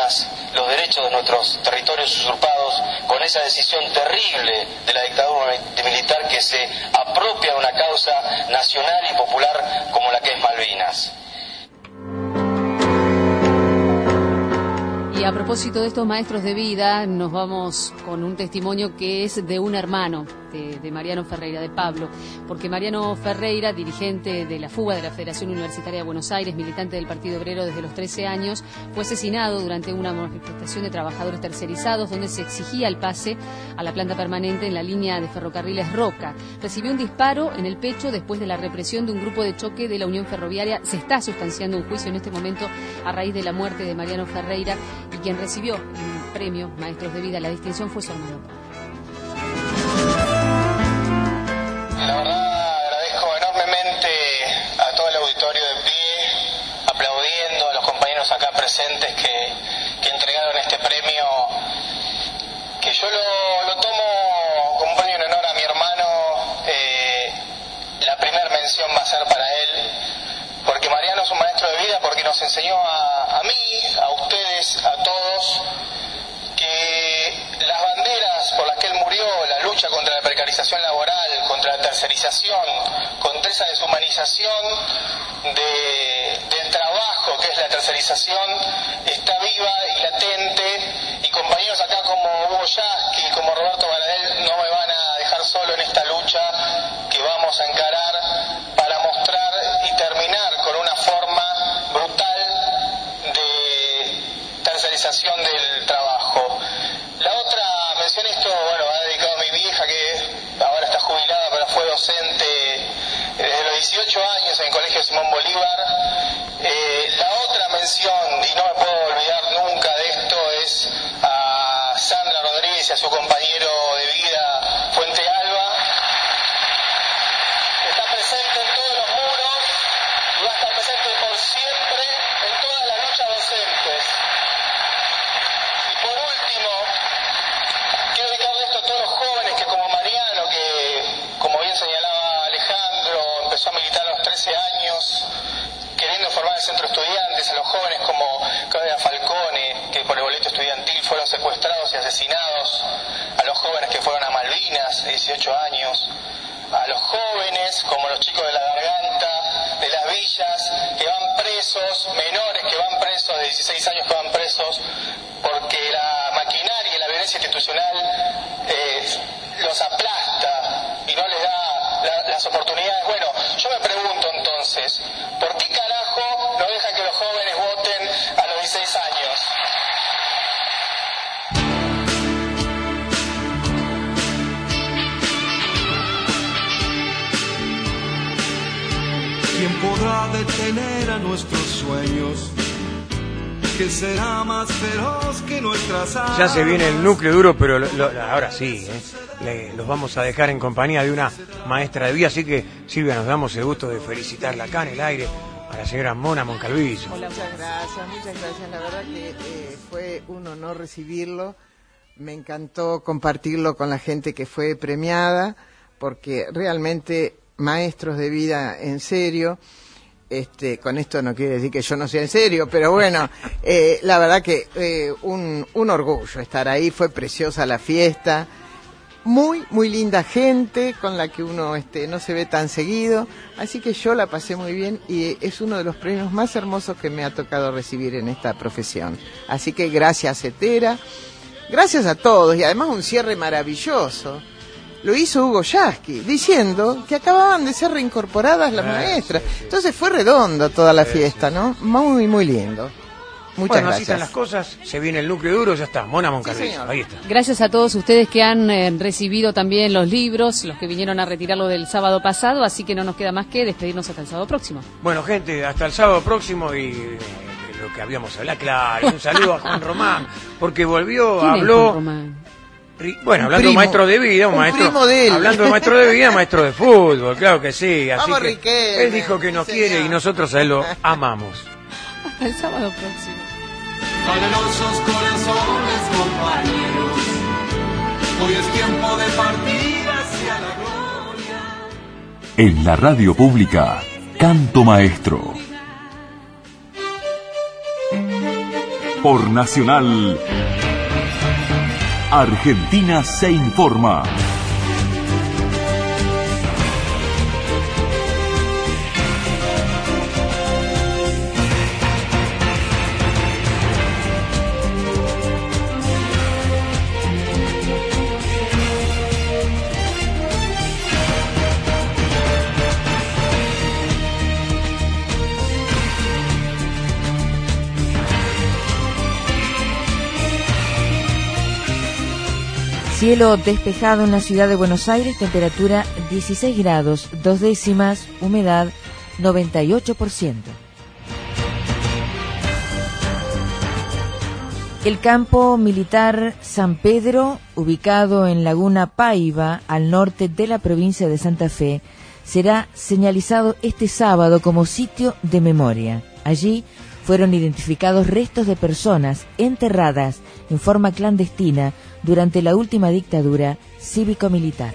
Malvinas, los derechos de nuestros territorios usurpados con esa decisión terrible de la dictadura militar que se apropia de una causa nacional y popular como la que es Malvinas. Y a propósito de estos maestros de vida, nos vamos con un testimonio que es de un hermano de Mariano Ferreira, de Pablo, porque Mariano Ferreira, dirigente de la fuga de la Federación Universitaria de Buenos Aires, militante del Partido Obrero desde los 13 años, fue asesinado durante una manifestación de trabajadores tercerizados donde se exigía el pase a la planta permanente en la línea de ferrocarriles Roca. Recibió un disparo en el pecho después de la represión de un grupo de choque de la Unión Ferroviaria. Se está sustanciando un juicio en este momento a raíz de la muerte de Mariano Ferreira, y quien recibió el premio Maestros de Vida, la distinción, fue su hermano. La verdad, agradezco enormemente a todo el auditorio de pie, aplaudiendo a los compañeros acá presentes que entregaron este premio, que yo lo tomo como un premio en honor a mi hermano. La primera mención va a ser para él, porque Mariano es un maestro de vida, porque nos enseñó a mí, a ustedes, a todos, que las banderas por las que él murió, la lucha contra la precarización laboral, contra la tercerización, contra esa deshumanización del trabajo que es la tercerización, está viva y latente, y compañeros acá como Hugo Yasky, como Roberto Baradel, no me van a dejar solo en esta lucha que vamos a encarar para mostrar y terminar con una forma brutal de tercerización del trabajo. La otra mención, esto, bueno, va dedicado a mi vieja, que ahora está jubilada, pero fue docente desde los 18 años en el Colegio Simón Bolívar. La otra mención, y no me puedo olvidar nunca de esto, es a Sandra Rodríguez y a su compañero de vida, Fuente Alba, que está presente en todos los muros y va a estar presente por siempre en todas las luchas docentes. Y por último, quiero dedicarle esto a todos los jóvenes que, como Mariano, que como bien señalaba Alejandro, empezó a militar a los 13 años, queriendo formar el centro de estudiantes, a los jóvenes como Claudia Falcone, que por el boleto estudiantil fueron secuestrados y asesinados, a los jóvenes que fueron a Malvinas, de 18 años, a los jóvenes como los chicos de la Garganta, de las villas, que van presos, menores que van presos, de 16 años que van presos, porque la maquinaria y la violencia institucional los aplasta y no les da las oportunidades. Bueno, yo me pregunto entonces, ¿por qué carajo no dejan que los jóvenes voten a los 16 años? ¿Quién podrá detener a nuestros sueños? Que será más feroz que nuestras armas. Ya se viene el núcleo duro, pero ahora sí, los vamos a dejar en compañía de una maestra de vida, así que Silvia, nos damos el gusto de felicitarla acá en el aire a la señora Mona Moncalviso. Hola, muchas gracias, la verdad que fue un honor recibirlo, me encantó compartirlo con la gente que fue premiada, porque realmente maestros de vida en serio. Con esto no quiere decir que yo no sea en serio, pero bueno, la verdad que un orgullo estar ahí, fue preciosa la fiesta, muy linda gente con la que uno no se ve tan seguido, así que yo la pasé muy bien y es uno de los premios más hermosos que me ha tocado recibir en esta profesión. Así que gracias, Etera, gracias a todos, y además un cierre maravilloso. Lo hizo Hugo Yasky, diciendo que acababan de ser reincorporadas las maestras. Entonces fue redondo toda la fiesta, ¿no? Muy lindo. Muchas gracias. Así están las cosas, se viene el núcleo duro, ya está, Mona Moncalviso, ahí está. Gracias a todos ustedes que han recibido también los libros, los que vinieron a retirarlo del sábado pasado, así que no nos queda más que despedirnos hasta el sábado próximo. Bueno, gente, hasta el sábado próximo y lo que habíamos hablado, claro, un saludo a Juan Román, porque volvió, habló... Juan Román? Bueno, hablando de maestro de vida, un maestro, primo de él. hablando de maestro de vida, maestro de fútbol, claro que sí. Así Vamos, que Riquelme, él dijo que nos quiere y nosotros a él lo amamos. Hasta el sábado próximo. Valerosos corazones, compañeros, hoy es tiempo de partir hacia la gloria. En la radio pública, Canto Maestro. Por Nacional, Argentina se informa. Cielo despejado en la ciudad de Buenos Aires, temperatura 16 grados, 2 décimas, humedad 98%. El campo militar San Pedro, ubicado en Laguna Paiva, al norte de la provincia de Santa Fe, será señalizado este sábado como sitio de memoria. Allí fueron identificados restos de personas enterradas en forma clandestina durante la última dictadura cívico-militar.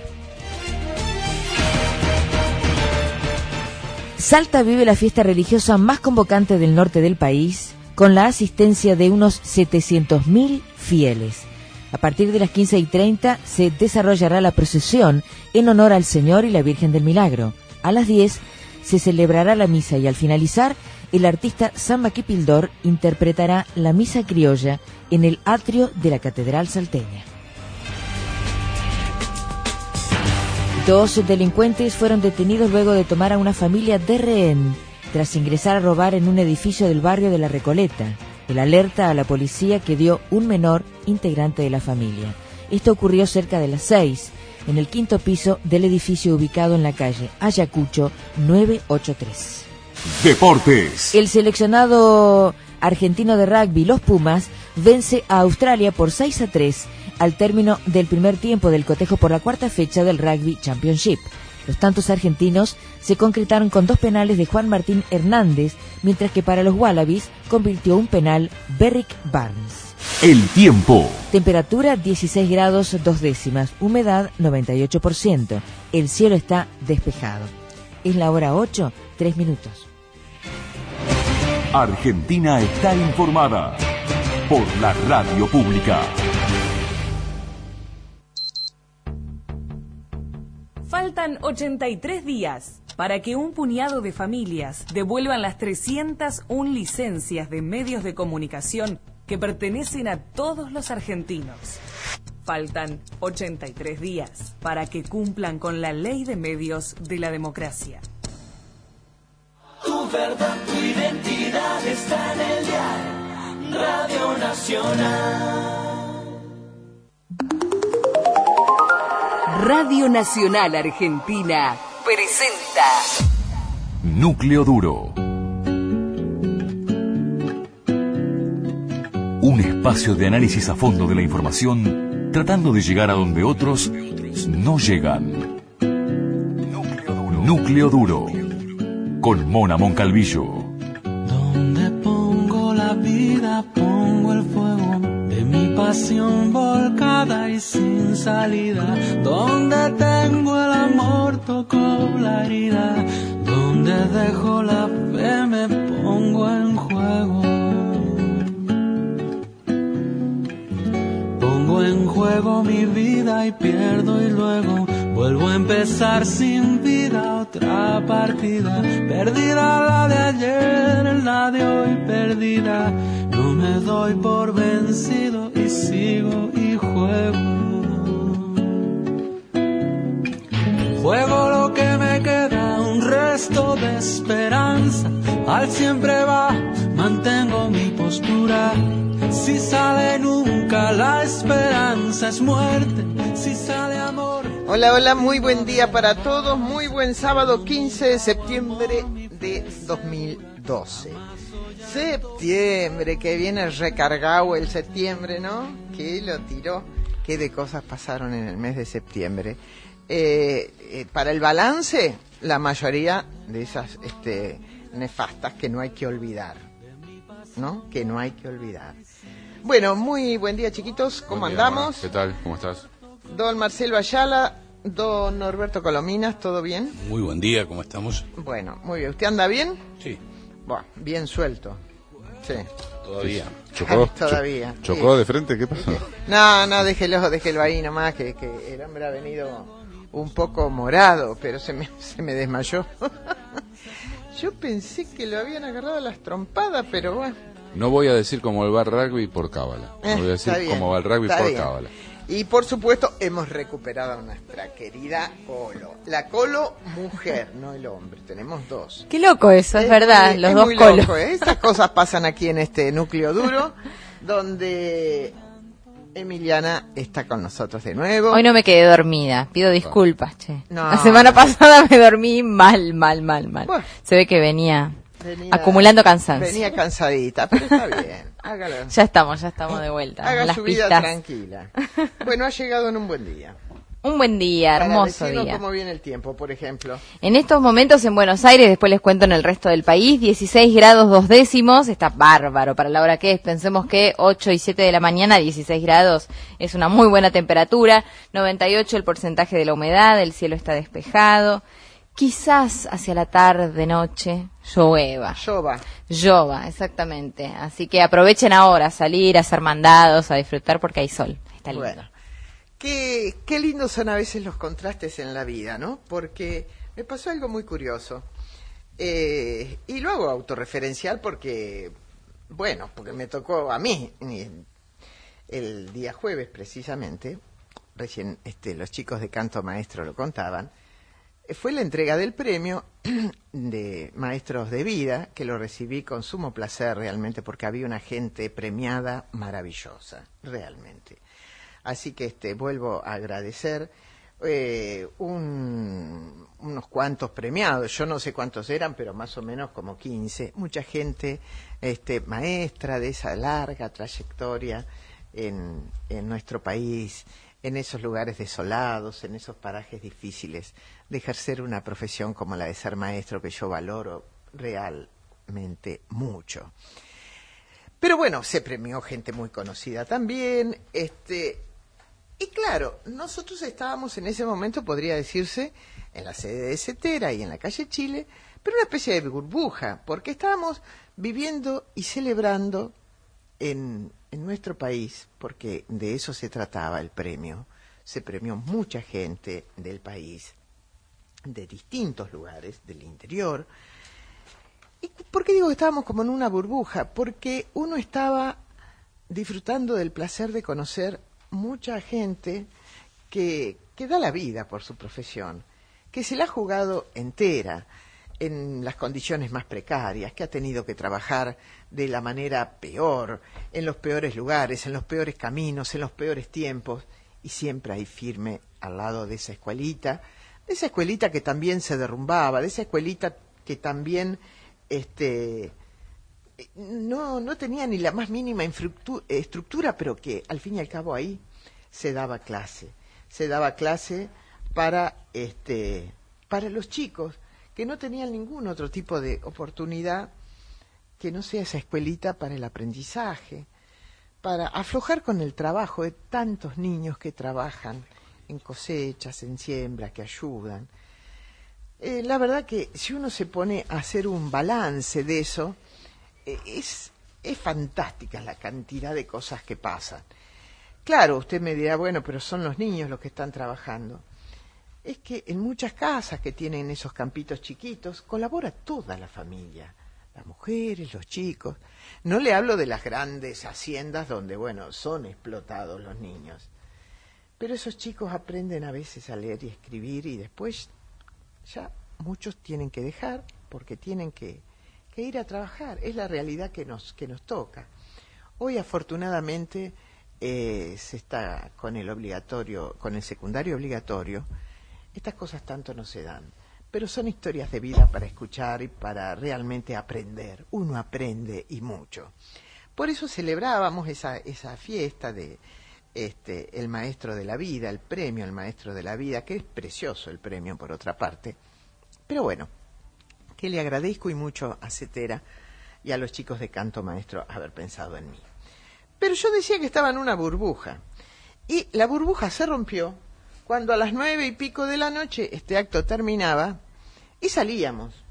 Salta vive la fiesta religiosa más convocante del norte del país, con la asistencia de unos 700.000 fieles. A partir de las 15:30 se desarrollará la procesión en honor al Señor y la Virgen del Milagro. A las 10 se celebrará la misa y al finalizar, el artista Samba Kipildor interpretará la misa criolla en el atrio de la Catedral Salteña. 2 delincuentes fueron detenidos luego de tomar a una familia de rehén tras ingresar a robar en un edificio del barrio de La Recoleta. El alerta a la policía que dio un menor integrante de la familia. Esto ocurrió cerca de las 6, en el 5º piso del edificio ubicado en la calle Ayacucho 983. Deportes. El seleccionado argentino de rugby, los Pumas, vence a Australia por 6-3 al término del primer tiempo del cotejo por la 4ª fecha del Rugby Championship. Los tantos argentinos se concretaron con 2 penales de Juan Martín Hernández, mientras que para los Wallabies convirtió un penal Berrick Barnes. El tiempo. Temperatura 16 grados 2 décimas, humedad 98%. El cielo está despejado. Es la hora 8, 3 minutos. Argentina está informada por la radio pública. Faltan 83 días para que un puñado de familias devuelvan las 301 licencias de medios de comunicación que pertenecen a todos los argentinos. Faltan 83 días para que cumplan con la ley de medios de la democracia. Tu verdad, tu identidad está en el diario Radio Nacional. Radio Nacional Argentina presenta Núcleo Duro. Un espacio de análisis a fondo de la información, tratando de llegar a donde otros no llegan. Núcleo Duro. Con Mona Moncalvillo. Donde pongo la vida, pongo el fuego de mi pasión volcada y sin salida. Donde tengo el amor, toco la herida. Donde dejo la fe, me pongo en juego. Pongo en juego mi vida y pierdo y luego vuelvo a empezar sin vida, otra partida. Perdida la de ayer, la de hoy perdida. No me doy por vencido y sigo y juego. Juego lo que me queda, un resto de esperanza. Al siempre va, mantengo mi postura. Si sale nunca, la esperanza es muerte. Si sale amor. Hola, hola, muy buen día para todos. Muy buen sábado 15 de septiembre de 2012. Septiembre, que viene recargado el septiembre, ¿no? Que lo tiró. Qué de cosas pasaron en el mes de septiembre. Para el balance, la mayoría de esas nefastas que no hay que olvidar, ¿no? Que no hay que olvidar. Bueno, muy buen día, chiquitos. ¿Cómo andamos? ¿Qué tal? ¿Cómo estás? Don Marcelo Ayala, don Norberto Colominas, ¿todo bien? Muy buen día, ¿cómo estamos? Bueno, muy bien. ¿Usted anda bien? Sí. Bueno, bien suelto. Sí. Todavía. ¿Chocó de frente? ¿Qué pasó? No, déjelo ahí nomás, que el hombre ha venido un poco morado, pero se me desmayó. Yo pensé que lo habían agarrado a las trompadas, pero bueno. No voy a decir cómo va el rugby por cábala. No voy a decir cómo va el rugby por cábala. Y por supuesto hemos recuperado a nuestra querida Colo. La Colo mujer, no el hombre. Tenemos dos. Qué loco eso, es verdad. Los dos Colos. Loco, ¿eh? Estas cosas pasan aquí en este núcleo duro, donde Emiliana está con nosotros de nuevo. Hoy no me quedé dormida. Pido disculpas, che. No. La semana pasada me dormí mal. Bueno, se ve que venía acumulando cansancio. Venía cansadita, pero está bien. Hágalo. Ya estamos de vuelta. Haga su vida tranquila. Bueno, ha llegado en un buen día. Un buen día, hermoso para día. ¿Cómo viene el tiempo, por ejemplo? En estos momentos en Buenos Aires, después les cuento en el resto del país, 16 grados 2 décimos, está bárbaro para la hora que es. Pensemos que 8 y 7 de la mañana, 16 grados es una muy buena temperatura. 98 el porcentaje de la humedad, el cielo está despejado. Quizás hacia la tarde, noche, Llova, exactamente. Así que aprovechen ahora, salir, a hacer mandados, a disfrutar porque hay sol. Está lindo. Bueno, qué lindos son a veces los contrastes en la vida, ¿no? Porque me pasó algo muy curioso. Y lo hago autorreferencial porque me tocó a mí el día jueves precisamente, recién los chicos de Canto Maestro lo contaban. Fue la entrega del premio de Maestros de Vida, que lo recibí con sumo placer realmente, porque había una gente premiada maravillosa, realmente. Así que vuelvo a agradecer unos cuantos premiados, yo no sé cuántos eran, pero más o menos como 15. Mucha gente maestra de esa larga trayectoria en nuestro país, en esos lugares desolados, en esos parajes difíciles, de ejercer una profesión como la de ser maestro, que yo valoro realmente mucho. Pero bueno, se premió gente muy conocida también, y claro, nosotros estábamos en ese momento, podría decirse, en la sede de Cetera y en la calle Chile, pero una especie de burbuja, porque estábamos viviendo y celebrando en nuestro país, porque de eso se trataba el premio. Se premió mucha gente del país, de distintos lugares, del interior. ¿Y por qué digo que estábamos como en una burbuja? Porque uno estaba disfrutando del placer de conocer mucha gente que da la vida por su profesión, que se la ha jugado entera en las condiciones más precarias, que ha tenido que trabajar de la manera peor, en los peores lugares, en los peores caminos, en los peores tiempos, y siempre ahí firme al lado de esa escuelita que también se derrumbaba, de esa escuelita que también no tenía ni la más mínima estructura, pero que al fin y al cabo ahí se daba clase para los chicos que no tenían ningún otro tipo de oportunidad que no sea esa escuelita para el aprendizaje, para aflojar con el trabajo de tantos niños que trabajan en cosechas, en siembra, que ayudan. La verdad que si uno se pone a hacer un balance de eso, es fantástica la cantidad de cosas que pasan. Claro, usted me dirá, bueno, pero son los niños los que están trabajando. Es que en muchas casas que tienen esos campitos chiquitos, colabora toda la familia, las mujeres, los chicos. No le hablo de las grandes haciendas donde, son explotados los niños. Pero esos chicos aprenden a veces a leer y escribir y después ya muchos tienen que dejar porque tienen que ir a trabajar. Es la realidad que nos toca. Hoy, afortunadamente, se está con el secundario obligatorio. Estas cosas tanto no se dan, pero son historias de vida para escuchar y para realmente aprender. Uno aprende y mucho. Por eso celebrábamos esa fiesta de el maestro de la vida, el premio al maestro de la vida, que es precioso el premio por otra parte. Pero bueno, que le agradezco y mucho a Cetera y a los chicos de Canto Maestro haber pensado en mí. Pero yo decía que estaba en una burbuja, y la burbuja se rompió cuando a las 9:00 y pico de la noche este acto terminaba y salíamos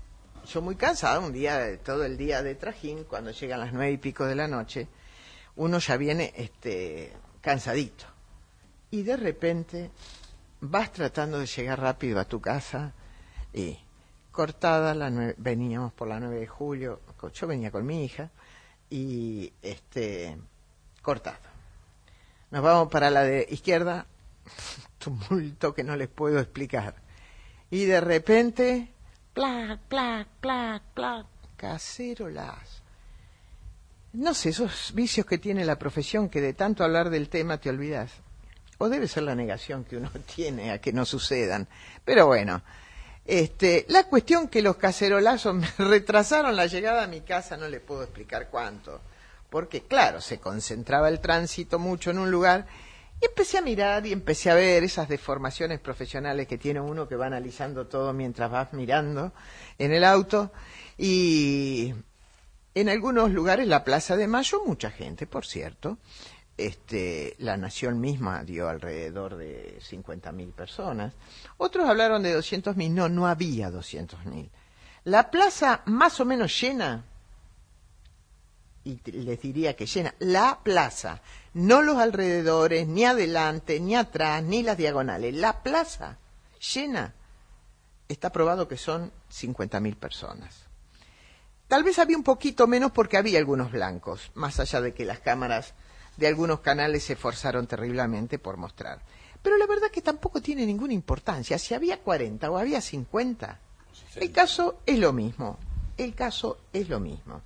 yo muy cansada, todo el día de trajín, cuando llegan las 9:00 de la noche, uno ya viene cansadito. Y de repente vas tratando de llegar rápido a tu casa y cortada, veníamos por la 9 de julio, yo venía con mi hija, y cortado. Nos vamos para la de izquierda, tumulto que no les puedo explicar. Y de repente, plac, plac, plac, plac, cacerolazo. No sé, esos vicios que tiene la profesión, que de tanto hablar del tema te olvidas. O debe ser la negación que uno tiene a que no sucedan. Pero bueno, la cuestión que los cacerolazos me retrasaron la llegada a mi casa, no le puedo explicar cuánto. Porque claro, se concentraba el tránsito mucho en un lugar, y empecé a mirar y empecé a ver esas deformaciones profesionales que tiene uno, que va analizando todo mientras vas mirando en el auto. Y en algunos lugares, la Plaza de Mayo, mucha gente, por cierto. La Nación misma dio alrededor de 50.000 personas. Otros hablaron de 200.000. No había 200.000. La plaza más o menos llena, y les diría que llena, la plaza, no los alrededores, ni adelante, ni atrás, ni las diagonales. La plaza llena, está probado que son 50.000 personas. Tal vez había un poquito menos porque había algunos blancos, más allá de que las cámaras de algunos canales se esforzaron terriblemente por mostrar. Pero la verdad que tampoco tiene ninguna importancia. Si había 40 o había 50, el caso es lo mismo. El caso es lo mismo.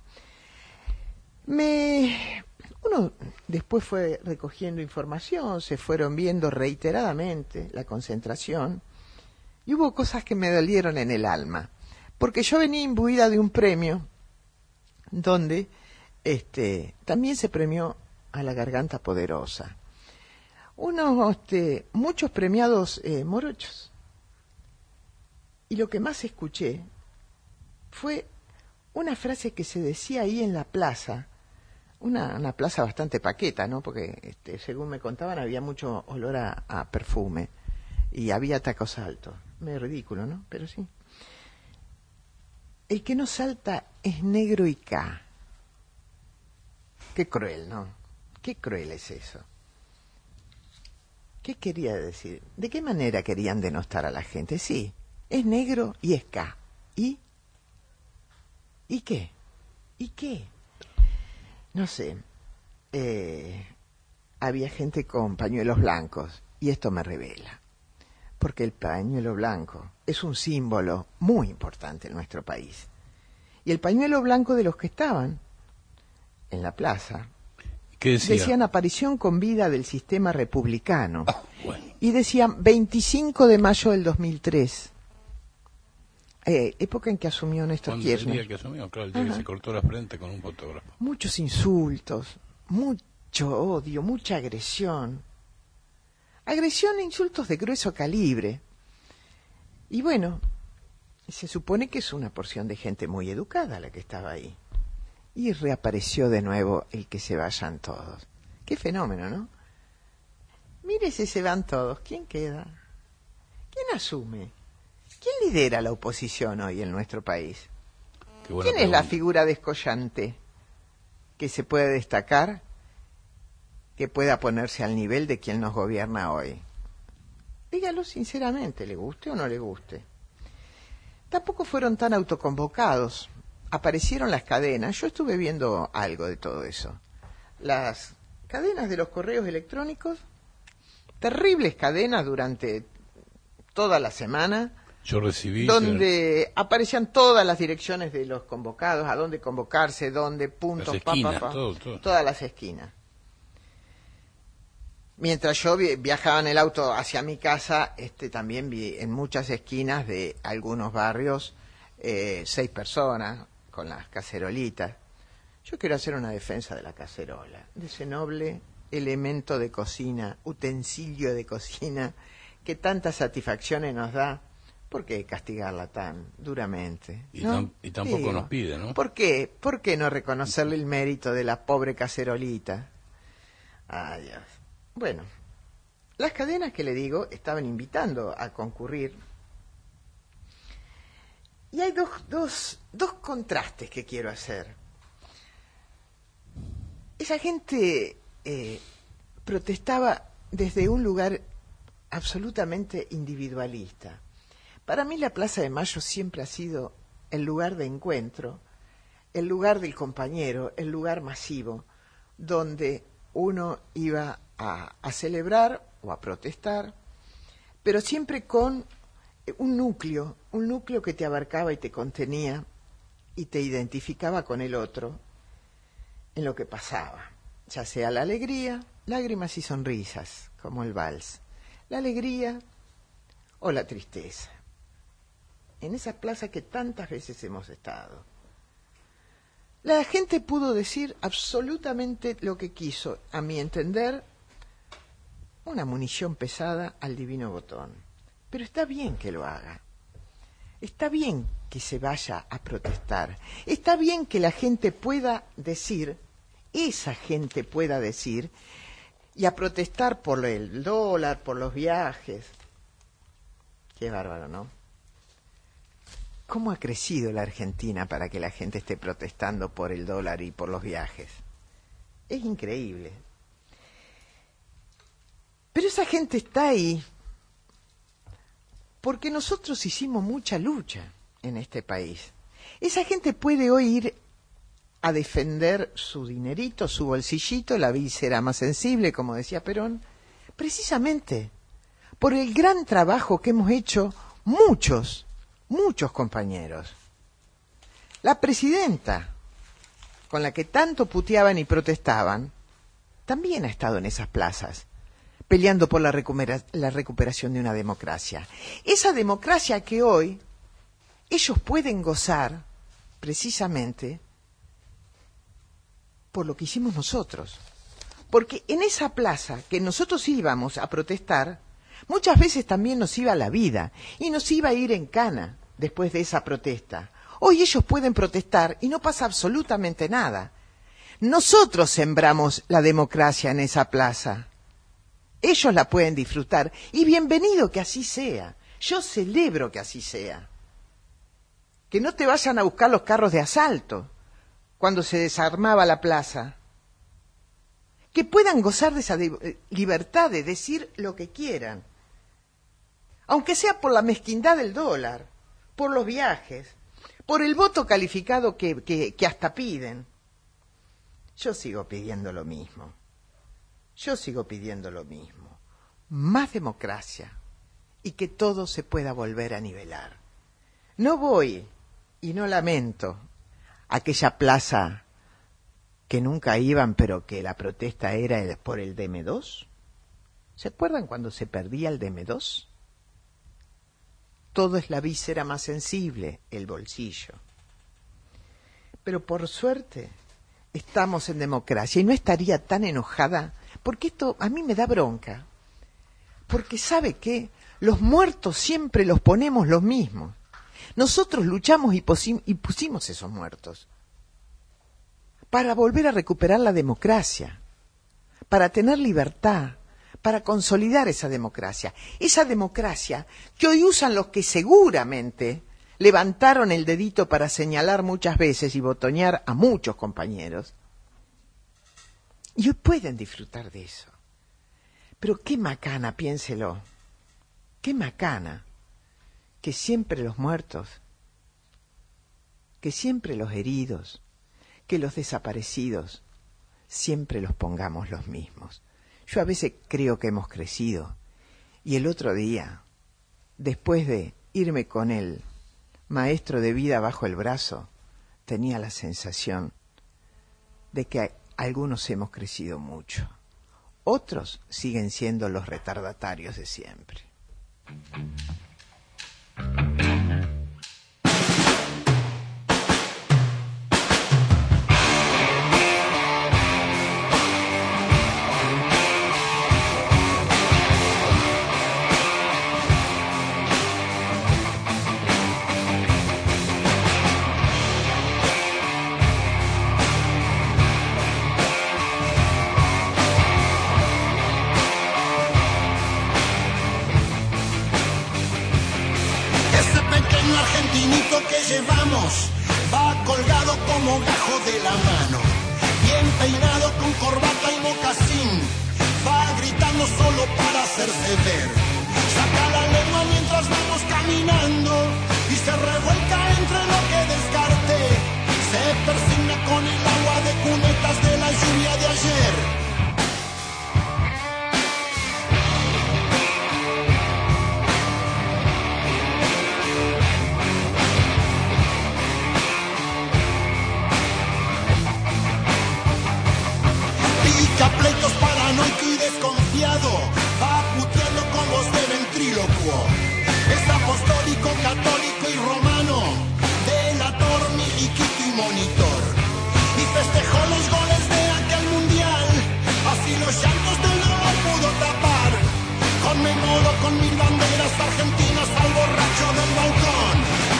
Uno después fue recogiendo información, se fueron viendo reiteradamente la concentración, y hubo cosas que me dolieron en el alma. Porque yo venía imbuida de un premio donde también se premió a la Garganta Poderosa. Muchos premiados morochos. Y lo que más escuché fue una frase que se decía ahí en la plaza, una plaza bastante paqueta, ¿no? Porque según me contaban había mucho olor a perfume y había tacos altos. Medio ridículo, ¿no? Pero sí. El que no salta es negro y K. Qué cruel, ¿no? Qué cruel es eso. ¿Qué quería decir? ¿De qué manera querían denostar a la gente? Sí, es negro y es K. ¿Y qué? ¿Y qué? No sé. Había gente con pañuelos blancos, y esto me revela. Porque el pañuelo blanco es un símbolo muy importante en nuestro país. Y el pañuelo blanco de los que estaban en la plaza, ¿qué decía? Decían aparición con vida del sistema republicano. Bueno. Y decían 25 de mayo del 2003. Época en que asumió Néstor Kirchner. ¿Cuándo el día que asumió? Claro, el día que se cortó la frente con un fotógrafo. Muchos insultos, mucho odio, mucha agresión. Agresión e insultos de grueso calibre. Y bueno, se supone que es una porción de gente muy educada la que estaba ahí. Y reapareció de nuevo el que se vayan todos. Qué fenómeno, ¿no? Mire si se van todos, ¿quién queda? ¿Quién asume? ¿Quién lidera la oposición hoy en nuestro país? ¿Quién es la figura descollante que se puede destacar, que pueda ponerse al nivel de quien nos gobierna hoy? Dígalo sinceramente, le guste o no le guste. Tampoco fueron tan autoconvocados. Aparecieron las cadenas. Yo estuve viendo algo de todo eso. Las cadenas de los correos electrónicos, terribles cadenas durante toda la semana. Yo recibí. Donde aparecían todas las direcciones de los convocados, a dónde convocarse, dónde, puntos, todas las esquinas. Mientras yo viajaba en el auto hacia mi casa, también vi en muchas esquinas de algunos barrios 6 personas con las cacerolitas. Yo quiero hacer una defensa de la cacerola, de ese noble elemento de cocina, utensilio de cocina, que tantas satisfacciones nos da. ¿Por qué castigarla tan duramente? ¿no? Y tampoco nos pide, ¿no? ¿Por qué? ¿Por qué no reconocerle el mérito de la pobre cacerolita? Ay, Dios. Bueno, las cadenas que le digo estaban invitando a concurrir. Y hay dos contrastes que quiero hacer. Esa gente protestaba desde un lugar absolutamente individualista. Para mí la Plaza de Mayo siempre ha sido el lugar de encuentro, el lugar del compañero, el lugar masivo, donde uno iba a celebrar o a protestar, pero siempre con un núcleo que te abarcaba y te contenía y te identificaba con el otro en lo que pasaba, ya sea la alegría, lágrimas y sonrisas, como el vals, la alegría o la tristeza. En esa plaza que tantas veces hemos estado, la gente pudo decir absolutamente lo que quiso, a mi entender, una munición pesada al divino botón. Pero está bien que lo haga. Está bien que se vaya a protestar. Está bien que la gente pueda decir, esa gente pueda decir, y a protestar por el dólar, por los viajes. Qué bárbaro, ¿no? ¿Cómo ha crecido la Argentina para que la gente esté protestando por el dólar y por los viajes? Es increíble. Pero esa gente está ahí porque nosotros hicimos mucha lucha en este país. Esa gente puede hoy ir a defender su dinerito, su bolsillito, la víscera más sensible, como decía Perón, precisamente por el gran trabajo que hemos hecho muchos compañeros. La presidenta, con la que tanto puteaban y protestaban, también ha estado en esas plazas, peleando por la recuperación de una democracia. Esa democracia que hoy ellos pueden gozar precisamente por lo que hicimos nosotros. Porque en esa plaza que nosotros íbamos a protestar, muchas veces también nos iba la vida y nos iba a ir en cana después de esa protesta. Hoy ellos pueden protestar y no pasa absolutamente nada. Nosotros sembramos la democracia en esa plaza. Ellos la pueden disfrutar y bienvenido que así sea. Yo celebro que así sea. Que no te vayan a buscar los carros de asalto cuando se desarmaba la plaza. Que puedan gozar de esa libertad de decir lo que quieran. Aunque sea por la mezquindad del dólar, por los viajes, por el voto calificado que hasta piden. Yo sigo pidiendo lo mismo. Yo sigo pidiendo lo mismo. Más democracia y que todo se pueda volver a nivelar. No voy, y no lamento, aquella plaza que nunca iban, pero que la protesta era por el DM2. ¿Se acuerdan cuando se perdía el DM2? Todo es la víscera más sensible, el bolsillo. Pero por suerte estamos en democracia y no estaría tan enojada, porque esto a mí me da bronca. Porque ¿sabe qué? Los muertos siempre los ponemos los mismos. Nosotros luchamos y pusimos esos muertos para volver a recuperar la democracia, para tener libertad, para consolidar esa democracia que hoy usan los que seguramente levantaron el dedito para señalar muchas veces y botonear a muchos compañeros. Y hoy pueden disfrutar de eso. Pero qué macana, piénselo, qué macana que siempre los muertos, que siempre los heridos, que los desaparecidos, siempre los pongamos los mismos. Yo a veces creo que hemos crecido. Y el otro día, después de irme con el maestro de vida bajo el brazo, tenía la sensación de que algunos hemos crecido mucho. Otros siguen siendo los retardatarios de siempre. argentinito que llevamos va colgado como gajo de la mano, bien peinado con corbata y mocasín, va gritando solo para hacerse ver. Saca la lengua mientras vamos caminando y se revuelca entre lo que descarte. Se persigna con el agua de cunetas de la lluvia de ayer. Pica pleitos paranoico y desconfiado, va puteando con voz de ventrílocuo. Es apostólico, católico y romano, delator, miliquito y monitor. Y festejó los goles de aquel mundial, así los llantos de no lo pudo tapar. Conmemoró con 1000 banderas argentinas al borracho del balcón.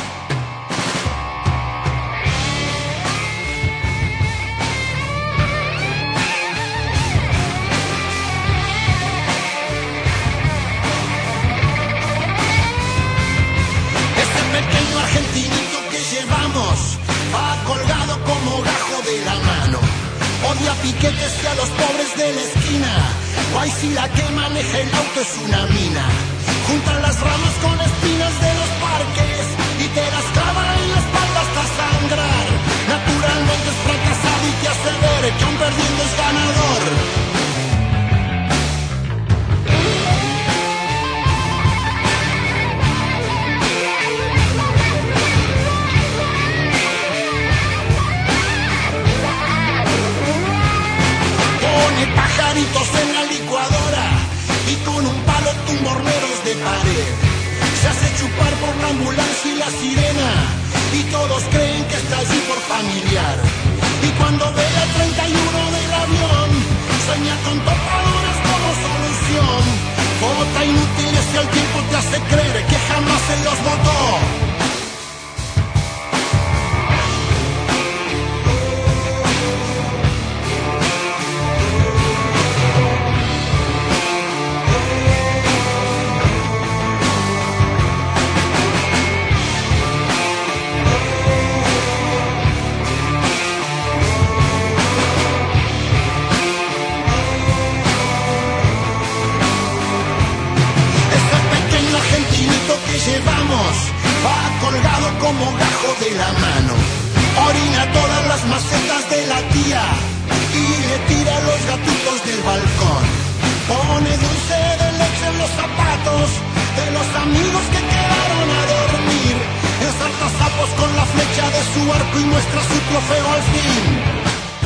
Pequeño argentinito que llevamos va colgado como gajo de la mano. Odia piquetes y a los pobres de la esquina. Guay, si la que maneja el auto es una mina. Juntan las ramas con espinas de los parques y te las clava en la espalda hasta sangrar. Naturalmente es fracasado y te hace ver que aun perdiendo es ganador. Pajaritos en la licuadora y con un palo tumborneros de pared. Se hace chupar por la ambulancia y la sirena y todos creen que está allí por familiar. Y cuando ve la 31 del avión, sueña con topadoras como solución. Vota inútiles y el tiempo te hace creer que jamás se los votó. Llevamos, va colgado como gajo de la mano, orina todas las macetas de la tía y le tira los gatitos del balcón. Pone dulce de leche en los zapatos de los amigos que quedaron a dormir. Ensarta sapos con la flecha de su arco y muestra su trofeo al fin.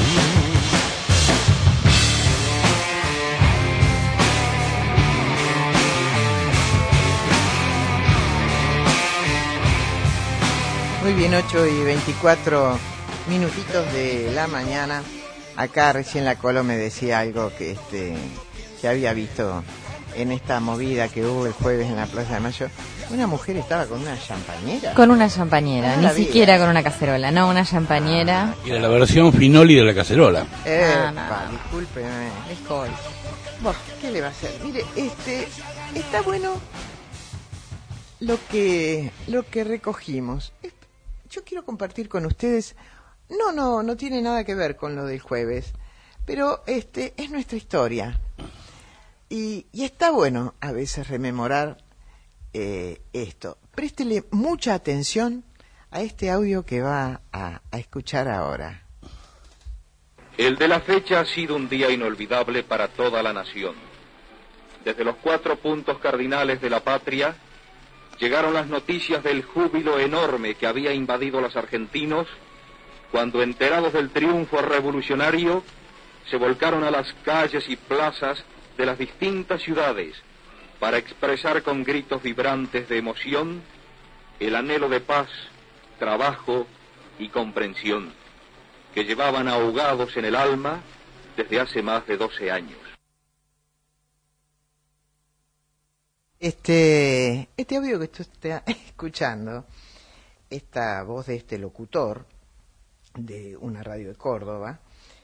Muy bien, 8:24 de la mañana. Acá recién la Colo me decía algo que había visto en esta movida que hubo el jueves en la Plaza de Mayo. Una mujer estaba con una champañera. Con una champañera, ni siquiera con una cacerola, no, una champañera. Y era la versión Finoli de la cacerola. Discúlpeme. Bueno, ¿qué le va a hacer? Mire, está bueno lo que recogimos. Yo quiero compartir con ustedes, no tiene nada que ver con lo del jueves, pero es nuestra historia. Y está bueno a veces rememorar esto. Préstele mucha atención a este audio que va a escuchar ahora. El de la fecha ha sido un día inolvidable para toda la nación. Desde los 4 puntos cardinales de la patria, llegaron las noticias del júbilo enorme que había invadido a los argentinos cuando, enterados del triunfo revolucionario, se volcaron a las calles y plazas de las distintas ciudades para expresar con gritos vibrantes de emoción el anhelo de paz, trabajo y comprensión que llevaban ahogados en el alma desde hace más de 12 años. Este audio que usted está escuchando, esta voz de este locutor de una radio de Córdoba,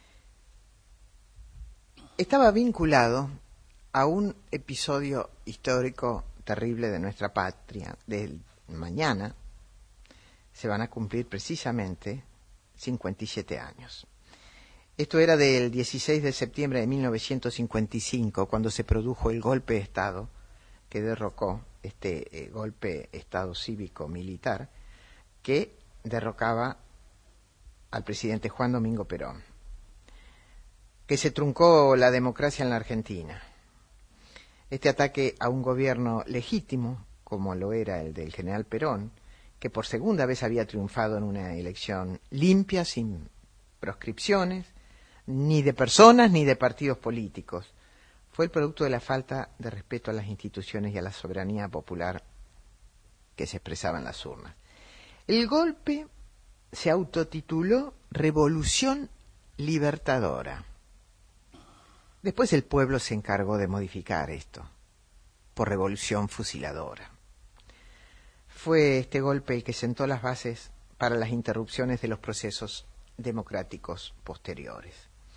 estaba vinculado a un episodio histórico terrible de nuestra patria, del mañana, se van a cumplir precisamente 57 años. Esto era del 16 de septiembre de 1955, cuando se produjo el golpe de Estado que derrocó este golpe de Estado cívico-militar que derrocaba al presidente Juan Domingo Perón, que se truncó la democracia en la Argentina. Este ataque a un gobierno legítimo, como lo era el del general Perón, que por segunda vez había triunfado en una elección limpia, sin proscripciones, ni de personas ni de partidos políticos, fue el producto de la falta de respeto a las instituciones y a la soberanía popular que se expresaba en las urnas. El golpe se autotituló Revolución Libertadora. Después el pueblo se encargó de modificar esto por Revolución Fusiladora. Fue este golpe el que sentó las bases para las interrupciones de los procesos democráticos posteriores.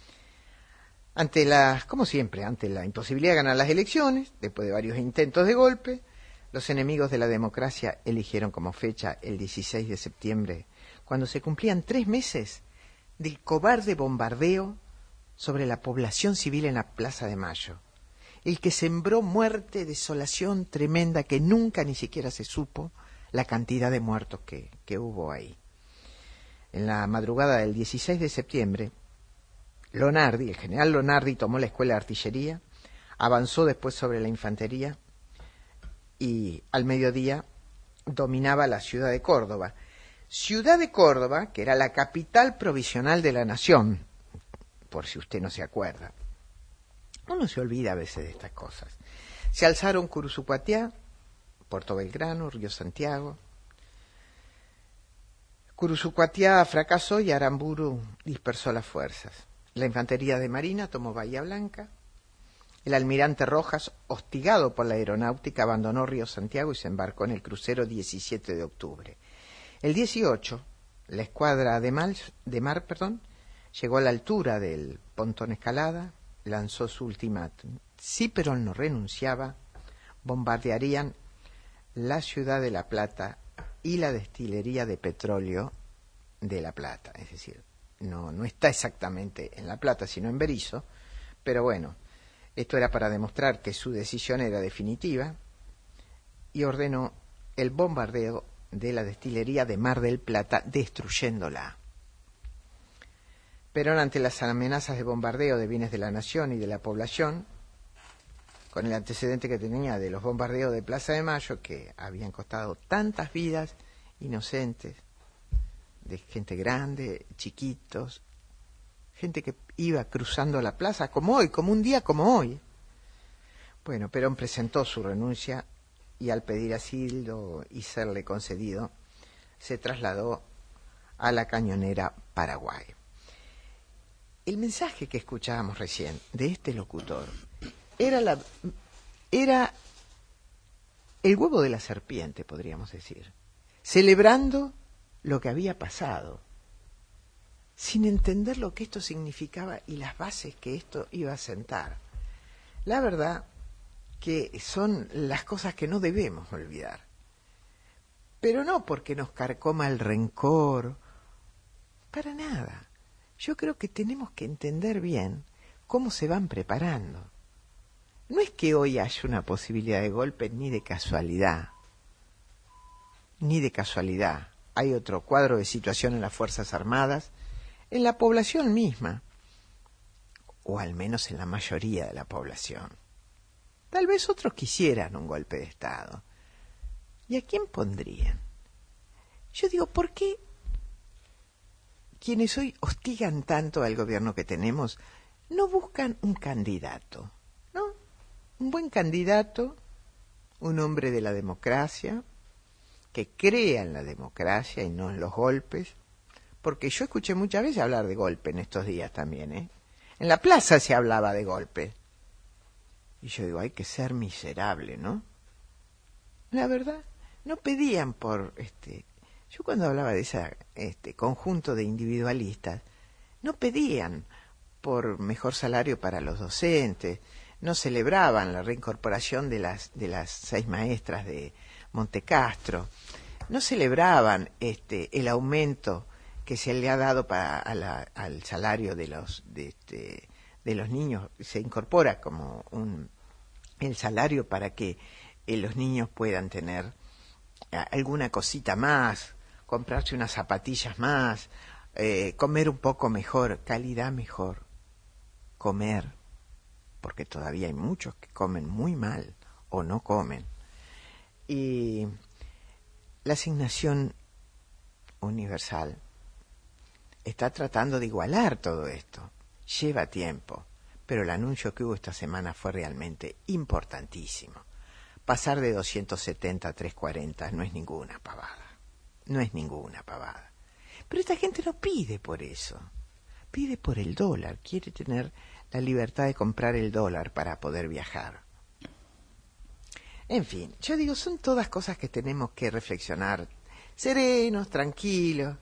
Como siempre, ante la imposibilidad de ganar las elecciones, después de varios intentos de golpe, los enemigos de la democracia eligieron como fecha el 16 de septiembre, cuando se cumplían 3 meses del cobarde bombardeo sobre la población civil en la Plaza de Mayo, el que sembró muerte, desolación tremenda que nunca ni siquiera se supo la cantidad de muertos que hubo ahí. En la madrugada del 16 de septiembre, el general Lonardi tomó la escuela de artillería, avanzó después sobre la infantería y al mediodía dominaba la ciudad de Córdoba. Ciudad de Córdoba, que era la capital provisional de la nación, por si usted no se acuerda. Uno se olvida a veces de estas cosas. Se alzaron Curuzucuatiá, Puerto Belgrano, Río Santiago. Curuzucuatiá fracasó y Aramburu dispersó las fuerzas. La infantería de Marina tomó Bahía Blanca. El almirante Rojas, hostigado por la aeronáutica, abandonó Río Santiago y se embarcó en el crucero 17 de octubre. El 18, la escuadra de mar, llegó a la altura del Pontón Escalada, lanzó su ultimátum. Si Perón no renunciaba, bombardearían la ciudad de La Plata y la destilería de petróleo de La Plata. Es decir, no está exactamente en La Plata, sino en Berisso, pero bueno, esto era para demostrar que su decisión era definitiva y ordenó el bombardeo de la destilería de Mar del Plata, destruyéndola. Perón, ante las amenazas de bombardeo de bienes de la nación y de la población, con el antecedente que tenía de los bombardeos de Plaza de Mayo, que habían costado tantas vidas inocentes, de gente grande, chiquitos, gente que iba cruzando la plaza como hoy, como un día como hoy. Bueno, Perón presentó su renuncia y al pedir asilo y serle concedido, se trasladó a la Cañonera, Paraguay. El mensaje que escuchábamos recién de este locutor era el huevo de la serpiente, podríamos decir, celebrando lo que había pasado, sin entender lo que esto significaba y las bases que esto iba a sentar. La verdad que son las cosas que no debemos olvidar, pero no porque nos carcoma el rencor, para nada. Yo creo que tenemos que entender bien cómo se van preparando. No es que hoy haya una posibilidad de golpe ni de casualidad. Hay otro cuadro de situación en las Fuerzas Armadas, en la población misma, o al menos en la mayoría de la población. Tal vez otros quisieran un golpe de Estado. ¿Y a quién pondrían? Yo digo, ¿por qué quienes hoy hostigan tanto al gobierno que tenemos no buscan un candidato? ¿No? Un buen candidato, un hombre de la democracia, que crea en la democracia y no en los golpes, porque yo escuché muchas veces hablar de golpe en estos días también, ¿eh? En la plaza se hablaba de golpe. Y yo digo, hay que ser miserable, ¿no? La verdad, no pedían por yo cuando hablaba de ese conjunto de individualistas, no pedían por mejor salario para los docentes, no celebraban la reincorporación de las 6 maestras de Montecastro, no celebraban el aumento que se le ha dado al salario de los niños. Se incorpora como el salario para que los niños puedan tener alguna cosita más, comprarse unas zapatillas más, comer un poco mejor, calidad mejor, comer, porque todavía hay muchos que comen muy mal o no comen. Y la asignación universal está tratando de igualar todo esto. Lleva tiempo, pero el anuncio que hubo esta semana fue realmente importantísimo. Pasar de 270 a 340 no es ninguna pavada. No es ninguna pavada. Pero esta gente no pide por eso. Pide por el dólar. Quiere tener la libertad de comprar el dólar para poder viajar. En fin, yo digo, son todas cosas que tenemos que reflexionar. Serenos, tranquilos.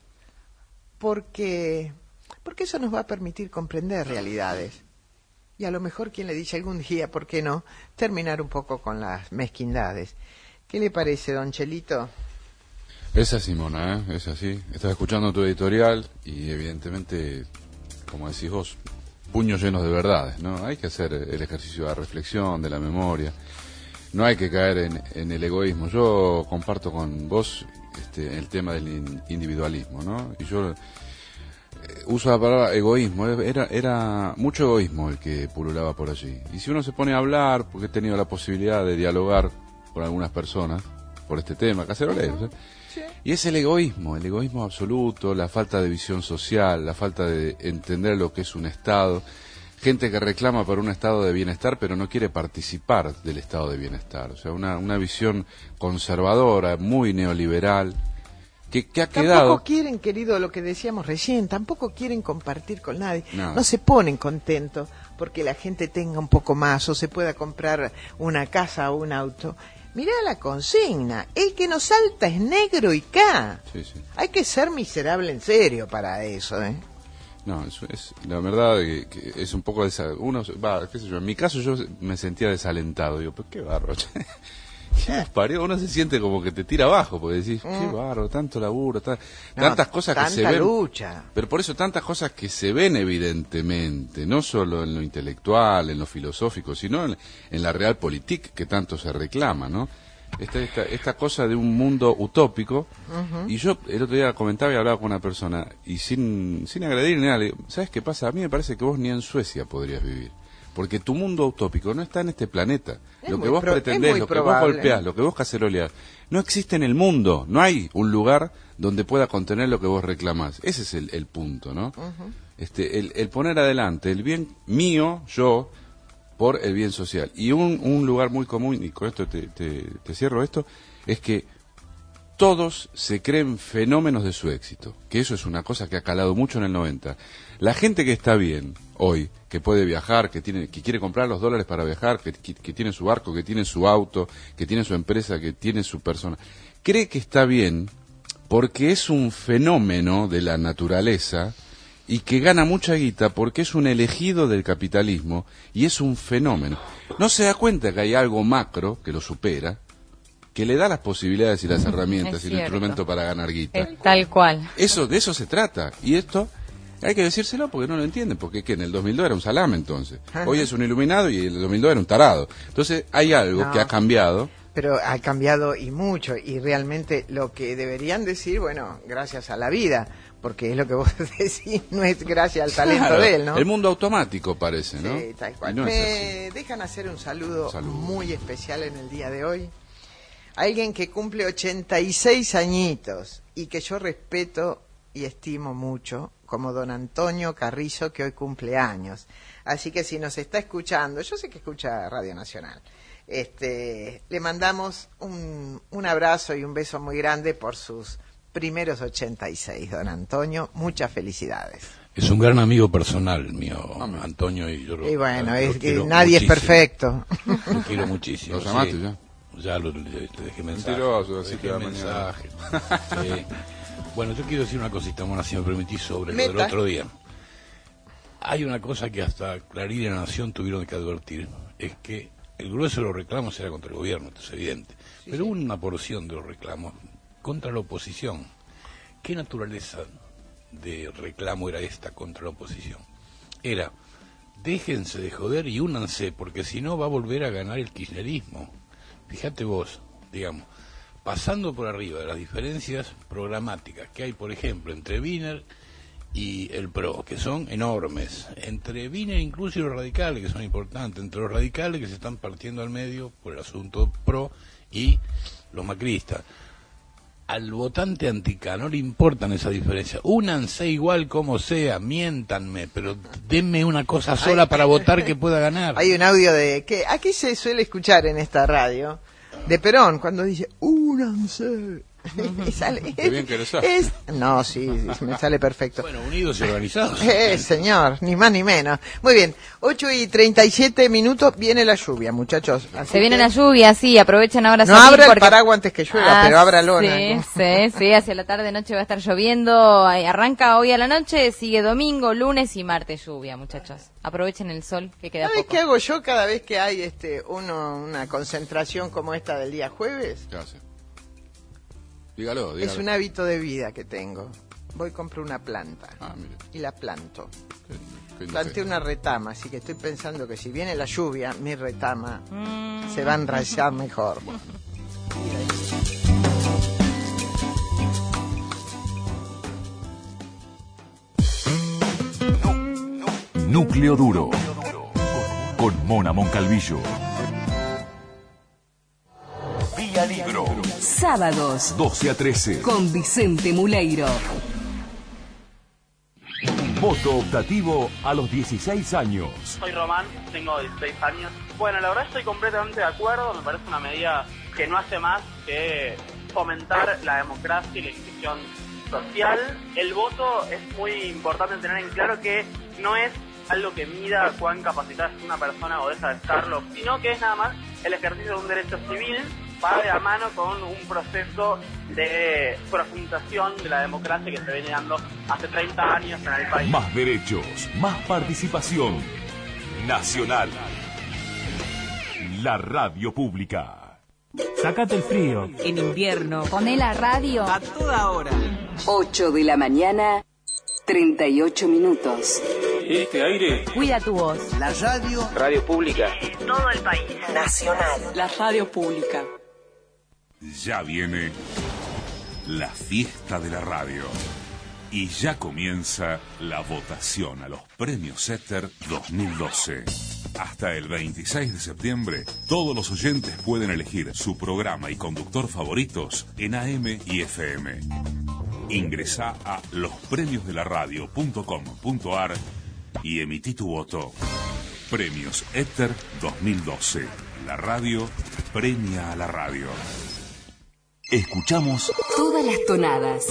Porque eso nos va a permitir comprender realidades. Y a lo mejor, quien le dice algún día, ¿por qué no?, terminar un poco con las mezquindades. ¿Qué le parece, don Chelito? Es así, Mona, es así. Estaba escuchando tu editorial y evidentemente, como decís vos, puños llenos de verdades, ¿no? Hay que hacer el ejercicio de la reflexión, de la memoria. No hay que caer en el egoísmo. Yo comparto con vos el tema del individualismo, ¿no? Y yo uso la palabra egoísmo. Era mucho egoísmo el que pululaba por allí. Y si uno se pone a hablar, porque he tenido la posibilidad de dialogar con algunas personas por este tema, caceroleros, ¿eh? Sí. Y es el egoísmo absoluto, la falta de visión social, la falta de entender lo que es un Estado. Gente que reclama por un estado de bienestar, pero no quiere participar del estado de bienestar. O sea, una visión conservadora, muy neoliberal, que ha quedado... Tampoco quieren, querido, lo que decíamos recién, tampoco quieren compartir con nadie. No se ponen contentos porque la gente tenga un poco más o se pueda comprar una casa o un auto. Mirá la consigna, el que nos salta es negro y K. Sí, sí. Hay que ser miserable en serio para eso, ¿eh? No, eso es la verdad que es un poco qué sé yo, en mi caso yo me sentía desalentado, digo, pues qué barro. Uno se siente como que te tira abajo porque decís, qué barro, tanto laburo, tantas cosas que se ven, lucha. Pero por eso tantas cosas que se ven evidentemente, no solo en lo intelectual, en lo filosófico, sino en la realpolitik que tanto se reclama, ¿no? Esta cosa de un mundo utópico. Y yo el otro día comentaba y hablaba con una persona y sin agredir ni nada, le digo, ¿sabes qué pasa? A mí me parece que vos ni en Suecia podrías vivir, porque tu mundo utópico no está en este planeta. Lo que vos pretendés, lo que vos golpeás, lo que vos caceroleás, no existe en el mundo. No hay un lugar donde pueda contener lo que vos reclamás. Ese es el punto, ¿no? El poner adelante el bien mío, yo, por el bien social. Y un lugar muy común, y con esto te cierro esto, es que todos se creen fenómenos de su éxito, que eso es una cosa que ha calado mucho en el 90. La gente que está bien hoy, que puede viajar, que quiere comprar los dólares para viajar, que tiene su barco, que tiene su auto, que tiene su empresa, que tiene su persona, cree que está bien porque es un fenómeno de la naturaleza y que gana mucha guita porque es un elegido del capitalismo y es un fenómeno. No se da cuenta que hay algo macro que lo supera, que le da las posibilidades y las herramientas y el instrumento para ganar guita. Tal cual. De eso se trata. Y esto hay que decírselo porque no lo entienden, porque es que en el 2002 era un salame entonces. Hoy es un iluminado y en el 2002 era un tarado. Entonces hay algo que ha cambiado. Pero ha cambiado y mucho, y realmente lo que deberían decir, bueno, gracias a la vida, porque es lo que vos decís, no es gracias al talento de él, ¿no? El mundo automático parece, ¿no? Sí, tal cual. No Me dejan hacer un saludo muy especial en el día de hoy. Alguien que cumple 86 añitos y que yo respeto y estimo mucho, como don Antonio Carrizo, que hoy cumple años. Así que si nos está escuchando, yo sé que escucha Radio Nacional, le mandamos un abrazo y un beso muy grande por sus primeros 86, don Antonio. Muchas felicidades. Es un gran amigo personal mío, Antonio, y yo y bueno, es que nadie muchísimo. Es perfecto. Lo quiero muchísimo. ¿Lo llamaste ya? Ya le dejé mensaje. Mentiroso, así que mensaje. Sí. Bueno, yo quiero decir una cosita, Mona, si me permitís, sobre lo del otro día. Hay una cosa que hasta Clarín y La Nación tuvieron que advertir, es que el grueso de los reclamos era contra el gobierno, esto es evidente. Pero una porción de los reclamos contra la oposición. ¿Qué naturaleza de reclamo era esta contra la oposición? Era, déjense de joder y únanse, porque si no va a volver a ganar el kirchnerismo. Fíjate vos, digamos, pasando por arriba de las diferencias programáticas que hay, por ejemplo, entre Wiener y el PRO, que son enormes, entre Wiener incluso y los radicales, que son importantes, entre los radicales que se están partiendo al medio por el asunto PRO y los macristas. Al votante antica no le importan esas diferencias, únanse igual como sea, miéntanme, pero denme una cosa sola para votar que pueda ganar. Hay un audio de que aquí se suele escuchar en esta radio de Perón cuando dice únanse. Y sale, Qué bien que lo sabes. No, sí, me sale perfecto. Bueno, unidos y organizados. Señor, ni más ni menos. Muy bien, 8:37, viene la lluvia, muchachos. Se viene la lluvia, sí, aprovechen ahora. No abra el paraguas antes que llueva, pero ábralo. Sí, hacia la tarde noche va a estar lloviendo, arranca hoy a la noche, sigue domingo, lunes y martes lluvia, muchachos. Aprovechen el sol, que queda ¿Sabes poco. qué hago yo cada vez que hay una concentración como esta del día jueves? ¿Qué hace? Dígalo. Es un hábito de vida que tengo. Voy, compro una planta mire. y la planto. Qué Planté una retama, así que estoy pensando que si viene la lluvia, mi retama se va a enraizar mejor. Núcleo Duro, con Mona Moncalvillo. Vía Ligro. Sábados, 12 a 13. con Vicente Muleiro. Voto optativo a los 16 años. Soy Román, tengo 16 años. Bueno, la verdad estoy completamente de acuerdo, me parece una medida que no hace más que fomentar la democracia y la inclusión social. El voto es muy importante tener en claro que no es algo que mida cuán capacitada es una persona o deja de estarlo, sino que es nada más el ejercicio de un derecho civil, va de la mano con un proceso de profundización de la democracia que se viene dando hace 30 años en el país. Más derechos, más participación. Nacional. La radio pública. Sácate el frío. En invierno. Poné la radio A toda hora. 8 de la mañana, 38 minutos. Este aire. Cuida tu voz. La radio. Radio Pública. Todo el país. Nacional. La radio pública. Ya viene la fiesta de la radio. Y ya comienza la votación a los premios ETER 2012. Hasta el 26 de septiembre, todos los oyentes pueden elegir su programa y conductor favoritos en AM y FM. Ingresá a lospremiosdelaradio.com.ar y emití tu voto. Premios ETER 2012. La radio premia a la radio. Escuchamos Todas las tonadas.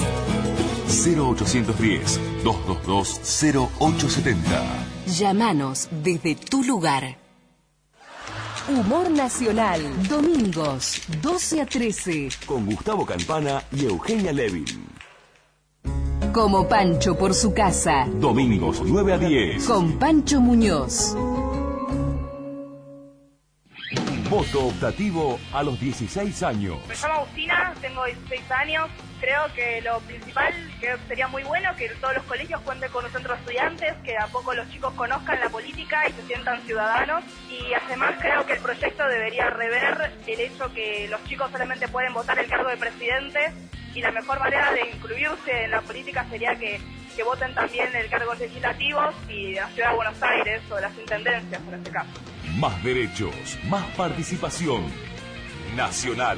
0810-222-0870. Llámanos desde tu lugar. Humor Nacional. Domingos, 12 a 13. Con Gustavo Campana y Eugenia Levin. Como Pancho por su casa. Domingos 9 a 10. Con Pancho Muñoz. Voto optativo a los 16 años. Me llamo Agustina, tengo 16 años. Creo que lo principal, que sería muy bueno que todos los colegios cuenten con un centro de estudiantes, que a poco los chicos conozcan la política y se sientan ciudadanos. Y además creo que el proyecto debería rever el hecho que los chicos solamente pueden votar el cargo de presidente, y la mejor manera de incluirse en la política sería que voten también el cargo legislativos y de la Ciudad de Buenos Aires o de las intendencias en este caso. Más derechos, más participación. Nacional.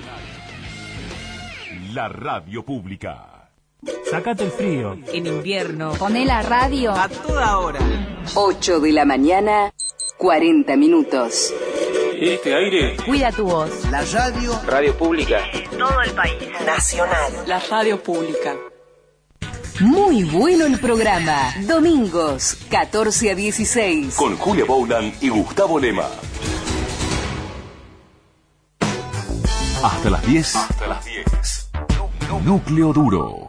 La radio pública. Sácate el frío. En invierno. Poné la radio A toda hora. 8 de la mañana, 40 minutos. Este aire. Cuida tu voz. La radio. Radio Pública. Todo el país. Nacional. La radio pública. Muy bueno el programa. Domingos, 14 a 16. Con Julia Boulan y Gustavo Lema. Hasta las 10. Hasta las 10. Núcleo Duro.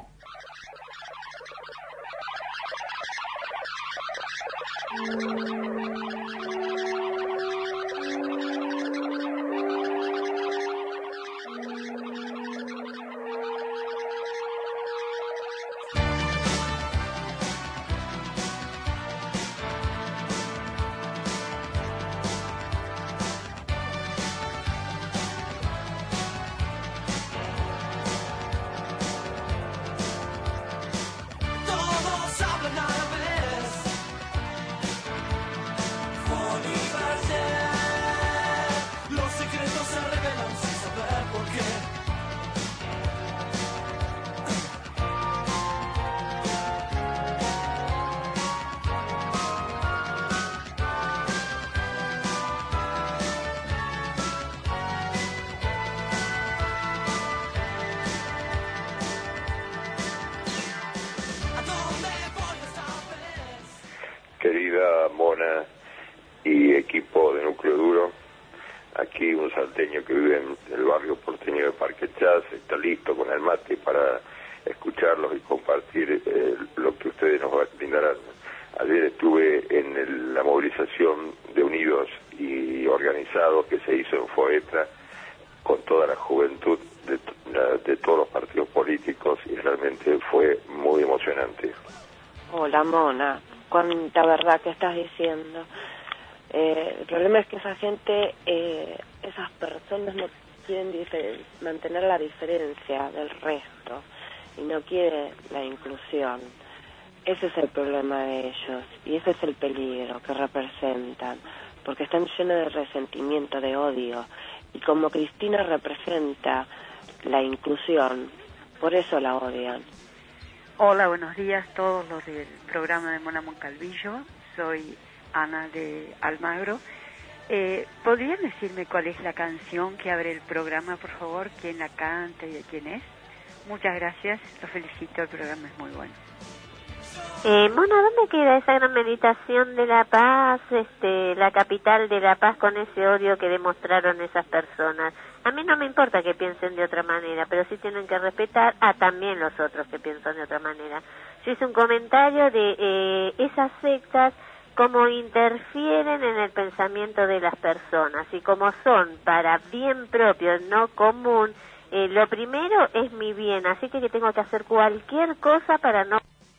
aquí un salteño que vive en el barrio porteño de Parque Chas, está listo con el mate para escucharlos y compartir lo que ustedes nos brindarán. Ayer estuve en la movilización de Unidos y Organizados que se hizo en Foetra con toda la juventud de todos los partidos políticos y realmente fue muy emocionante. Hola, Mona, cuánta verdad que estás diciendo. El problema es que esa gente, esas personas no quieren mantener la diferencia del resto y no quieren la inclusión. Ese es el problema de ellos y ese es el peligro que representan, porque están llenos de resentimiento, de odio, y como Cristina representa la inclusión, por eso la odian. Hola, buenos días a todos los del programa de Mona Moncalvillo. Soy Ana de Almagro. ¿Podrían decirme cuál es la canción que abre el programa, por favor? ¿Quién la canta y de quién es? Muchas gracias, los felicito, el programa es muy bueno. Mona, ¿dónde queda esa gran meditación de La Paz, la capital de La Paz, con ese odio que demostraron esas personas? A mí no me importa que piensen de otra manera, pero sí tienen que respetar a también los otros que piensan de otra manera. Yo hice un comentario de esas sectas, cómo interfieren en el pensamiento de las personas y cómo son para bien propio, no común. Lo primero es mi bien, así que tengo que hacer cualquier cosa para no...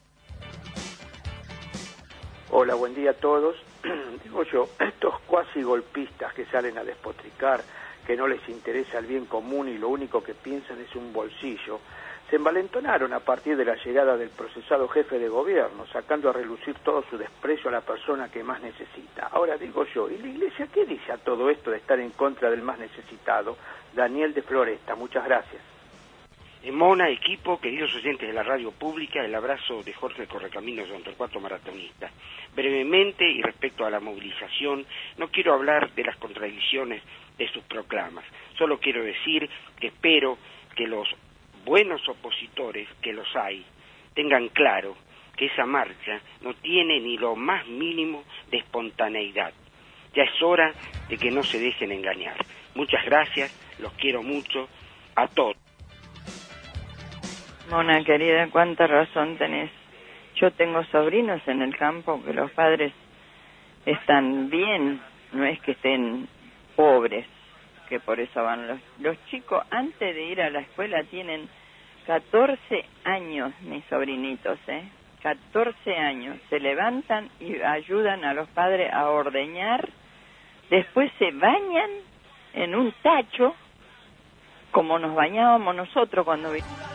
Hola, buen día a todos. Digo yo, estos cuasi golpistas que salen a despotricar, que no les interesa el bien común y lo único que piensan es un bolsillo, se envalentonaron a partir de la llegada del procesado jefe de gobierno, sacando a relucir todo su desprecio a la persona que más necesita. Ahora digo yo, ¿y la Iglesia qué dice a todo esto de estar en contra del más necesitado? Daniel de Floresta, muchas gracias. Mona, equipo, queridos oyentes de la radio pública, el abrazo de Jorge Correcaminos de Torcuato Maratonista. Brevemente, y respecto a la movilización, no quiero hablar de las contradicciones de sus proclamas, solo quiero decir que espero que los buenos opositores, que los hay, tengan claro que esa marcha no tiene ni lo más mínimo de espontaneidad. Ya es hora de que no se dejen engañar. Muchas gracias, los quiero mucho, a todos. Mona, querida, cuánta razón tenés. Yo tengo sobrinos en el campo que los padres están bien, no es que estén pobres, que por eso van los chicos antes de ir a la escuela tienen 14 años, mis sobrinitos, 14 años, se levantan y ayudan a los padres a ordeñar, después se bañan en un tacho, como nos bañábamos nosotros cuando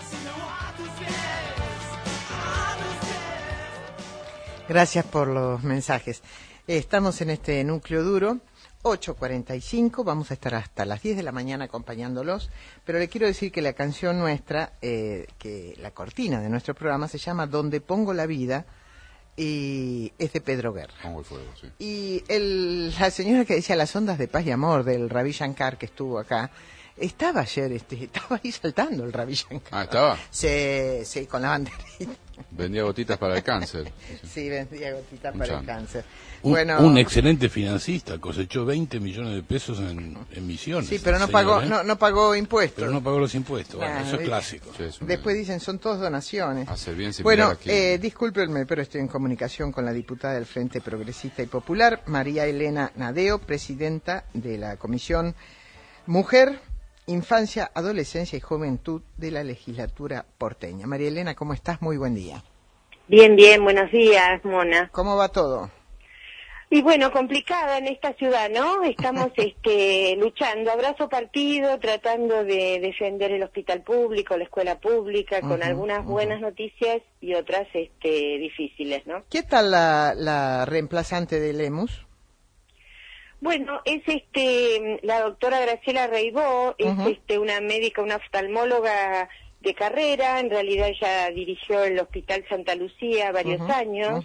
Gracias por los mensajes. Estamos en este núcleo duro, 8:45, vamos a estar hasta las 10 de la mañana acompañándolos, pero le quiero decir que la canción nuestra, que la cortina de nuestro programa se llama Donde Pongo la Vida, y es de Pedro Guerra. Pongo el fuego, sí. Y la señora que decía Las Ondas de Paz y Amor, del Ravi Shankar, que estuvo acá, estaba ayer, estaba ahí saltando el Ravi Shankar. Ah, ¿estaba? Sí, con la banderita. Vendía gotitas para el cáncer. Sí, vendía gotitas para el cáncer. Un excelente financista, cosechó 20 millones de pesos en Misiones. Sí, pero no pagó impuestos. Pero no pagó los impuestos, bueno, eso es clásico. Sí, después dicen, son todas donaciones. Hace bien bueno, discúlpenme, pero estoy en comunicación con la diputada del Frente Progresista y Popular, María Elena Nadeo, presidenta de la Comisión Mujer, Infancia, Adolescencia y Juventud de la Legislatura porteña. María Elena, ¿cómo estás? Muy buen día. Bien, buenos días, Mona. ¿Cómo va todo? Y bueno, complicada en esta ciudad, ¿no? Estamos luchando, abrazo partido, tratando de defender el hospital público, la escuela pública, con algunas buenas noticias y otras difíciles, ¿no? ¿Qué tal la reemplazante de Lemus? Bueno, es la doctora Graciela Reibó, es una médica, una oftalmóloga de carrera, en realidad ella dirigió el Hospital Santa Lucía varios años,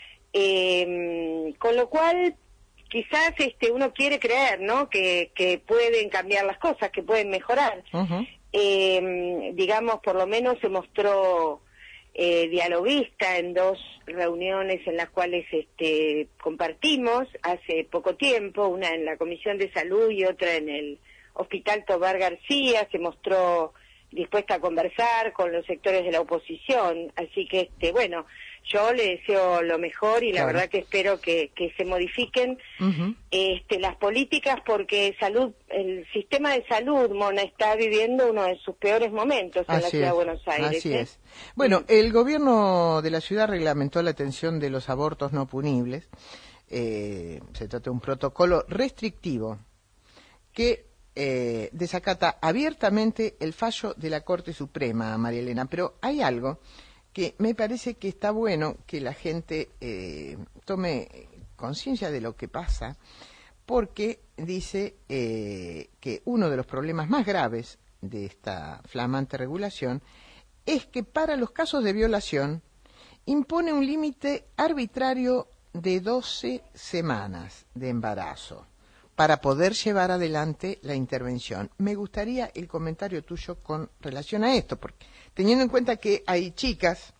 con lo cual quizás uno quiere creer, ¿no?, que pueden cambiar las cosas, que pueden mejorar. Digamos, por lo menos se mostró dialoguista en 2 reuniones en las cuales compartimos hace poco tiempo, una en la Comisión de Salud y otra en el Hospital Tobar García. Se mostró dispuesta a conversar con los sectores de la oposición, así que bueno, yo le deseo lo mejor y la verdad que espero que se modifiquen las políticas, porque el sistema de salud, Mona, está viviendo uno de sus peores momentos en la ciudad de Buenos Aires. Así es. Bueno, el gobierno de la ciudad reglamentó la atención de los abortos no punibles. Se trata de un protocolo restrictivo que desacata abiertamente el fallo de la Corte Suprema, María Elena, pero hay algo que me parece que está bueno que la gente tome conciencia de lo que pasa, porque dice que uno de los problemas más graves de esta flamante regulación es que para los casos de violación impone un límite arbitrario de 12 semanas de embarazo para poder llevar adelante la intervención. Me gustaría el comentario tuyo con relación a esto, porque teniendo en cuenta que hay chicas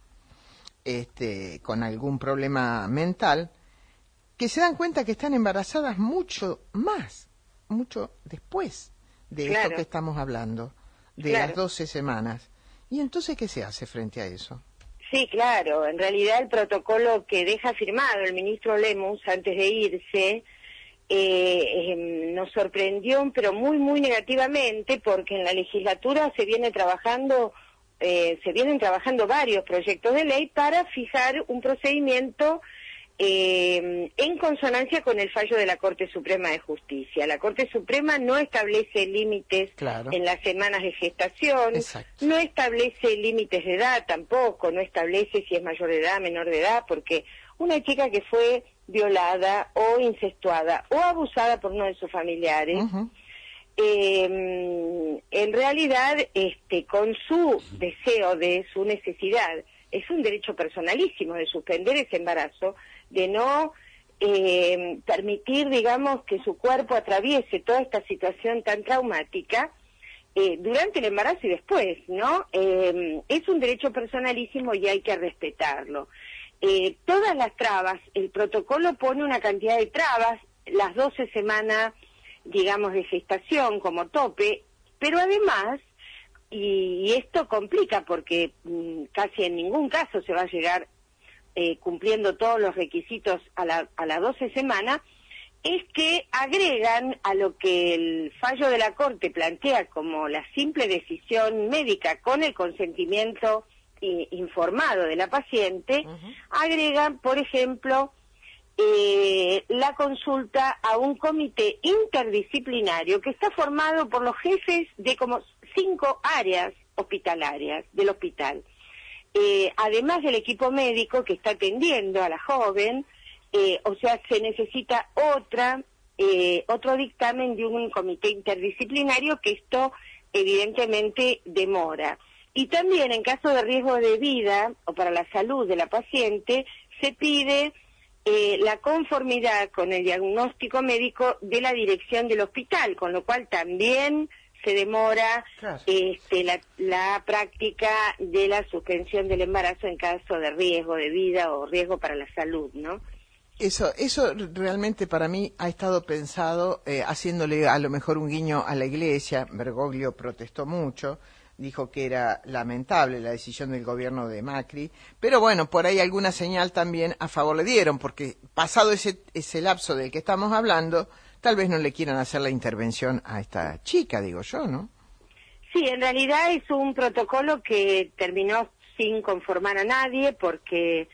con algún problema mental que se dan cuenta que están embarazadas mucho después de esto que estamos hablando, de las 12 semanas. ¿Y entonces qué se hace frente a eso? Sí, claro. En realidad el protocolo que deja firmado el ministro Lemus antes de irse nos sorprendió, pero muy, muy negativamente, porque en la legislatura se vienen trabajando varios proyectos de ley para fijar un procedimiento en consonancia con el fallo de la Corte Suprema de Justicia. La Corte Suprema no establece límites en las semanas de gestación, no establece límites de edad tampoco, no establece si es mayor de edad, menor de edad, porque una chica que fue violada o incestuada o abusada por uno de sus familiares, en realidad con su deseo, de su necesidad, es un derecho personalísimo de suspender ese embarazo, de no permitir, digamos, que su cuerpo atraviese toda esta situación tan traumática durante el embarazo y después, ¿no? Es un derecho personalísimo y hay que respetarlo. Todas las trabas, el protocolo pone una cantidad de trabas, las 12 semanas, digamos, de gestación como tope, pero además, y esto complica porque casi en ningún caso se va a llegar cumpliendo todos los requisitos a la 12 semanas, es que agregan a lo que el fallo de la Corte plantea como la simple decisión médica con el consentimiento informado de la paciente, agregan, por ejemplo, la consulta a un comité interdisciplinario que está formado por los jefes de como 5 áreas hospitalarias del hospital. Además del equipo médico que está atendiendo a la joven, o sea, se necesita otro dictamen de un comité interdisciplinario, que esto evidentemente demora. Y también en caso de riesgo de vida o para la salud de la paciente, se pide la conformidad con el diagnóstico médico de la dirección del hospital, con lo cual también se demora la práctica de la suspensión del embarazo en caso de riesgo de vida o riesgo para la salud, ¿no? Eso realmente para mí ha estado pensado haciéndole a lo mejor un guiño a la Iglesia. Bergoglio protestó mucho, dijo que era lamentable la decisión del gobierno de Macri, pero bueno, por ahí alguna señal también a favor le dieron, porque pasado ese lapso del que estamos hablando, tal vez no le quieran hacer la intervención a esta chica, digo yo, ¿no? Sí, en realidad es un protocolo que terminó sin conformar a nadie, porque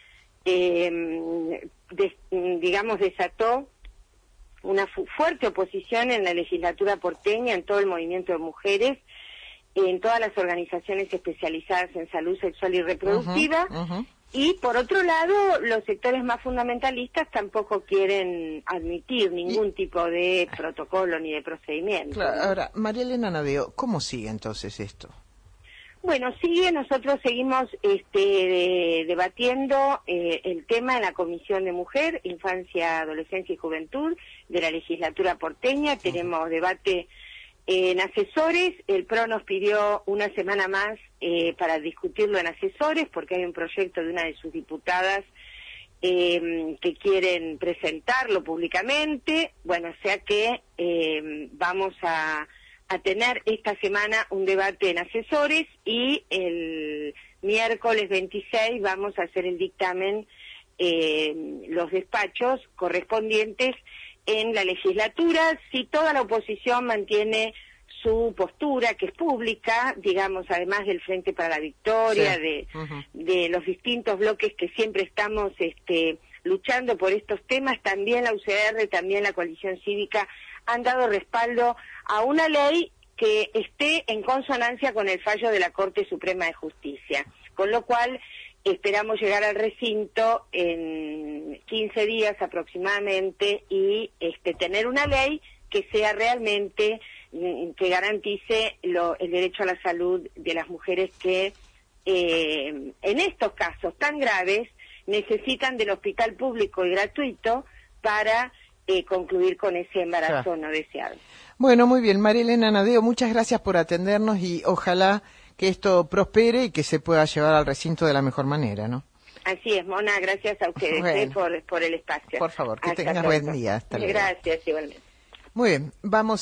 digamos, desató una fuerte oposición en la legislatura porteña, en todo el movimiento de mujeres, en todas las organizaciones especializadas en salud sexual y reproductiva, y por otro lado, los sectores más fundamentalistas tampoco quieren admitir ningún tipo de protocolo ni de procedimiento. Claro, ahora, María Elena Nadeo, ¿cómo sigue entonces esto? Bueno, nosotros seguimos debatiendo el tema en la Comisión de Mujer, Infancia, Adolescencia y Juventud de la legislatura porteña. Tenemos debate En asesores, el PRO nos pidió una semana más para discutirlo en asesores, porque hay un proyecto de una de sus diputadas que quieren presentarlo públicamente. Bueno, o sea que vamos a tener esta semana un debate en asesores y el miércoles 26 vamos a hacer el dictamen, los despachos correspondientes en la legislatura, si toda la oposición mantiene su postura, que es pública, digamos, además del Frente para la Victoria, Sí. de los distintos bloques que siempre estamos luchando por estos temas, también la UCR, también la coalición cívica han dado respaldo a una ley que esté en consonancia con el fallo de la Corte Suprema de Justicia, con lo cual esperamos llegar al recinto en 15 días aproximadamente y tener una ley que sea realmente, que garantice el derecho a la salud de las mujeres que en estos casos tan graves necesitan del hospital público y gratuito para concluir con ese embarazo no deseado. Bueno, muy bien, María Elena Nadeo, muchas gracias por atendernos y ojalá que esto prospere y que se pueda llevar al recinto de la mejor manera, ¿no? Así es, Mona, gracias a ustedes Bueno. por el espacio. Por favor, que Hasta tengas pronto. buen día. Hasta luego. Gracias, igualmente. Muy bien, vamos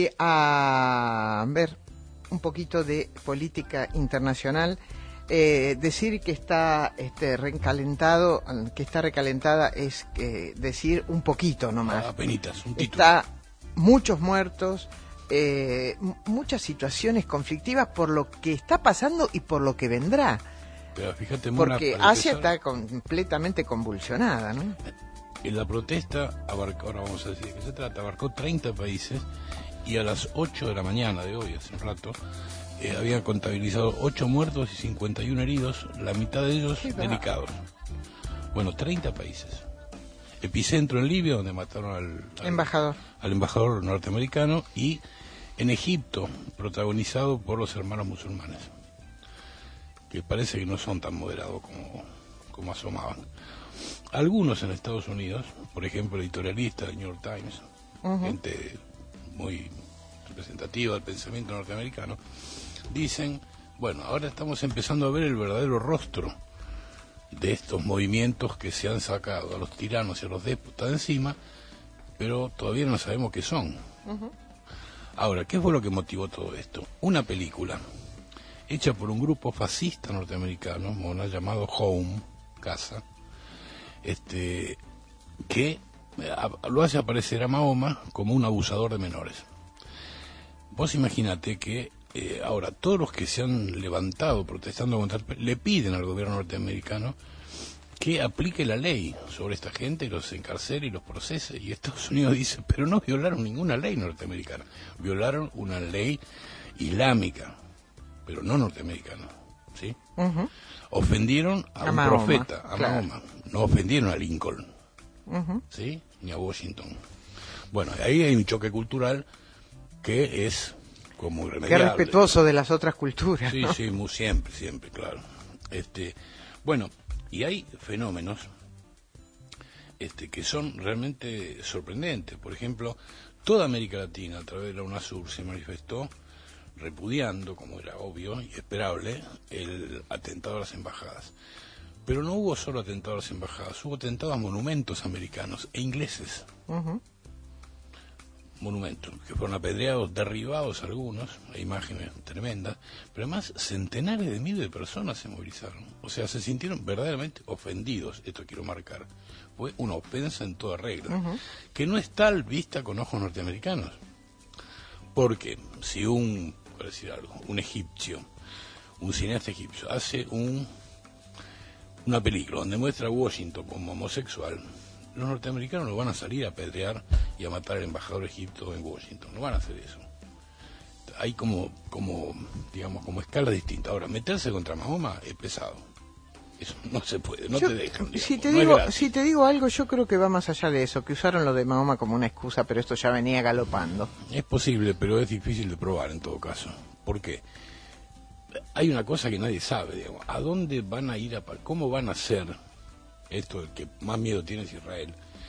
a ver un poquito de política internacional. Decir que está recalentado, que está recalentada es decir un poquito nomás. Apenitas, un título. Está muchos muertos, muchas situaciones conflictivas por lo que está pasando y por lo que vendrá. Pero fíjate, Mona, Porque para Asia empezar, está completamente convulsionada, ¿no? en la protesta abarcó, ahora vamos a decir de qué se trata, abarcó 30 países y a las 8 de la mañana de hoy, hace un rato, habían contabilizado 8 muertos y 51 heridos, la mitad de ellos delicados. Bueno, 30 países. Epicentro en Libia, donde mataron al embajador norteamericano, y en Egipto, protagonizado por los hermanos musulmanes, que parece que no son tan moderados como asomaban. Algunos en Estados Unidos, por ejemplo, el editorialista del New York Times, gente muy representativa del pensamiento norteamericano, dicen, bueno, ahora estamos empezando a ver el verdadero rostro de estos movimientos que se han sacado a los tiranos y a los déspotas de encima, pero todavía no sabemos qué son. Ahora, ¿qué fue lo que motivó todo esto? Una película hecha por un grupo fascista norteamericano, Mona, llamado Home, Casa, que lo hace aparecer a Mahoma como un abusador de menores. Vos imaginate que ahora todos los que se han levantado protestando contra le piden al gobierno norteamericano que aplique la ley sobre esta gente y los encarcele y los procese, y Estados Unidos dice, pero no violaron ninguna ley norteamericana, violaron una ley islámica, pero no norteamericana, ¿sí? Ofendieron a un Mahoma, profeta, a claro. Mahoma, no ofendieron a Lincoln, ¿sí? Ni a Washington. Bueno, ahí hay un choque cultural que es como Qué irremediable. respetuoso de las otras culturas. Sí, ¿no? sí, siempre, claro. Bueno, y hay fenómenos que son realmente sorprendentes. Por ejemplo, toda América Latina, a través de la UNASUR, se manifestó repudiando, como era obvio y esperable, el atentado a las embajadas. Pero no hubo solo atentado a las embajadas, hubo atentados a monumentos americanos e ingleses. Monumentos que fueron apedreados, derribados algunos, hay imágenes tremendas, pero además centenares de miles de personas se movilizaron. O sea, se sintieron verdaderamente ofendidos, esto quiero marcar. Fue una ofensa en toda regla, que no es tal vista con ojos norteamericanos. Porque si por decir algo, un egipcio, un cineasta egipcio, hace una película donde muestra a Washington como homosexual, los norteamericanos no van a salir a apedrear y a matar al embajador de Egipto en Washington, no van a hacer eso. Hay como escalas distintas. Ahora, meterse contra Mahoma es pesado. Eso no se puede, no te dejan. Digamos, Si te digo algo, yo creo que va más allá de eso, que usaron lo de Mahoma como una excusa, pero esto ya venía galopando. Es posible, pero es difícil de probar en todo caso. ¿Por qué? Hay una cosa que nadie sabe, digamos, ¿a dónde van a ir cómo van a hacer esto? El que más miedo tiene es Israel.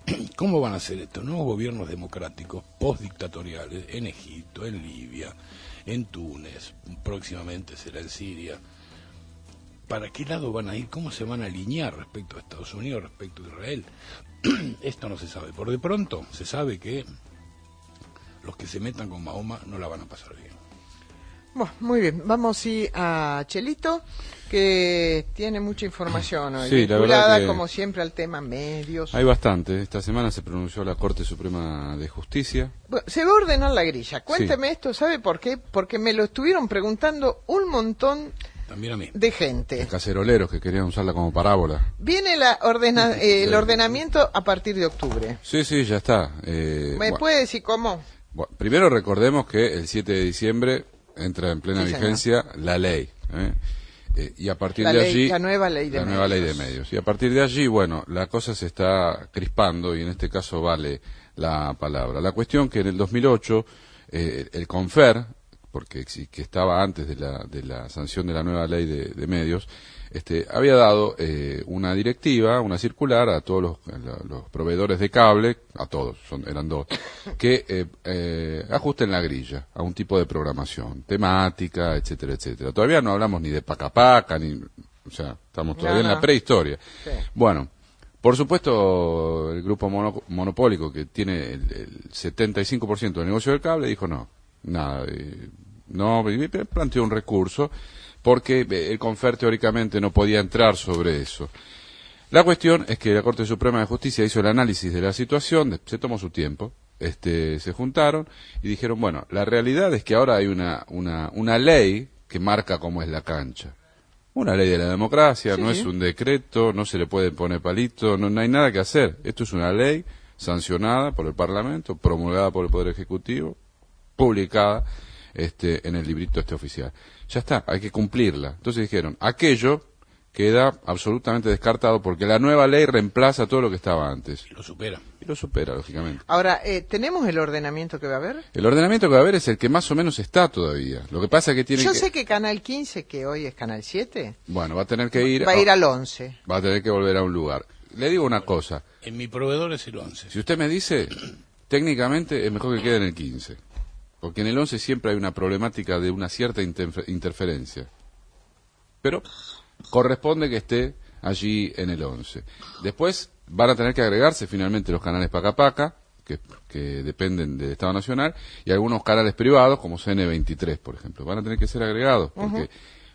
¿Cómo van a hacer esto? Nuevos gobiernos democráticos, postdictatoriales, en Egipto, en Libia, en Túnez, próximamente será en Siria. ¿Para qué lado van a ir? ¿Cómo se van a alinear respecto a Estados Unidos, respecto a Israel? Esto no se sabe. Por de pronto se sabe que los que se metan con Mahoma no la van a pasar bien. Bueno, muy bien, vamos a Chelito, que tiene mucha información hoy, Sí, la vinculada verdad que como siempre al tema medios. Hay bastante. Esta semana se pronunció la Corte Suprema de Justicia. Bueno, se va a ordenar la grilla. Cuénteme esto, ¿sabe por qué? Porque me lo estuvieron preguntando un montón También a mí. de gente. Los caceroleros que querían usarla como parábola. Viene el ordenamiento a partir de octubre. Sí, ya está. ¿Me puede decir cómo? Bueno, primero recordemos que el 7 de diciembre entra en plena vigencia la ley. Y a partir de allí... La nueva ley de medios. Y a partir de allí, bueno, la cosa se está crispando y en este caso vale la palabra. La cuestión que en el 2008 el CONFER, que estaba antes de la sanción de la nueva ley de medios, había dado una directiva, una circular a todos los proveedores de cable, a todos, eran dos, que ajusten la grilla a un tipo de programación, temática, etcétera, etcétera. Todavía no hablamos ni de paca-paca, o sea, estamos todavía en la prehistoria. Sí. Bueno, por supuesto, el grupo monopólico que tiene el 75% del negocio del cable dijo no, planteó un recurso, porque el CONFER teóricamente no podía entrar sobre eso. La cuestión es que la Corte Suprema de Justicia hizo el análisis de la situación, se tomó su tiempo, se juntaron y dijeron, bueno, la realidad es que ahora hay una ley que marca cómo es la cancha. Una ley de la democracia, no es un decreto, no se le puede poner palito, no hay nada que hacer. Esto es una ley sancionada por el Parlamento, promulgada por el Poder Ejecutivo, publicada en el librito oficial. Ya está, hay que cumplirla. Entonces dijeron, aquello queda absolutamente descartado porque la nueva ley reemplaza todo lo que estaba antes. Lo supera. Y lo supera, lógicamente. Ahora, ¿tenemos el ordenamiento que va a haber? El ordenamiento que va a haber es el que más o menos está todavía. Lo que pasa es que tiene Yo sé que Canal 15, que hoy es Canal 7... Bueno, va a tener que ir... Va a ir al 11. Va a tener que volver a un lugar. Le digo una cosa. En mi proveedor es el 11. Si usted me dice, técnicamente es mejor que quede en el 15. Porque en el 11 siempre hay una problemática de una cierta interferencia. Pero corresponde que esté allí en el 11. Después van a tener que agregarse finalmente los canales Paca-Paca, que dependen del Estado Nacional, y algunos canales privados, como CN23, por ejemplo. Van a tener que ser agregados, porque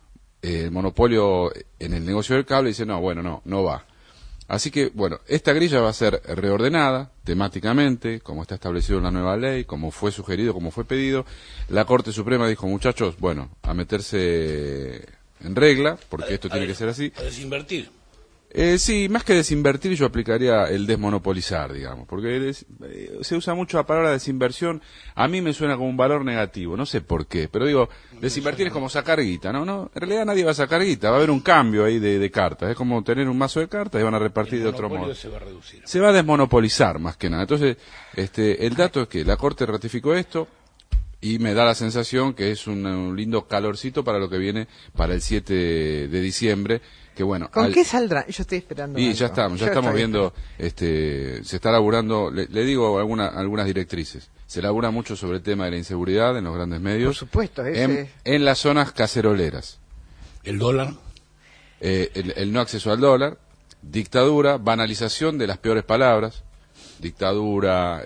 el monopolio en el negocio del cable dice, no va. Así que, bueno, esta grilla va a ser reordenada temáticamente, como está establecido en la nueva ley, como fue sugerido, como fue pedido. La Corte Suprema dijo, muchachos, bueno, a meterse en regla, porque esto tiene que ser así. A desinvertir. Sí, más que desinvertir yo aplicaría el desmonopolizar, digamos, porque se usa mucho la palabra desinversión. A mí me suena como un valor negativo, no sé por qué, pero digo, desinvertir es como sacar guita, ¿no? En realidad nadie va a sacar guita, va a haber un cambio ahí de cartas, es como tener un mazo de cartas y van a repartir de otro modo. Se va a reducir. Se va a desmonopolizar más que nada. Entonces, el dato es que la Corte ratificó esto y me da la sensación que es un lindo calorcito para lo que viene para el 7 de diciembre. Que bueno, ¿con qué saldrá? Yo estoy esperando. Y ya estamos viendo, se está laburando, le digo algunas directrices. Se labura mucho sobre el tema de la inseguridad en los grandes medios. Por supuesto, en las zonas caceroleras. ¿El dólar? El no acceso al dólar, dictadura, banalización de las peores palabras, dictadura,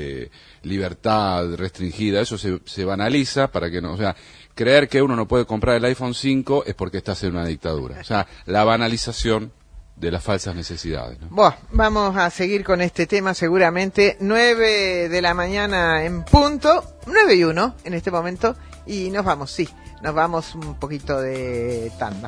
libertad restringida, eso se banaliza para que no, o sea, creer que uno no puede comprar el iPhone 5 es porque estás en una dictadura. O sea, la banalización de las falsas necesidades, ¿no? Bueno, vamos a seguir con este tema seguramente. 9 de la mañana en punto, 9:01 en este momento, y nos vamos un poquito de tanda.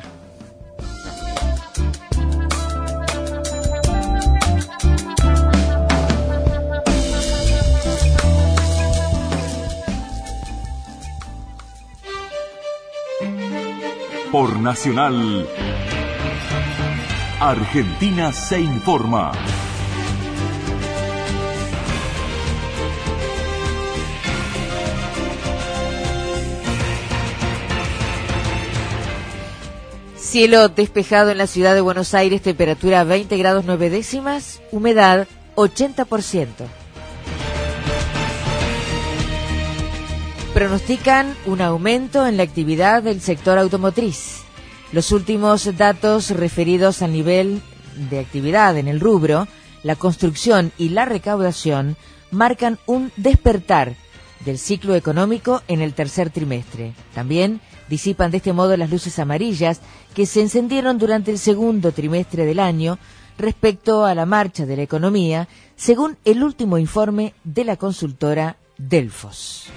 Por Nacional, Argentina se informa. Cielo despejado en la ciudad de Buenos Aires, temperatura 20 grados 9 décimas, humedad 80%. Pronostican un aumento en la actividad del sector automotriz. Los últimos datos referidos al nivel de actividad en el rubro, la construcción y la recaudación marcan un despertar del ciclo económico en el tercer trimestre. También disipan de este modo las luces amarillas que se encendieron durante el segundo trimestre del año respecto a la marcha de la economía, según el último informe de la consultora Delfos.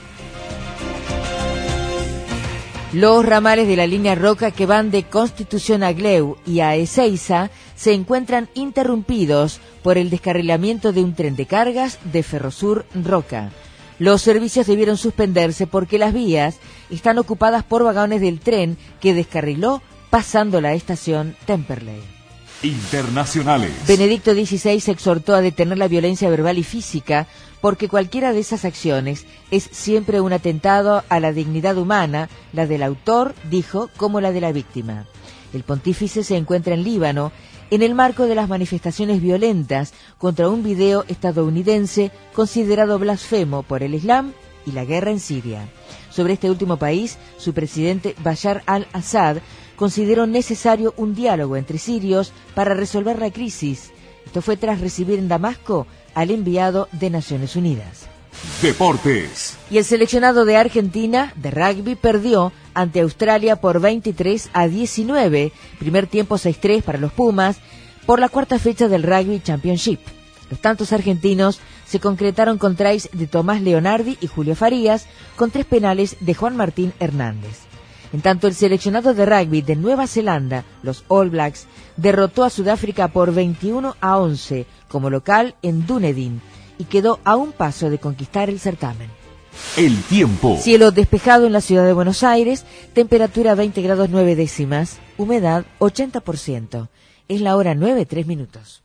Los ramales de la línea Roca que van de Constitución a Gleu y a Ezeiza se encuentran interrumpidos por el descarrilamiento de un tren de cargas de Ferrosur Roca. Los servicios debieron suspenderse porque las vías están ocupadas por vagones del tren que descarriló pasando la estación Temperley. Internacionales. Benedicto XVI exhortó a detener la violencia verbal y física porque cualquiera de esas acciones es siempre un atentado a la dignidad humana, la del autor, dijo, como la de la víctima. El pontífice se encuentra en Líbano en el marco de las manifestaciones violentas contra un video estadounidense considerado blasfemo por el Islam y la guerra en Siria. Sobre este último país, su presidente Bashar al-Assad consideró necesario un diálogo entre sirios para resolver la crisis. Esto fue tras recibir en Damasco al enviado de Naciones Unidas. Deportes. Y el seleccionado de Argentina de rugby perdió ante Australia por 23-19, primer tiempo 6-3 para los Pumas, por la cuarta fecha del Rugby Championship. Los tantos argentinos se concretaron con tries de Tomás Leonardi y Julio Farías, con 3 penales de Juan Martín Hernández. En tanto, el seleccionado de rugby de Nueva Zelanda, los All Blacks, derrotó a Sudáfrica por 21-11 como local en Dunedin y quedó a un paso de conquistar el certamen. El tiempo. Cielo despejado en la ciudad de Buenos Aires, temperatura 20 grados 9 décimas, humedad 80%. Es la hora 9:03.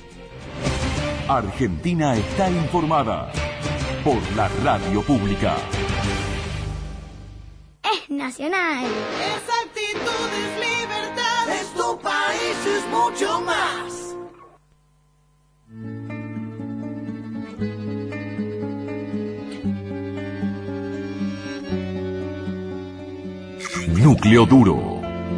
Argentina está informada por la radio pública. Es nacional. Esa actitud es libertad. Es tu país, es mucho más. Núcleo duro.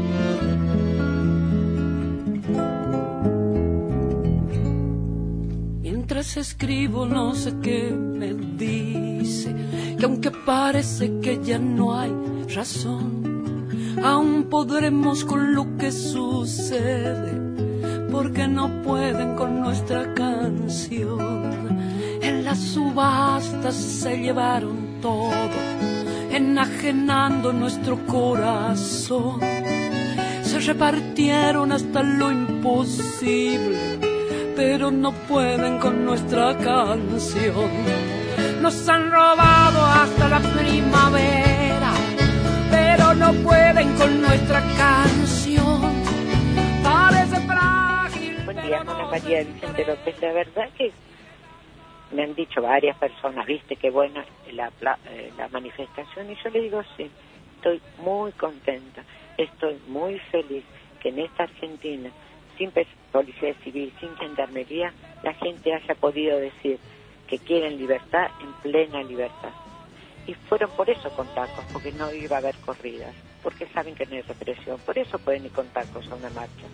Mientras escribo no sé qué me dice, que aunque parece que ya no hay razón, aún podremos con lo que sucede, porque no pueden con nuestra canción. En las subastas se llevaron todo, enajenando nuestro corazón. Se repartieron hasta lo imposible, pero no pueden con nuestra canción. Nos han robado hasta la primavera, pero no pueden con nuestra canción. Parece frágil. Buen día, Ana María Vicente López. La verdad que me han dicho varias personas, viste qué buena la manifestación, y yo le digo sí, estoy muy contenta, estoy muy feliz que en esta Argentina, sin policía civil, sin gendarmería, la gente haya podido decir que quieren libertad en plena libertad. Y fueron por eso con tacos, porque no iba a haber corridas, porque saben que no hay represión, por eso pueden ir con tacos a una marcha.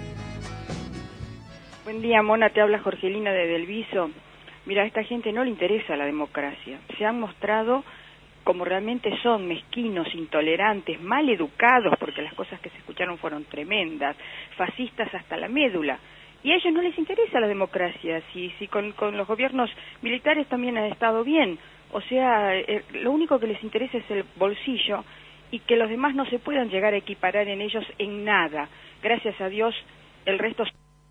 Buen día, Mona, te habla Jorgelina de Delviso. Mira, a esta gente no le interesa la democracia. Se han mostrado como realmente son, mezquinos, intolerantes, mal educados, porque las cosas que se escucharon fueron tremendas, fascistas hasta la médula. Y a ellos no les interesa la democracia, si con los gobiernos militares también han estado bien. O sea, lo único que les interesa es el bolsillo y que los demás no se puedan llegar a equiparar en ellos en nada. Gracias a Dios, el resto...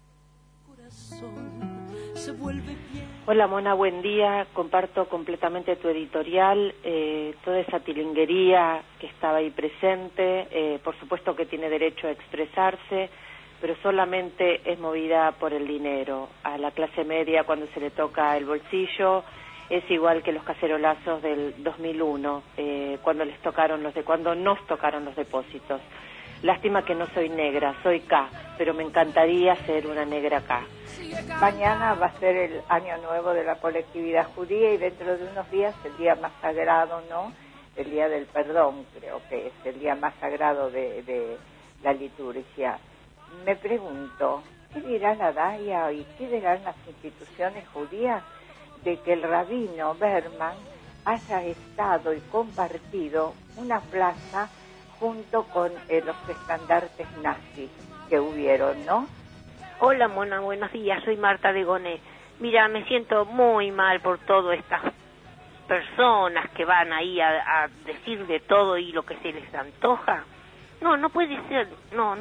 Hola Mona, buen día, comparto completamente tu editorial, toda esa tilinguería que estaba ahí presente, por supuesto que tiene derecho a expresarse, pero solamente es movida por el dinero. A la clase media cuando se le toca el bolsillo es igual que los cacerolazos del 2001, cuando nos tocaron los depósitos. Lástima que no soy negra, soy K, pero me encantaría ser una negra K. Mañana va a ser el año nuevo de la colectividad judía y dentro de unos días el día más sagrado, ¿no? El día del perdón, creo que es el día más sagrado de la liturgia. Me pregunto, ¿qué dirá la DAIA y qué dirán las instituciones judías de que el rabino Berman haya estado y compartido una plaza junto con los estandartes nazis que hubieron, ¿no? Hola, Mona, buenos días, soy Marta de Goné. Mira, me siento muy mal por todas estas personas que van ahí a decir de todo y lo que se les antoja. No puede ser, no.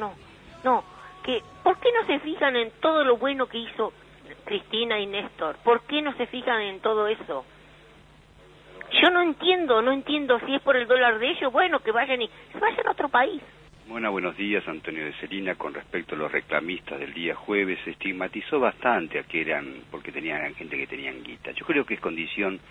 ¿Por qué no se fijan en todo lo bueno que hizo Cristina y Néstor? ¿Por qué no se fijan en todo eso? Yo no entiendo si es por el dólar de ellos, bueno, que vayan a otro país. Bueno, buenos días, Antonio de Celina. Con respecto a los reclamistas del día jueves, se estigmatizó bastante a que eran, porque tenían gente que tenían guita. Yo creo que es condición,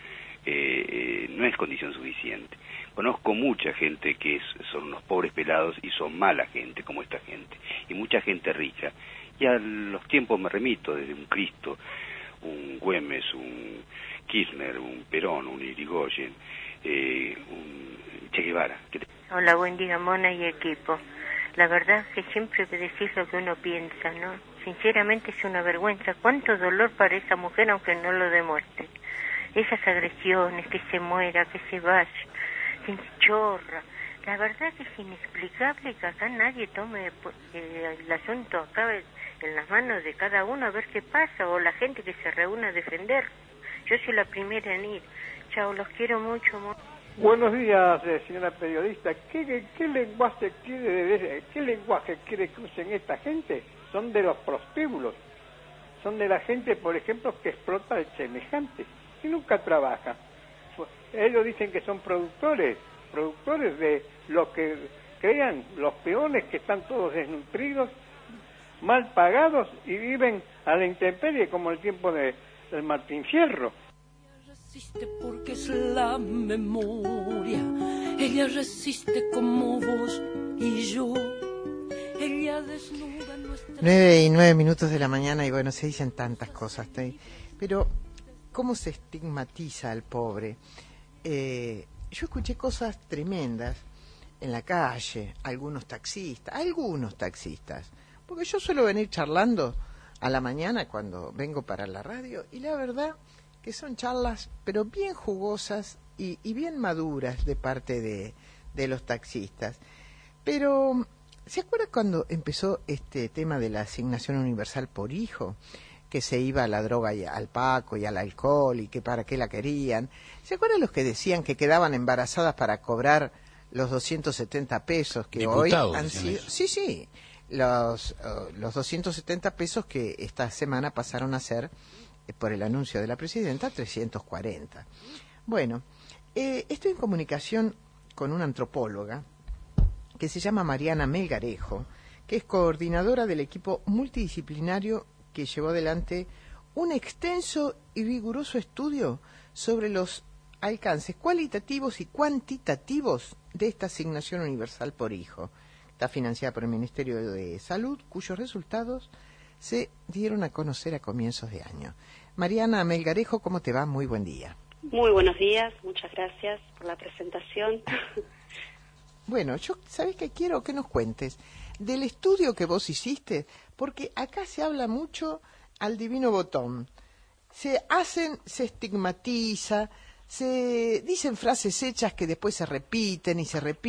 no es condición suficiente. Conozco mucha gente que son unos pobres pelados y son mala gente, como esta gente, y mucha gente rica. Y a los tiempos me remito, desde un Cristo, un Güemes, un Kirchner, un Perón, un Irigoyen, un Che Guevara. Hola, buen día, Mona y equipo. La verdad es que siempre decís lo que uno piensa, ¿no? Sinceramente es una vergüenza. Cuánto dolor para esa mujer, aunque no lo demuestre. Esas agresiones, que se muera, que se vaya, sin chorra. La verdad que es inexplicable que acá nadie tome el asunto acá en las manos de cada uno a ver qué pasa, o la gente que se reúne a defender. Yo soy la primera en ir. Chao, los quiero mucho. Buenos días, señora periodista. ¿Qué lenguaje quiere que usen esta gente? Son de los prostíbulos. Son de la gente, por ejemplo, que explota de semejantes, que nunca trabaja. Ellos dicen que son productores de lo que crean los peones, que están todos desnutridos, mal pagados y viven a la intemperie como el tiempo del Martín Fierro. Resiste porque es la memoria, ella resiste como vos y yo, ella desnuda nuestra... 9:09 de la mañana y bueno, se dicen tantas cosas, pero ¿cómo se estigmatiza al pobre? Yo escuché cosas tremendas en la calle, algunos taxistas, porque yo suelo venir charlando a la mañana cuando vengo para la radio y la verdad que son charlas pero bien jugosas y bien maduras de parte de los taxistas. Pero ¿se acuerda cuando empezó este tema de la asignación universal por hijo? Que se iba a la droga y al Paco y al alcohol y que para qué la querían. ¿Se acuerdan los que decían que quedaban embarazadas para cobrar los 270 pesos que Diputados, hoy han sido? Sí, los 270 pesos que esta semana pasaron a ser, por el anuncio de la presidenta, 340. Bueno, estoy en comunicación con una antropóloga que se llama Mariana Melgarejo, que es coordinadora del equipo multidisciplinario que llevó adelante un extenso y riguroso estudio sobre los alcances cualitativos y cuantitativos de esta asignación universal por hijo. Está financiada por el Ministerio de Salud, cuyos resultados se dieron a conocer a comienzos de año. Mariana Melgarejo, ¿cómo te va? Muy buen día. Muy buenos días, muchas gracias por la presentación. Bueno, yo, ¿sabes qué quiero que nos cuentes? Del estudio que vos hiciste, porque acá se habla mucho al divino botón. Se estigmatiza, se dicen frases hechas que después se repiten,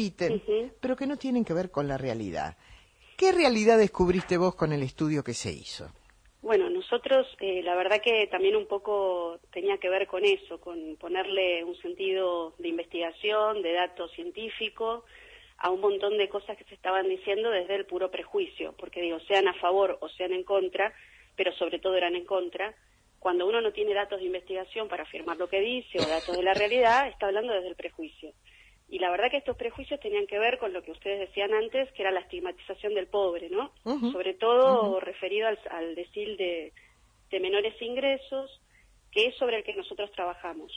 pero que no tienen que ver con la realidad. ¿Qué realidad descubriste vos con el estudio que se hizo? Bueno, nosotros, la verdad que también un poco tenía que ver con eso, con ponerle un sentido de investigación, de dato científico, a un montón de cosas que se estaban diciendo desde el puro prejuicio, porque digo, sean a favor o sean en contra, pero sobre todo eran en contra. Cuando uno no tiene datos de investigación para afirmar lo que dice o datos de la realidad, está hablando desde el prejuicio. Y la verdad que estos prejuicios tenían que ver con lo que ustedes decían antes, que era la estigmatización del pobre, ¿no? Sobre todo referido al decil de menores ingresos, que es sobre el que nosotros trabajamos.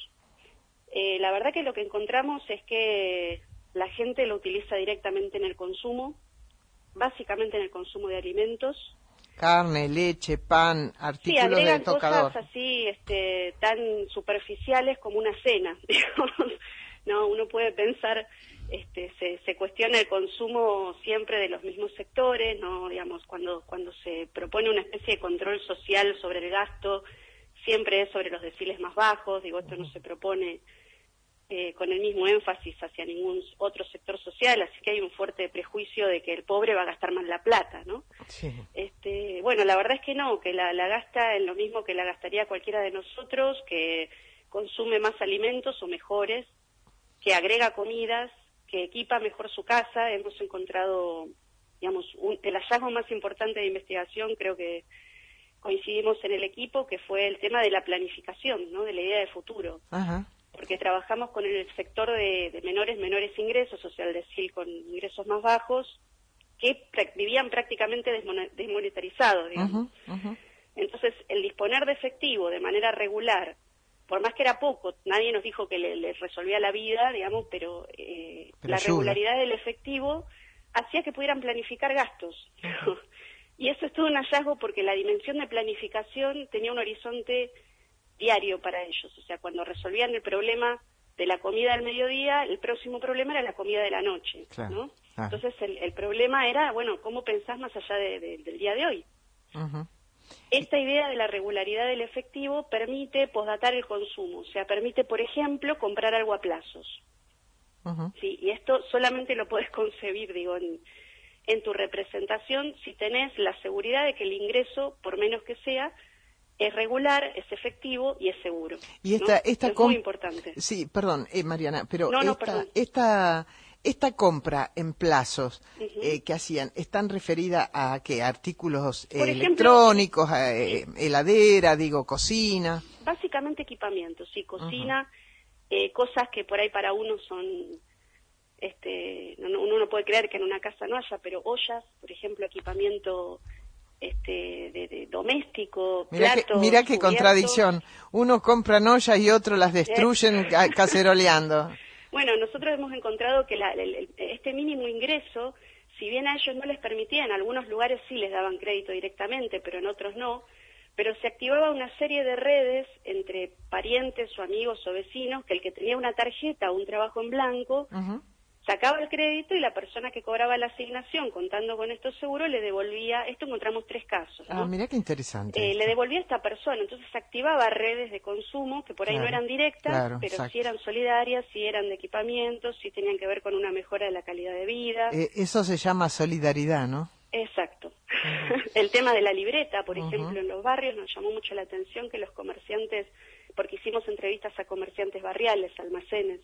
La verdad que lo que encontramos es que la gente lo utiliza directamente en el consumo, básicamente en el consumo de alimentos. Carne, leche, pan, artículos de tocador. Cosas así tan superficiales como una cena, digamos. No, uno puede pensar, se cuestiona el consumo siempre de los mismos sectores, no, digamos, cuando se propone una especie de control social sobre el gasto, siempre es sobre los deciles más bajos, digo, esto no se propone con el mismo énfasis hacia ningún otro sector social, así que hay un fuerte prejuicio de que el pobre va a gastar más la plata, ¿no? Sí. Bueno, la verdad es que no, que la gasta en lo mismo que la gastaría cualquiera de nosotros, que consume más alimentos o mejores, que agrega comidas, que equipa mejor su casa. Hemos encontrado, digamos, el hallazgo más importante de investigación, creo que coincidimos en el equipo, que fue el tema de la planificación, ¿no? De la idea de futuro. Ajá. Porque trabajamos con el sector de menores ingresos, o sea, el decil con ingresos más bajos, que vivían prácticamente desmonetarizados, digamos. Entonces, el disponer de efectivo de manera regular, por más que era poco, nadie nos dijo que les resolvía la vida, digamos, pero la regularidad del efectivo hacía que pudieran planificar gastos. Y eso es todo un hallazgo porque la dimensión de planificación tenía un horizonte diario para ellos. O sea, cuando resolvían el problema de la comida del mediodía, el próximo problema era la comida de la noche, claro, ¿no? Claro. Entonces el problema era, bueno, ¿cómo pensás más allá del día de hoy? Esta idea de la regularidad del efectivo permite posdatar el consumo, o sea, permite, por ejemplo, comprar algo a plazos. Sí, y esto solamente lo podés concebir, digo, en tu representación si tenés la seguridad de que el ingreso, por menos que sea, es regular, es efectivo y es seguro. Y esta es muy importante. Sí, perdón, Mariana, pero perdón. esta compra en plazos que hacían, ¿están referidas a qué? ¿Artículos electrónicos, heladera, digo, cocina? Básicamente equipamiento, sí, cocina, cosas que por ahí para uno son, uno no puede creer que en una casa no haya, pero ollas, por ejemplo, equipamiento de doméstico, platos. Mira qué contradicción. Uno compra ollas y otros las destruyen caceroleando. Bueno, nosotros hemos encontrado que este mínimo ingreso, si bien a ellos no les permitía, en algunos lugares sí les daban crédito directamente, pero en otros no, pero se activaba una serie de redes entre parientes o amigos o vecinos, que el que tenía una tarjeta o un trabajo en blanco, sacaba el crédito y la persona que cobraba la asignación, contando con estos seguros, le devolvía, esto encontramos 3 casos, ¿no? Mira qué interesante. Le devolvía a esta persona, entonces se activaba redes de consumo que por ahí no eran directas, pero exacto. sí eran solidarias, sí eran de equipamiento, sí tenían que ver con una mejora de la calidad de vida. Eso se llama solidaridad, ¿no? Exacto. El tema de la libreta, por ejemplo, en los barrios nos llamó mucho la atención que los comerciantes, porque hicimos entrevistas a comerciantes barriales, almacenes,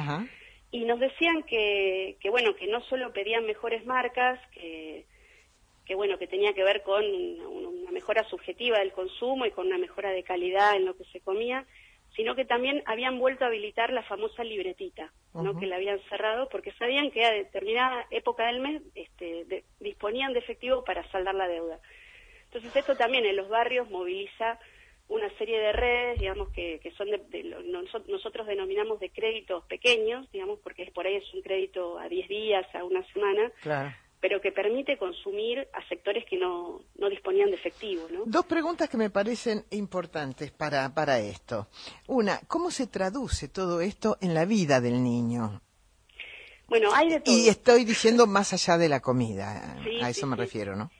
y nos decían que no solo pedían mejores marcas, que tenía que ver con una mejora subjetiva del consumo y con una mejora de calidad en lo que se comía, sino que también habían vuelto a habilitar la famosa libretita, ¿no? Que la habían cerrado porque sabían que a determinada época del mes disponían de efectivo para saldar la deuda. Entonces esto también en los barrios moviliza una serie de redes, digamos, que son nosotros denominamos de créditos pequeños, digamos, porque por ahí es un crédito a 10 días, a una semana, pero que permite consumir a sectores que no disponían de efectivo, ¿no? 2 preguntas que me parecen importantes para esto. Una, ¿cómo se traduce todo esto en la vida del niño? Bueno, hay de todo. Y estoy diciendo más allá de la comida, a eso me refiero, ¿no?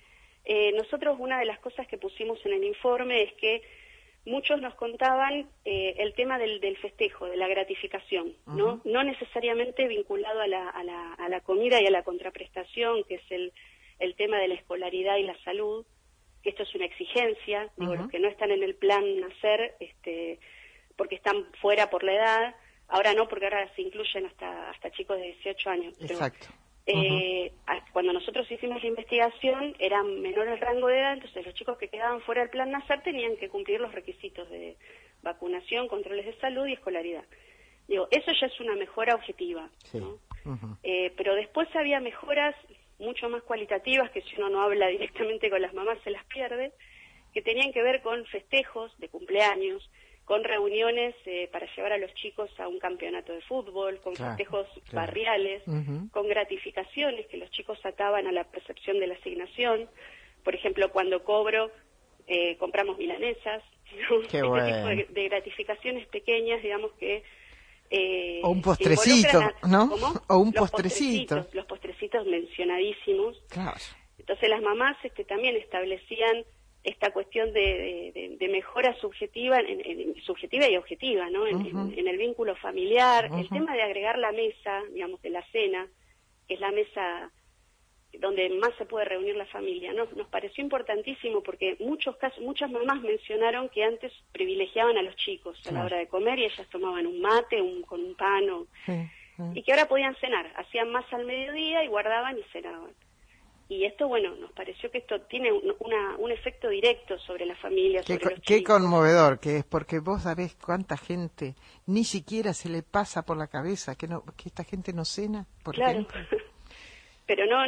Nosotros una de las cosas que pusimos en el informe es que muchos nos contaban el tema del festejo, de la gratificación, ¿no? No necesariamente vinculado a la comida y a la contraprestación, que es el tema de la escolaridad y la salud, que esto es una exigencia, digo, los que no están en el plan nacer, porque están fuera por la edad, ahora no, porque ahora se incluyen hasta chicos de 18 años. Pero, exacto. Cuando nosotros hicimos la investigación eran menor el rango de edad, entonces los chicos que quedaban fuera del plan nacer tenían que cumplir los requisitos de vacunación, controles de salud y escolaridad. Digo, eso ya es una mejora objetiva, ¿no? Pero después había mejoras mucho más cualitativas que si uno no habla directamente con las mamás se las pierde, que tenían que ver con festejos de cumpleaños, con reuniones para llevar a los chicos a un campeonato de fútbol, con festejos barriales, con gratificaciones que los chicos ataban a la percepción de la asignación. Por ejemplo, cuando cobro, compramos milanesas, este tipo de gratificaciones pequeñas, digamos que... o un postrecito, ¿no? ¿Cómo? O un postrecito. Los postrecitos mencionadísimos. Claro. Entonces las mamás también establecían esta cuestión de mejora subjetiva, subjetiva y objetiva, ¿no? En el vínculo familiar, el tema de agregar la mesa, digamos, de la cena, que es la mesa donde más se puede reunir la familia, ¿no? Nos pareció importantísimo porque muchas mamás mencionaron que antes privilegiaban a los chicos a la hora de comer y ellas tomaban un mate con un pan y que ahora podían cenar, hacían más al mediodía y guardaban y cenaban. Y esto, bueno, nos pareció que esto tiene un efecto directo sobre la familia, sobre los chicos. Qué conmovedor que es, porque vos sabés cuánta gente ni siquiera se le pasa por la cabeza que esta gente no cena, por ejemplo. Pero no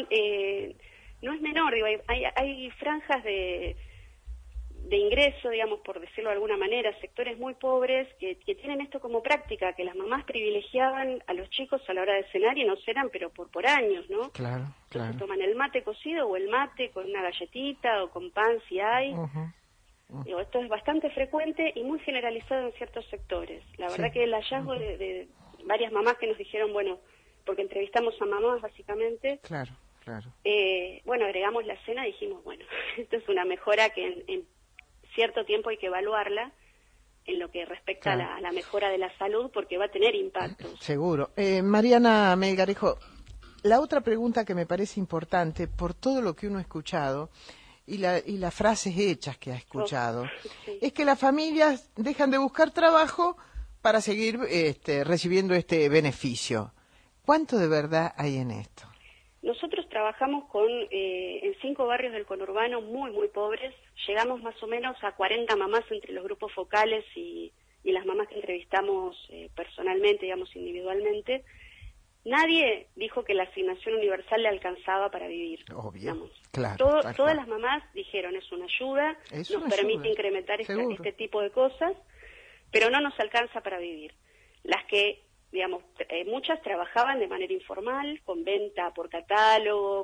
es menor, digo, hay franjas de ingreso, digamos, por decirlo de alguna manera, sectores muy pobres que tienen esto como práctica, que las mamás privilegiaban a los chicos a la hora de cenar y no cenan, pero por años, ¿no? Claro. Entonces toman el mate cocido o el mate con una galletita o con pan si hay. Digo, esto es bastante frecuente y muy generalizado en ciertos sectores. La verdad que el hallazgo de varias mamás que nos dijeron, bueno, porque entrevistamos a mamás básicamente. Claro. Bueno, agregamos la cena y dijimos, bueno, esto es una mejora que en cierto tiempo hay que evaluarla en lo que respecta a la mejora de la salud porque va a tener impacto. Seguro. Mariana Melgarejo, la otra pregunta que me parece importante por todo lo que uno ha escuchado y las frases hechas que ha escuchado, es que las familias dejan de buscar trabajo para seguir recibiendo este beneficio. ¿Cuánto de verdad hay en esto? Nosotros trabajamos en 5 barrios del conurbano muy, muy pobres. Llegamos más o menos a 40 mamás entre los grupos focales y las mamás que entrevistamos personalmente, digamos, individualmente. Nadie dijo que la asignación universal le alcanzaba para vivir. Obvio, claro. Todas las mamás dijeron, es una ayuda, nos permite incrementar este tipo de cosas, pero no nos alcanza para vivir. Las que, digamos, muchas trabajaban de manera informal, con venta por catálogo,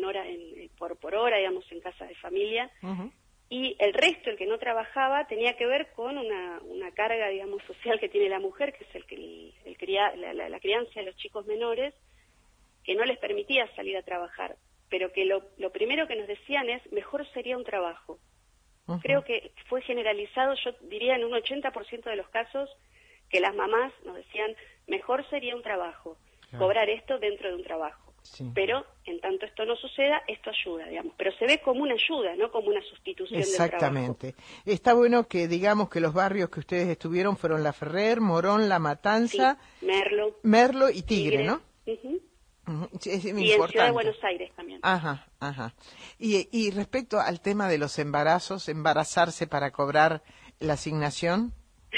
por hora, digamos, en casa de familia, y el resto, el que no trabajaba, tenía que ver con una carga, digamos, social que tiene la mujer, que es la crianza de los chicos menores, que no les permitía salir a trabajar, pero que lo primero que nos decían es, mejor sería un trabajo. Creo que fue generalizado, yo diría en un 80% de los casos, que las mamás nos decían, mejor sería un trabajo, cobrar esto dentro de un trabajo. Pero, en tanto esto no suceda, esto ayuda, digamos. Pero se ve como una ayuda, no como una sustitución del trabajo. Exactamente. Está bueno que digamos que los barrios que ustedes estuvieron fueron La Ferrer, Morón, La Matanza, Merlo y Tigre, ¿no? Es y importante. en Ciudad de Buenos Aires también. Ajá. Y respecto al tema de los embarazos, embarazarse para cobrar la asignación...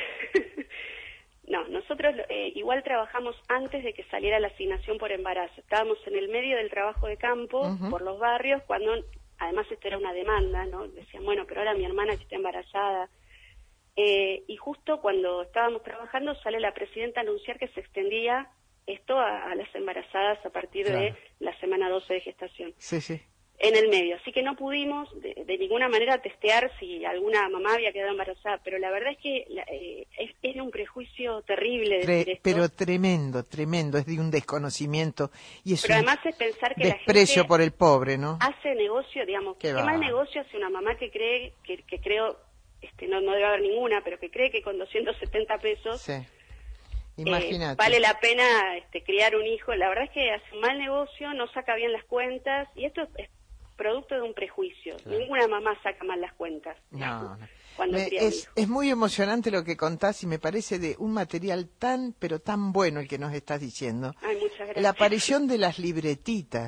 No, nosotros igual trabajamos antes de que saliera la asignación por embarazo. Estábamos en el medio del trabajo de campo, por los barrios, cuando además esto era una demanda, ¿no? Decían, bueno, pero ahora mi hermana que está embarazada. Y justo cuando estábamos trabajando sale la presidenta a anunciar que se extendía esto a las embarazadas a partir de la semana 12 de gestación. En el medio, así que no pudimos de ninguna manera testear si alguna mamá había quedado embarazada, pero la verdad es que es un prejuicio terrible decir esto. Pero tremendo, es de un desconocimiento y es pero un además es pensar que desprecio la gente por el pobre, ¿no? hace negocio, digamos, qué mal negocio hace una mamá que cree, que creo, no debe haber ninguna, pero que cree que con 270 pesos imagínate. Vale la pena criar un hijo. La verdad es que hace un mal negocio, no saca bien las cuentas y esto es producto de un prejuicio. Ninguna mamá saca mal las cuentas. Cuando cría un hijo. Es muy emocionante lo que contás y me parece de un material pero tan bueno el que nos estás diciendo. Ay, muchas gracias. La aparición de las libretitas.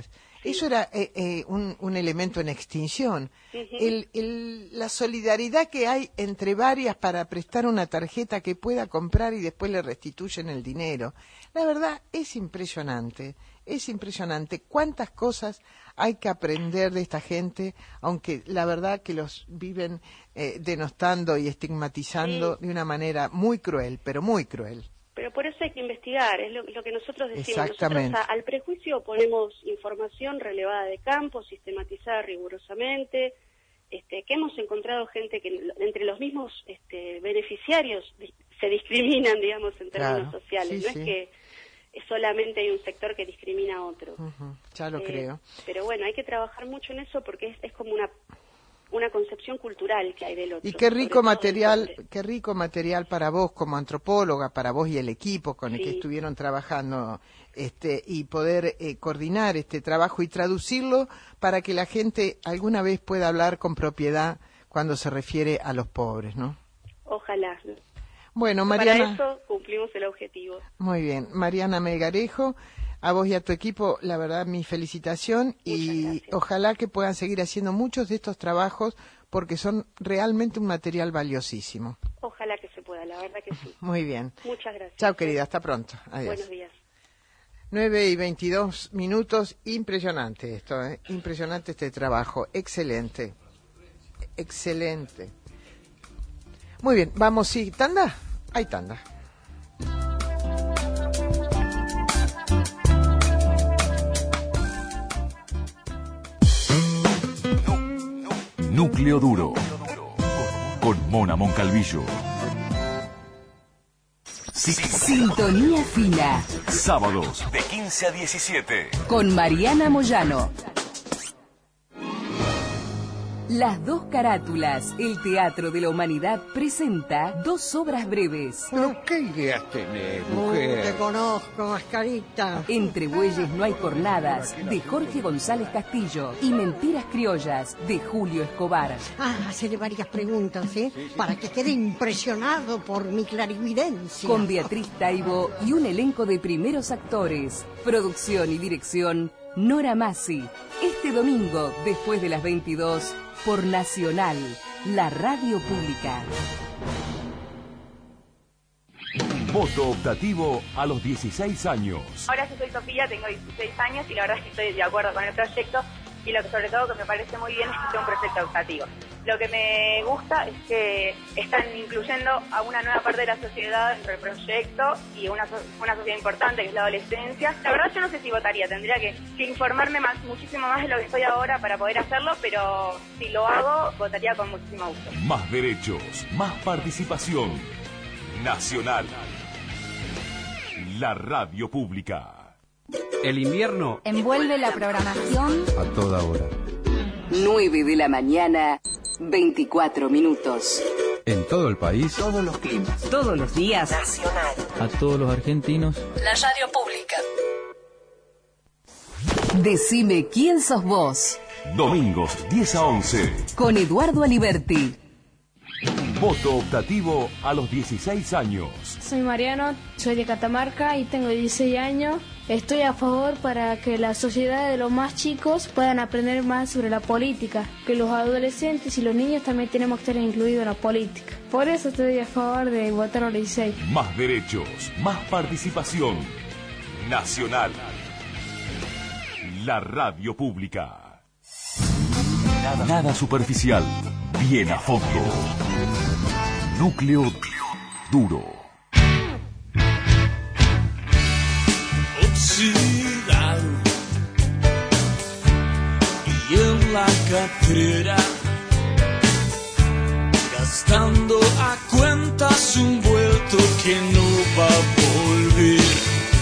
Eso era un elemento en extinción. La solidaridad que hay entre varias para prestar una tarjeta que pueda comprar y después le restituyen el dinero. La verdad es impresionante. Es impresionante cuántas cosas hay que aprender de esta gente, aunque la verdad que los viven denostando y estigmatizando de una manera muy cruel, pero muy cruel. Pero por eso hay que investigar, es lo que nosotros decimos. Exactamente. Nosotros al prejuicio ponemos información relevada de campo, sistematizada rigurosamente, que hemos encontrado gente que entre los mismos beneficiarios se discriminan, digamos, en términos sociales. No es que solamente hay un sector que discrimina a otro. Ya lo creo. Pero bueno, hay que trabajar mucho en eso porque es como una concepción cultural que hay del otro. Y qué rico material para vos como antropóloga, para vos y el equipo con el que estuvieron trabajando, y poder coordinar este trabajo y traducirlo para que la gente alguna vez pueda hablar con propiedad cuando se refiere a los pobres, ¿no? Ojalá. Bueno, Mariana. Para eso cumplimos el objetivo. Muy bien. Mariana Melgarejo, a vos y a tu equipo, la verdad, mi felicitación y ojalá que puedan seguir haciendo muchos de estos trabajos porque son realmente un material valiosísimo. Ojalá que se pueda, la verdad que sí. Muy bien. Muchas gracias. Chao, querida, hasta pronto. Adiós. Buenos días. 9:22. Impresionante esto, impresionante este trabajo. Excelente. Excelente. Muy bien, vamos, sí, ¿tanda? Hay tanda. Núcleo Duro, con Mona Moncalvillo. Sintonía fina. Sábados de 15 a 17. Con Mariana Moyano. Las dos carátulas, el Teatro de la Humanidad presenta dos obras breves. ¿Pero qué ideas tenés, mujer? Te conozco, Mascarita. Entre bueyes no hay cornadas, de Jorge González Castillo, y Mentiras criollas, de Julio Escobar. Hacerle varias preguntas, para que quede impresionado por mi clarividencia. Con Beatriz Taibo y un elenco de primeros actores. Producción y dirección, Nora Masi. Este domingo, después de las 22, por Nacional, la radio pública. Voto optativo a los 16 años. Ahora yo soy Sofía, tengo 16 años y la verdad es que estoy de acuerdo con el proyecto y lo que sobre todo que me parece muy bien es que sea un proyecto optativo. Lo que me gusta es que están incluyendo a una nueva parte de la sociedad dentro del proyecto y una sociedad importante que es la adolescencia. La verdad yo no sé si votaría, tendría que informarme muchísimo más de lo que estoy ahora para poder hacerlo, pero si lo hago, votaría con muchísimo gusto. Más derechos, más participación. Nacional. La radio pública. El invierno envuelve la programación a toda hora. 9 de la mañana, 24 minutos. En todo el país, todos los climas, todos los días. Nacional. A todos los argentinos, la radio pública. Decime quién sos vos. Domingos 10 a 11. Con Eduardo Aliberti. Voto optativo a los 16 años. Soy Mariano, soy de Catamarca y tengo 16 años. Estoy a favor para que la sociedad de los más chicos puedan aprender más sobre la política, que los adolescentes y los niños también tenemos que estar incluidos en la política. Por eso estoy a favor de votar a los 16. Más derechos, más participación. Nacional. La radio pública. Nada superficial, bien a fondo. Núcleo Duro. Oxidado y en la cartera, gastando a cuentas un vuelto que no va a volver.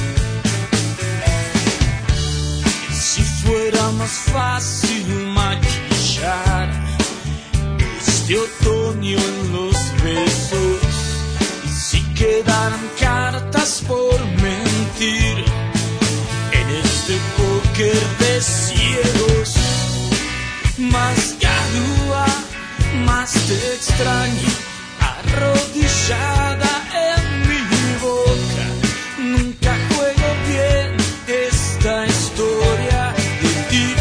Y si fuera más fácil maquillar este otoño en los besos, y si quedaran cartas por mentir en este póker de ciegos, más garúa, más te extraño, arrodillada en mi boca. Nunca juego bien esta historia de ti.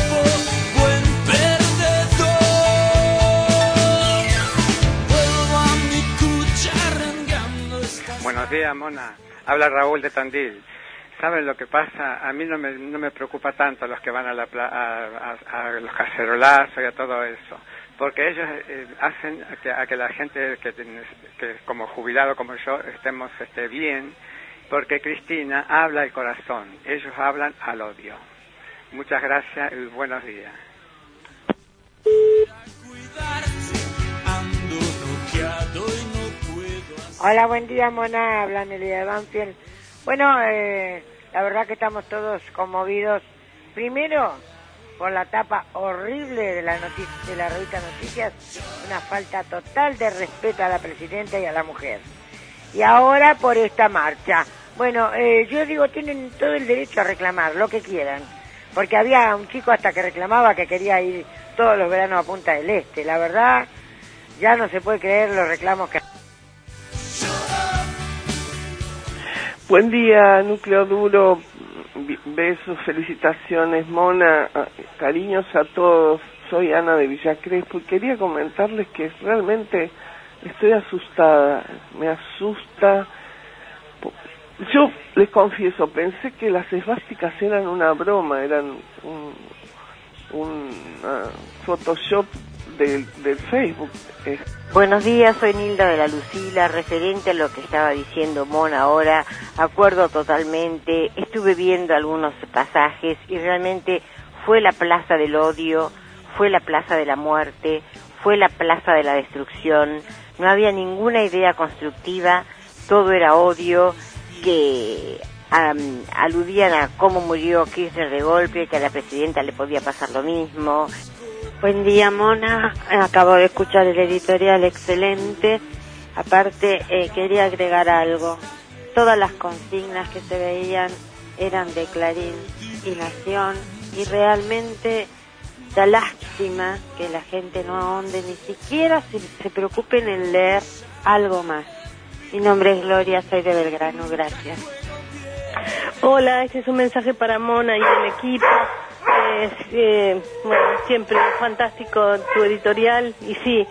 días, Mona. Habla Raúl de Tandil. ¿Saben lo que pasa? A mí no me preocupa tanto los que van a los cacerolazos y a todo eso, porque ellos hacen a que la gente que como jubilado como yo estemos bien, porque Cristina habla el corazón, ellos hablan al odio. Muchas gracias y buenos días. Hola, buen día, Mona. Habla Nelia de Banfield. Bueno, la verdad que estamos todos conmovidos. Primero, por la tapa horrible de la revista Noticias, una falta total de respeto a la presidenta y a la mujer. Y ahora por esta marcha. Bueno, yo digo, tienen todo el derecho a reclamar lo que quieran, porque había un chico hasta que reclamaba que quería ir todos los veranos a Punta del Este. La verdad, ya no se puede creer los reclamos que... Buen día, Núcleo Duro. Besos, felicitaciones, Mona. Cariños a todos. Soy Ana de Villa Crespo y quería comentarles que realmente estoy asustada. Me asusta. Yo les confieso, pensé que las esvásticas eran una broma, eran un Photoshop del Facebook. Buenos días, soy Nilda de la Lucila. Referente a lo que estaba diciendo Mona ahora, acuerdo totalmente. Estuve viendo algunos pasajes y realmente fue la plaza del odio, fue la plaza de la muerte, fue la plaza de la destrucción. No había ninguna idea constructiva, todo era odio, que aludían a cómo murió Kirchner de golpe, que a la presidenta le podía pasar lo mismo. Buen día, Mona. Acabo de escuchar el editorial excelente. Aparte, quería agregar algo. Todas las consignas que se veían eran de Clarín y Nación, y realmente da lástima que la gente no ahonde, ni siquiera se preocupen en leer algo más. Mi nombre es Gloria, soy de Belgrano, gracias. Hola, este es un mensaje para Mona y el equipo. Bueno, siempre fantástico tu editorial, y sí,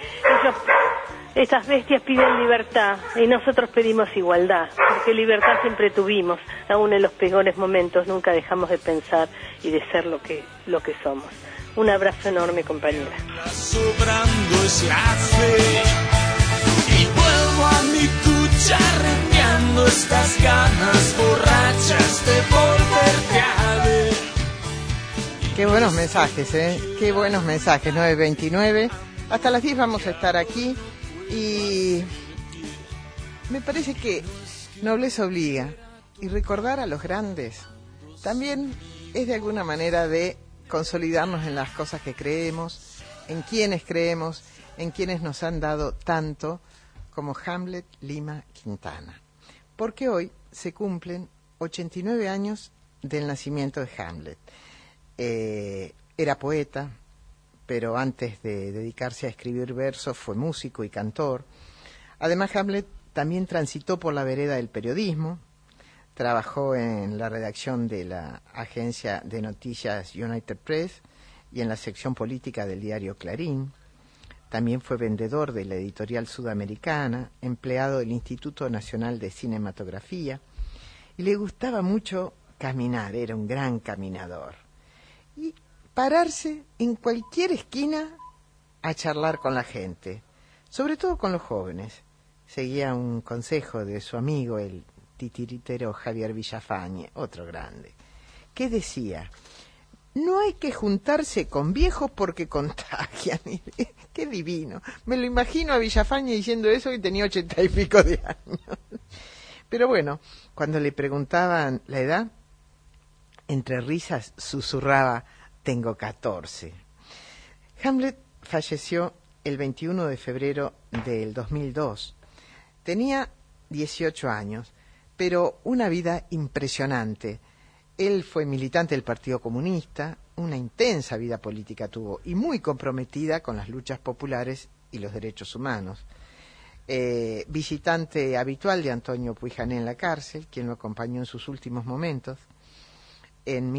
esas bestias piden libertad y nosotros pedimos igualdad, porque libertad siempre tuvimos, aún en los peores momentos nunca dejamos de pensar y de ser lo que somos. Un abrazo enorme, compañera. Sobrando es la fe y vuelvo a mi cucha rengueando estas ganas borrachas de volverte a ver. Qué buenos mensajes, qué buenos mensajes. 9:29. Hasta las 10 vamos a estar aquí y me parece que nobleza obliga, y recordar a los grandes también es de alguna manera de consolidarnos en las cosas que creemos, en quienes nos han dado tanto, como Hamlet Lima Quintana. Porque hoy se cumplen 89 años del nacimiento de Hamlet. Era poeta, pero antes de dedicarse a escribir versos fue músico y cantor. Además, Hamlet también transitó por la vereda del periodismo, trabajó en la redacción de la agencia de noticias United Press y en la sección política del diario Clarín. También fue vendedor de la editorial Sudamericana, empleado del Instituto Nacional de Cinematografía, y le gustaba mucho caminar, era un gran caminador. Y pararse en cualquier esquina a charlar con la gente, sobre todo con los jóvenes. Seguía un consejo de su amigo, el titiritero Javier Villafañe, otro grande, que decía: no hay que juntarse con viejos porque contagian. Qué divino. Me lo imagino a Villafañe diciendo eso y tenía 80 y pico de años. Pero bueno, cuando le preguntaban la edad, entre risas susurraba: tengo 14. Hamlet falleció el 21 de febrero del 2002. Tenía 18 años, pero una vida impresionante. Él fue militante del Partido Comunista, una intensa vida política tuvo y muy comprometida con las luchas populares y los derechos humanos. Visitante habitual de Antonio Puighané en la cárcel, quien lo acompañó en sus últimos momentos. En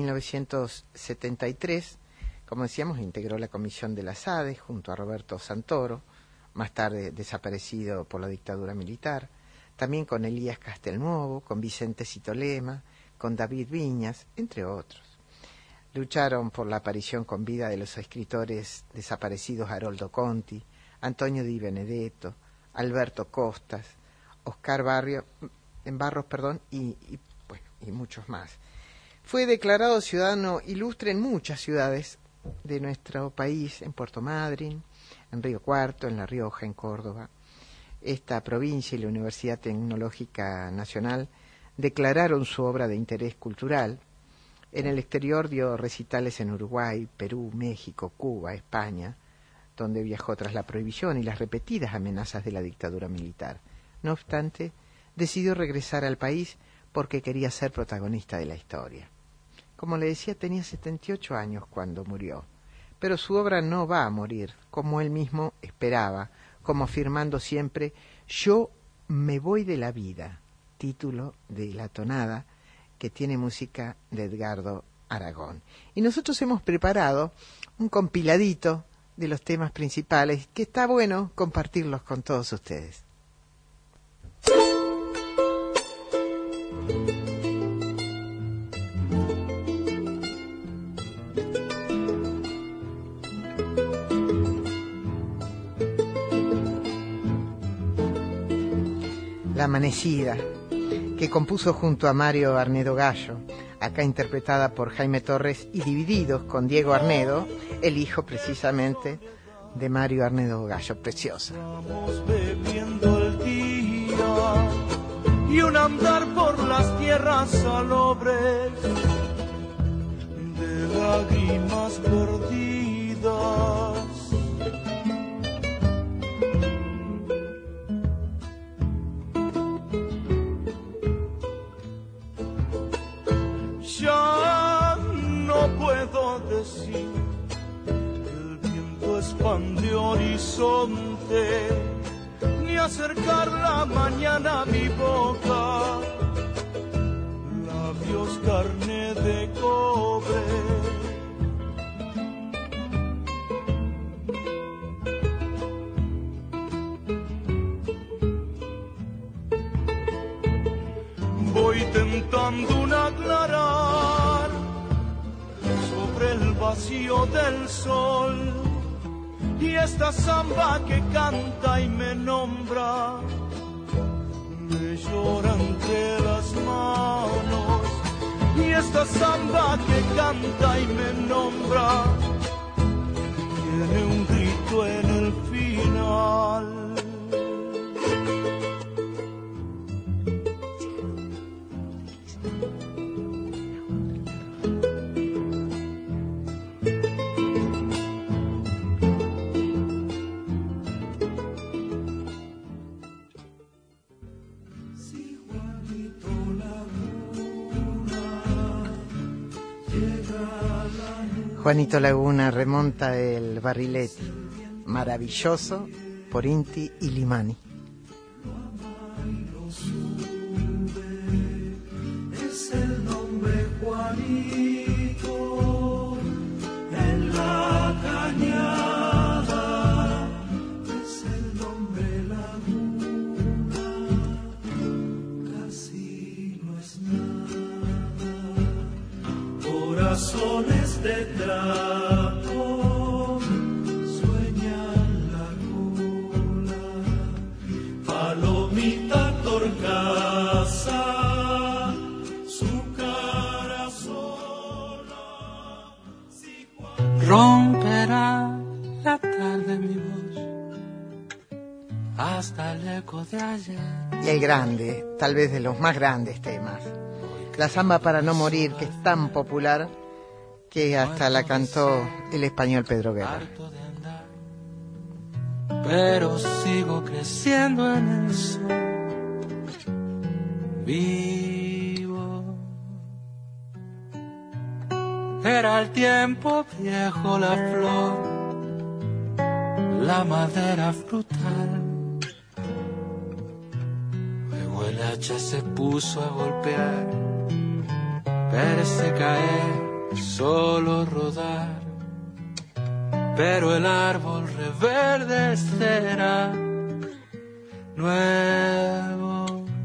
1973, como decíamos, integró la comisión de las ADE junto a Roberto Santoro, más tarde desaparecido por la dictadura militar. también con Elías Castelnuovo, con Vicente Citolema, con David Viñas, entre otros. Lucharon por la aparición con vida de los escritores desaparecidos Haroldo Conti, Antonio Di Benedetto, Alberto Costas, Oscar Barros, y muchos más. Fue declarado ciudadano ilustre en muchas ciudades de nuestro país, en Puerto Madryn, en Río Cuarto, en La Rioja, en Córdoba. Esta provincia y la Universidad Tecnológica Nacional declararon su obra de interés cultural. En el exterior dio recitales en Uruguay, Perú, México, Cuba, España, donde viajó tras la prohibición y las repetidas amenazas de la dictadura militar. No obstante, decidió regresar al país porque quería ser protagonista de la historia. Como le decía, tenía 78 años cuando murió, pero su obra no va a morir, como él mismo esperaba, como afirmando siempre: yo me voy de la vida, título de la tonada que tiene música de Edgardo Aragón. Y nosotros hemos preparado un compiladito de los temas principales que está bueno compartirlos con todos ustedes. La Amanecida, que compuso junto a Mario Arnedo Gallo, acá interpretada por Jaime Torres, y Divididos con Diego Arnedo, el hijo precisamente de Mario Arnedo Gallo. Preciosa. Estamos bebiendo el día y un andar por las tierras salobres de lágrimas perdidas. Ya no puedo decir que el viento expande horizonte, ni acercar la mañana a mi boca, labios carne de cobre. Voy tentando un aclarar sobre el vacío del sol, y esta samba que canta y me nombra me llora entre las manos, y esta samba que canta y me nombra tiene un grito en el final. Juanito Laguna remonta el Barriletti, maravilloso por Inti y Limani. Es el nombre Juanito en la cañada, es el nombre Laguna, casi no es nada, corazones de trapo sueñan la cola, palomita torcaza, su cara sola. Romperá la tarde mi voz hasta el eco de ayer. Y el grande, tal vez de los más grandes temas, la samba para no morir, que es tan popular que hasta la cantó el español Pedro Guerra. Pero sigo creciendo en el sol, vivo. Era el tiempo viejo, la flor, la madera frutal. Luego el hacha se puso a golpear, verse caer, solo rodar, pero el árbol reverdecerá nuevo.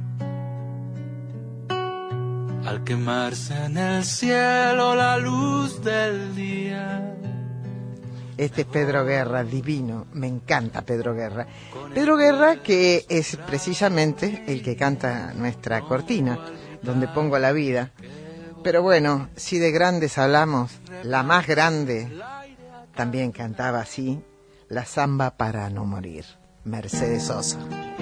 quemarse en el cielo la luz del día. Este es Pedro Guerra, divino, me encanta Pedro Guerra. Pedro Guerra, que es precisamente el que canta nuestra cortina, donde pongo la vida. Pero bueno, si de grandes hablamos, la más grande también cantaba así, la samba para no morir, Mercedes Sosa.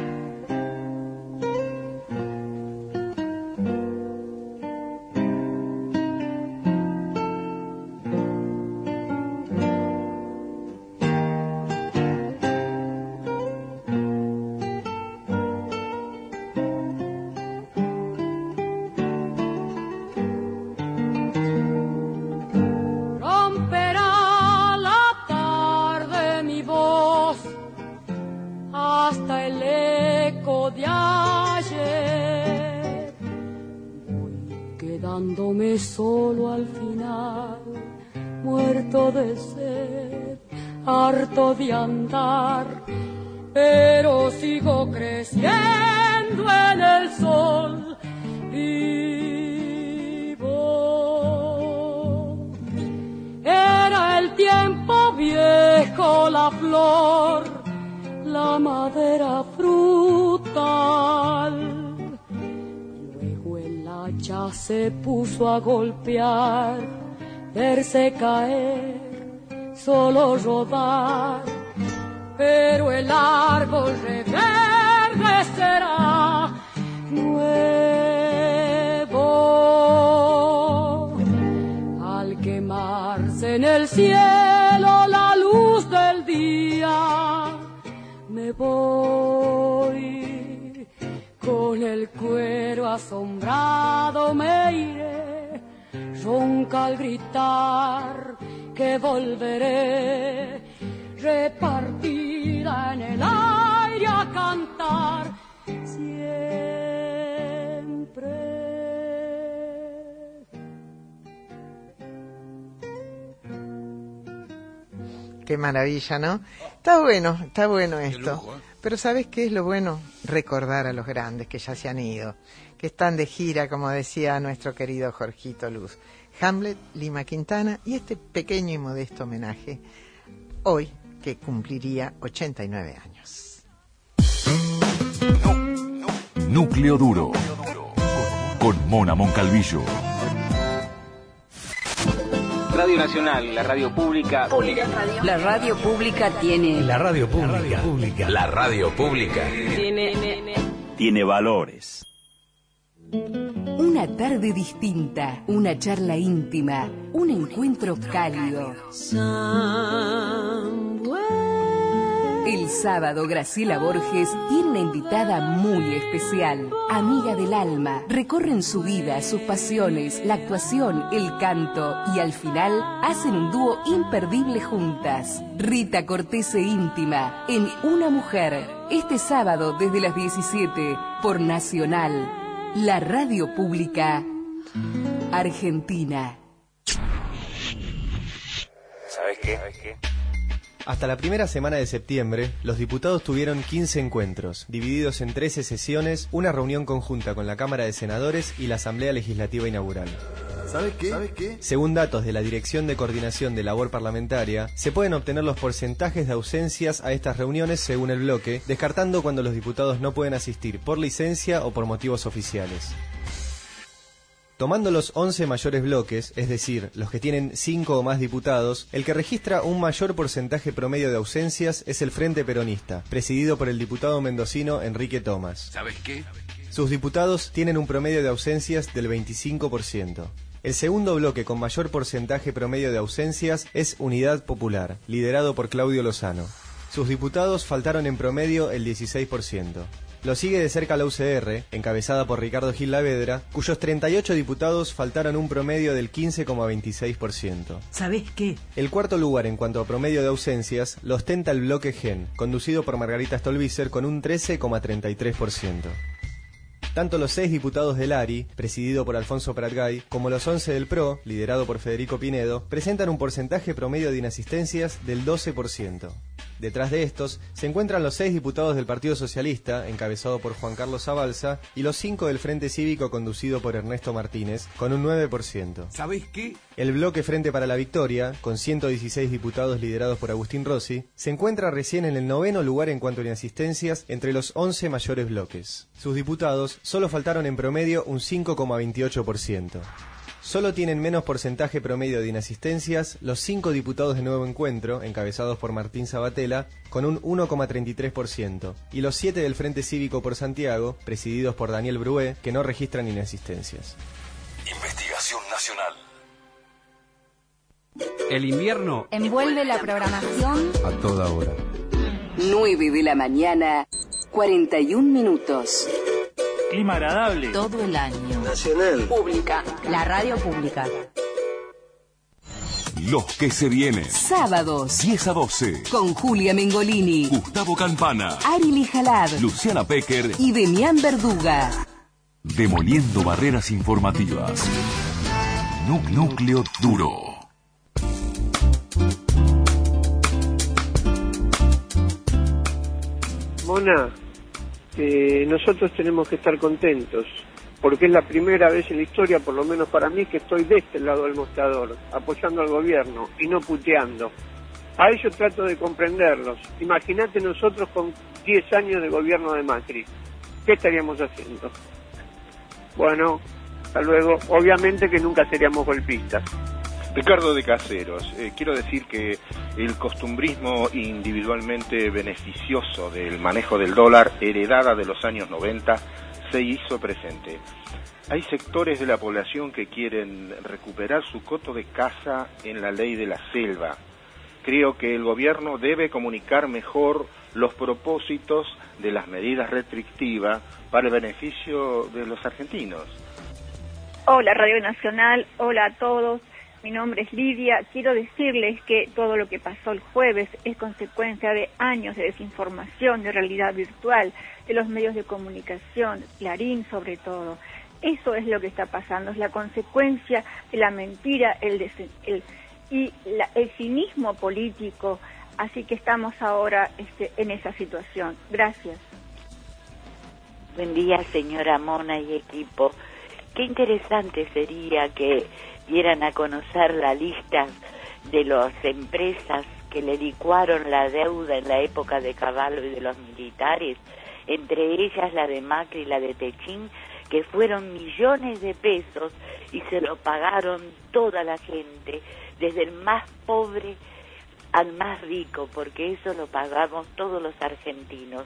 Solo al final, muerto de sed, harto de andar, pero sigo creciendo en el sol vivo. Era el tiempo viejo, la flor, la madera frutal. Ya se puso a golpear, verse caer, solo rodar, pero el árbol reverdecerá nuevo. Al quemarse en el cielo la luz del día, me voy. Con el cuero asombrado me iré, ronca al gritar que volveré, repartida en el aire a cantar siempre. Qué maravilla, ¿no? Está bueno esto. Lujo, ¿eh? Pero ¿sabes qué es lo bueno? Recordar a los grandes que ya se han ido, que están de gira, como decía nuestro querido Jorgito Luz. Hamlet, Lima Quintana y este pequeño y modesto homenaje, hoy que cumpliría 89 años. Núcleo Duro, con Mona Moncalvillo. Radio Nacional, la radio pública. La radio pública tiene... La radio pública. La radio pública. Tiene valores. Una tarde distinta, una charla íntima, un encuentro cálido. El sábado, Graciela Borges tiene una invitada muy especial, amiga del alma. Recorren su vida, sus pasiones, la actuación, el canto y al final hacen un dúo imperdible juntas. Rita Cortés e Íntima en Una Mujer, este sábado desde las 17 por Nacional, la radio pública argentina. ¿Sabes qué? Hasta la primera semana de septiembre, los diputados tuvieron 15 encuentros, divididos en 13 sesiones, una reunión conjunta con la Cámara de Senadores y la Asamblea Legislativa Inaugural. ¿Sabes qué? Según datos de la Dirección de Coordinación de Labor Parlamentaria, se pueden obtener los porcentajes de ausencias a estas reuniones según el bloque, descartando cuando los diputados no pueden asistir por licencia o por motivos oficiales. Tomando los 11 mayores bloques, es decir, los que tienen 5 o más diputados, el que registra un mayor porcentaje promedio de ausencias es el Frente Peronista, presidido por el diputado mendocino Enrique Tomás. ¿Sabes qué? Sus diputados tienen un promedio de ausencias del 25%. El segundo bloque con mayor porcentaje promedio de ausencias es Unidad Popular, liderado por Claudio Lozano. Sus diputados faltaron en promedio el 16%. Lo sigue de cerca la UCR, encabezada por Ricardo Gil Lavedra, cuyos 38 diputados faltaron un promedio del 15,26%. ¿Sabés qué? El cuarto lugar en cuanto a promedio de ausencias lo ostenta el bloque GEN, conducido por Margarita Stolbizer con un 13,33%. Tanto los 6 diputados del ARI, presidido por Alfonso Pratgay, como los 11 del PRO, liderado por Federico Pinedo, presentan un porcentaje promedio de inasistencias del 12%. Detrás de estos se encuentran los 6 diputados del Partido Socialista, encabezado por Juan Carlos Zabalza, y los 5 del Frente Cívico, conducido por Ernesto Martínez, con un 9%. ¿Sabés qué? El bloque Frente para la Victoria, con 116 diputados liderados por Agustín Rossi, se encuentra recién en el 9º lugar en cuanto a inasistencias entre los 11 mayores bloques. Sus diputados solo faltaron en promedio un 5,28%. Solo tienen menos porcentaje promedio de inasistencias los 5 diputados de Nuevo Encuentro, encabezados por Martín Sabatella, con un 1,33%, y los 7 del Frente Cívico por Santiago, presididos por Daniel Brué, que no registran inasistencias. Investigación Nacional. El invierno envuelve la programación a toda hora. 9 de la mañana, 41 minutos. Clima agradable. Todo el año. Nacional. Pública. La radio pública. Los que se vienen. Sábados. 10 a 12. Con Julia Mengolini. Gustavo Campana. Arily Jalad. Luciana Pecker. Y Demián Verduga. Demoliendo barreras informativas. Núcleo duro. Mona, nosotros tenemos que estar contentos, porque es la primera vez en la historia, por lo menos para mí, que estoy de este lado del mostrador, apoyando al gobierno y no puteando. A ellos trato de comprenderlos. Imagínate nosotros con 10 años de gobierno de Macri, ¿qué estaríamos haciendo? Bueno, hasta luego. Obviamente que nunca seríamos golpistas. Ricardo de Caseros, quiero decir que el costumbrismo individualmente beneficioso del manejo del dólar, heredada de los años 90, se hizo presente. Hay sectores de la población que quieren recuperar su coto de caza en la ley de la selva. Creo que el gobierno debe comunicar mejor los propósitos de las medidas restrictivas para el beneficio de los argentinos. Hola Radio Nacional, hola a todos. Mi nombre es Lidia. Quiero decirles que todo lo que pasó el jueves es consecuencia de años de desinformación, de realidad virtual, de los medios de comunicación, Clarín sobre todo. Eso es lo que está pasando, es la consecuencia de la mentira, el cinismo político. Así que estamos ahora en esa situación. Gracias. Buen día, señora Mona y equipo. Qué interesante sería que dieran a conocer la lista de las empresas que le licuaron la deuda en la época de Cavallo y de los militares, entre ellas la de Macri y la de Techín, que fueron millones de pesos y se lo pagaron toda la gente, desde el más pobre al más rico, porque eso lo pagamos todos los argentinos.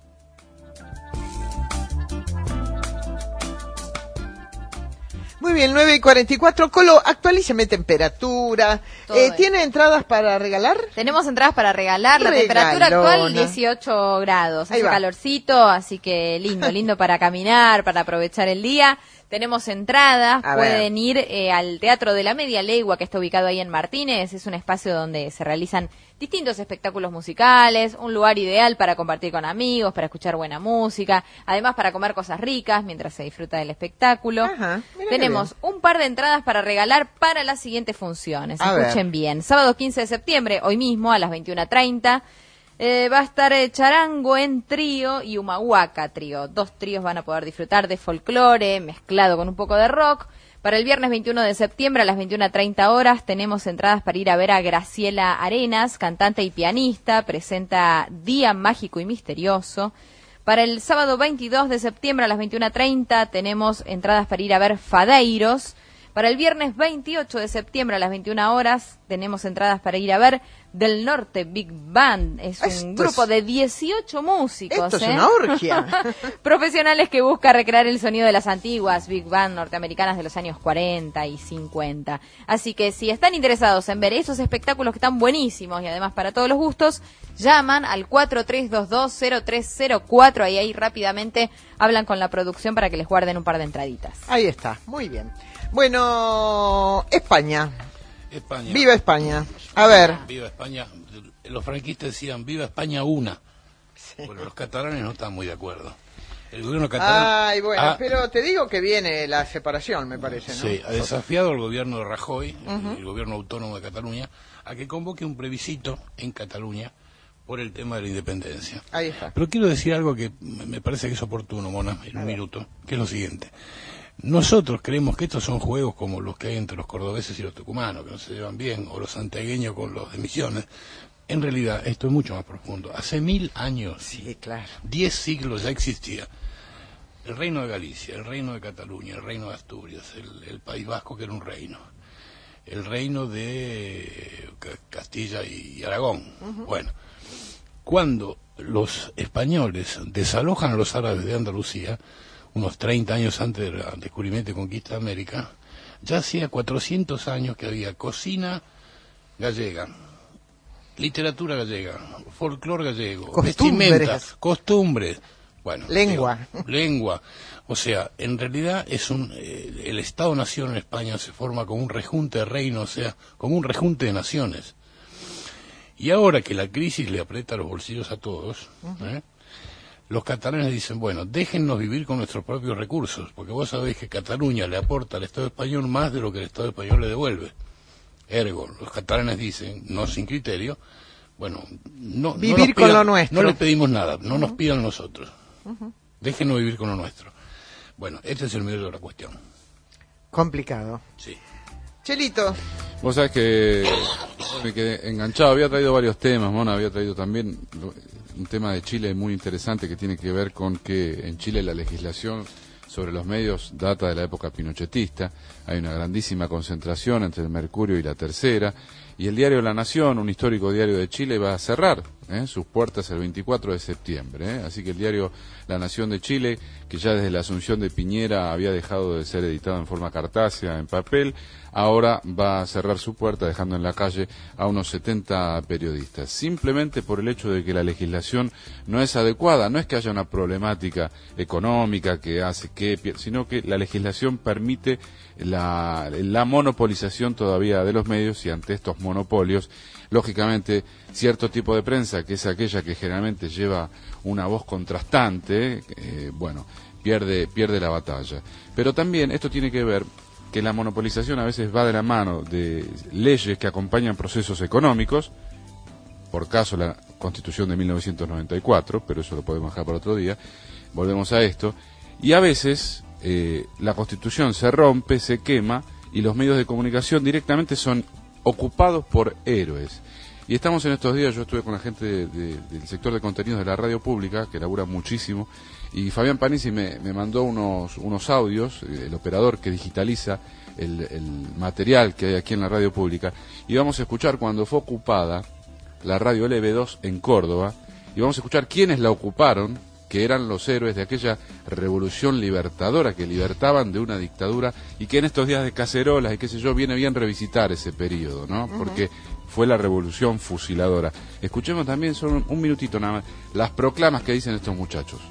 Muy bien, 9:44. Colo, actualízame temperatura. ¿Tiene entradas para regalar? Tenemos entradas para regalar. La temperatura actual 18 grados. Hace calorcito, así que lindo para caminar, para aprovechar el día. Tenemos entradas, pueden ir al Teatro de la Media Legua, que está ubicado ahí en Martínez. Es un espacio donde se realizan distintos espectáculos musicales, un lugar ideal para compartir con amigos, para escuchar buena música, además para comer cosas ricas mientras se disfruta del espectáculo. Tenemos un par de entradas para regalar para las siguientes funciones. Escuchen bien. Sábado 15 de septiembre, hoy mismo a las 21:30. Va a estar Charango en trío y Humahuaca trío. 2 tríos van a poder disfrutar de folclore mezclado con un poco de rock. Para el viernes 21 de septiembre a las 21:30 horas tenemos entradas para ir a ver a Graciela Arenas, cantante y pianista, presenta Día Mágico y Misterioso. Para el sábado 22 de septiembre a las 21:30 tenemos entradas para ir a ver Fadeiros. Para el viernes 28 de septiembre a las 21 horas tenemos entradas para ir a ver Del Norte Big Band. Es un grupo de 18 músicos. Esto es una orgia. Profesionales que busca recrear el sonido de las antiguas Big Band norteamericanas de los años 40 y 50. Así que si están interesados en ver esos espectáculos que están buenísimos y además para todos los gustos, llaman al 4322-0304 y ahí rápidamente hablan con la producción para que les guarden un par de entraditas. Ahí está, muy bien. Bueno, España. Viva España. A ver. Viva España. Los franquistas decían viva España una. Sí. Bueno, los catalanes no están muy de acuerdo. El gobierno catalán... pero te digo que viene la separación, me parece, ¿no? Sí, ha desafiado al gobierno de Rajoy, el gobierno autónomo de Cataluña, a que convoque un plebiscito en Cataluña por el tema de la independencia. Ahí está. Pero quiero decir algo que me parece que es oportuno, Mona, en un minuto, que es lo siguiente. Nosotros creemos que estos son juegos como los que hay entre los cordobeses y los tucumanos, que no se llevan bien, o los santiagueños con los de Misiones. En realidad, esto es mucho más profundo. Hace 1000 años, sí, claro, 10 siglos ya existía el reino de Galicia, el reino de Cataluña, el reino de Asturias, el País Vasco, que era un reino, el reino de Castilla y Aragón. Bueno, cuando los españoles desalojan a los árabes de Andalucía, unos 30 años antes del descubrimiento y conquista de América, ya hacía 400 años que había cocina gallega, literatura gallega, folclore gallego, vestimentas, costumbres, bueno, lengua. O sea, en realidad es el Estado-Nación en España se forma como un rejunte de reinos, o sea, como un rejunte de naciones. Y ahora que la crisis le aprieta los bolsillos a todos, los catalanes dicen, bueno, déjennos vivir con nuestros propios recursos, porque vos sabéis que Cataluña le aporta al Estado español más de lo que el Estado español le devuelve. Ergo, los catalanes dicen, no sin criterio, bueno, vivir con lo nuestro. No les pedimos nada, no nos pidan nosotros. Déjenos vivir con lo nuestro. Bueno, este es el medio de la cuestión. Complicado. Sí. Chelito. Vos sabés que me quedé enganchado, había traído varios temas, Mona, había traído también un tema de Chile muy interesante que tiene que ver con que en Chile la legislación sobre los medios data de la época pinochetista, hay una grandísima concentración entre el Mercurio y la Tercera, y el diario La Nación, un histórico diario de Chile, va a cerrar sus puertas el 24 de septiembre. Así que el diario La Nación de Chile, que ya desde la asunción de Piñera había dejado de ser editado en forma cartácea, en papel, ahora va a cerrar su puerta dejando en la calle a unos 70 periodistas, simplemente por el hecho de que la legislación no es adecuada. No es que haya una problemática económica que hace que, sino que la legislación permite la monopolización todavía de los medios, y ante estos monopolios, lógicamente, cierto tipo de prensa, que es aquella que generalmente lleva una voz contrastante, pierde la batalla. Pero también esto tiene que ver que la monopolización a veces va de la mano de leyes que acompañan procesos económicos, por caso la Constitución de 1994, pero eso lo podemos dejar para otro día, volvemos a esto, y a veces la Constitución se rompe, se quema, y los medios de comunicación directamente son ocupados por héroes. Y estamos en estos días, yo estuve con la gente del sector de contenidos de la radio pública, que labura muchísimo, y Fabián Panisi me mandó unos audios, el operador que digitaliza el material que hay aquí en la radio pública, y vamos a escuchar cuando fue ocupada la radio LB2 en Córdoba, y vamos a escuchar quiénes la ocuparon, que eran los héroes de aquella revolución libertadora que libertaban de una dictadura, y que en estos días de cacerolas y qué sé yo, viene bien revisitar ese periodo, ¿no? Porque fue la revolución fusiladora. Escuchemos también, solo un minutito nada más, las proclamas que dicen estos muchachos.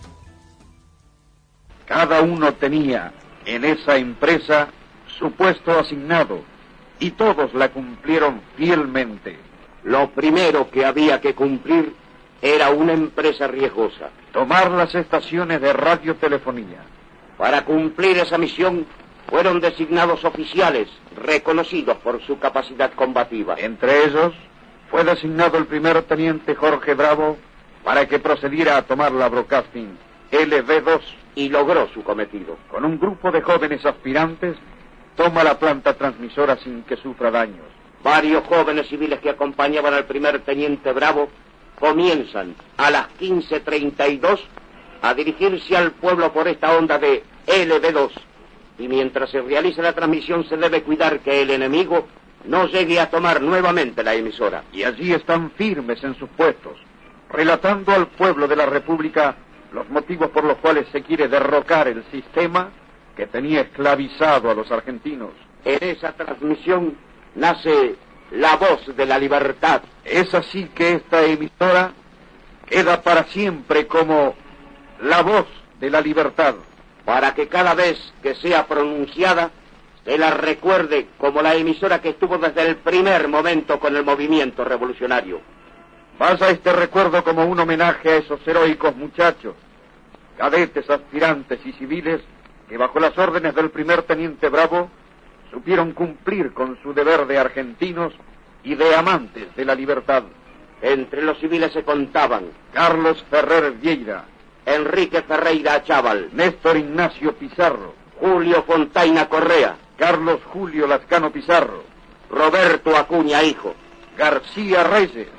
Cada uno tenía en esa empresa su puesto asignado, y todos la cumplieron fielmente. Lo primero que había que cumplir era una empresa riesgosa. Tomar las estaciones de radiotelefonía. Para cumplir esa misión fueron designados oficiales reconocidos por su capacidad combativa. Entre ellos fue designado el primer teniente Jorge Bravo para que procediera a tomar la Broadcasting LB2 y logró su cometido. Con un grupo de jóvenes aspirantes toma la planta transmisora sin que sufra daños. Varios jóvenes civiles que acompañaban al primer teniente Bravo comienzan a las 15:32 a dirigirse al pueblo por esta onda de LB2, y mientras se realiza la transmisión se debe cuidar que el enemigo no llegue a tomar nuevamente la emisora. Y allí están firmes en sus puestos, relatando al pueblo de la República los motivos por los cuales se quiere derrocar el sistema que tenía esclavizado a los argentinos. En esa transmisión nace la voz de la libertad. Es así que esta emisora queda para siempre como la voz de la libertad, para que cada vez que sea pronunciada se la recuerde como la emisora que estuvo desde el primer momento con el movimiento revolucionario. Pasa este recuerdo como un homenaje a esos heroicos muchachos, cadetes, aspirantes y civiles que bajo las órdenes del primer teniente Bravo supieron cumplir con su deber de argentinos y de amantes de la libertad. Entre los civiles se contaban Carlos Ferrer Vieira, Enrique Ferreira Chábal, Néstor Ignacio Pizarro, Julio Fontaina Correa, Carlos Julio Lascano Pizarro, Roberto Acuña Hijo, García Reyes.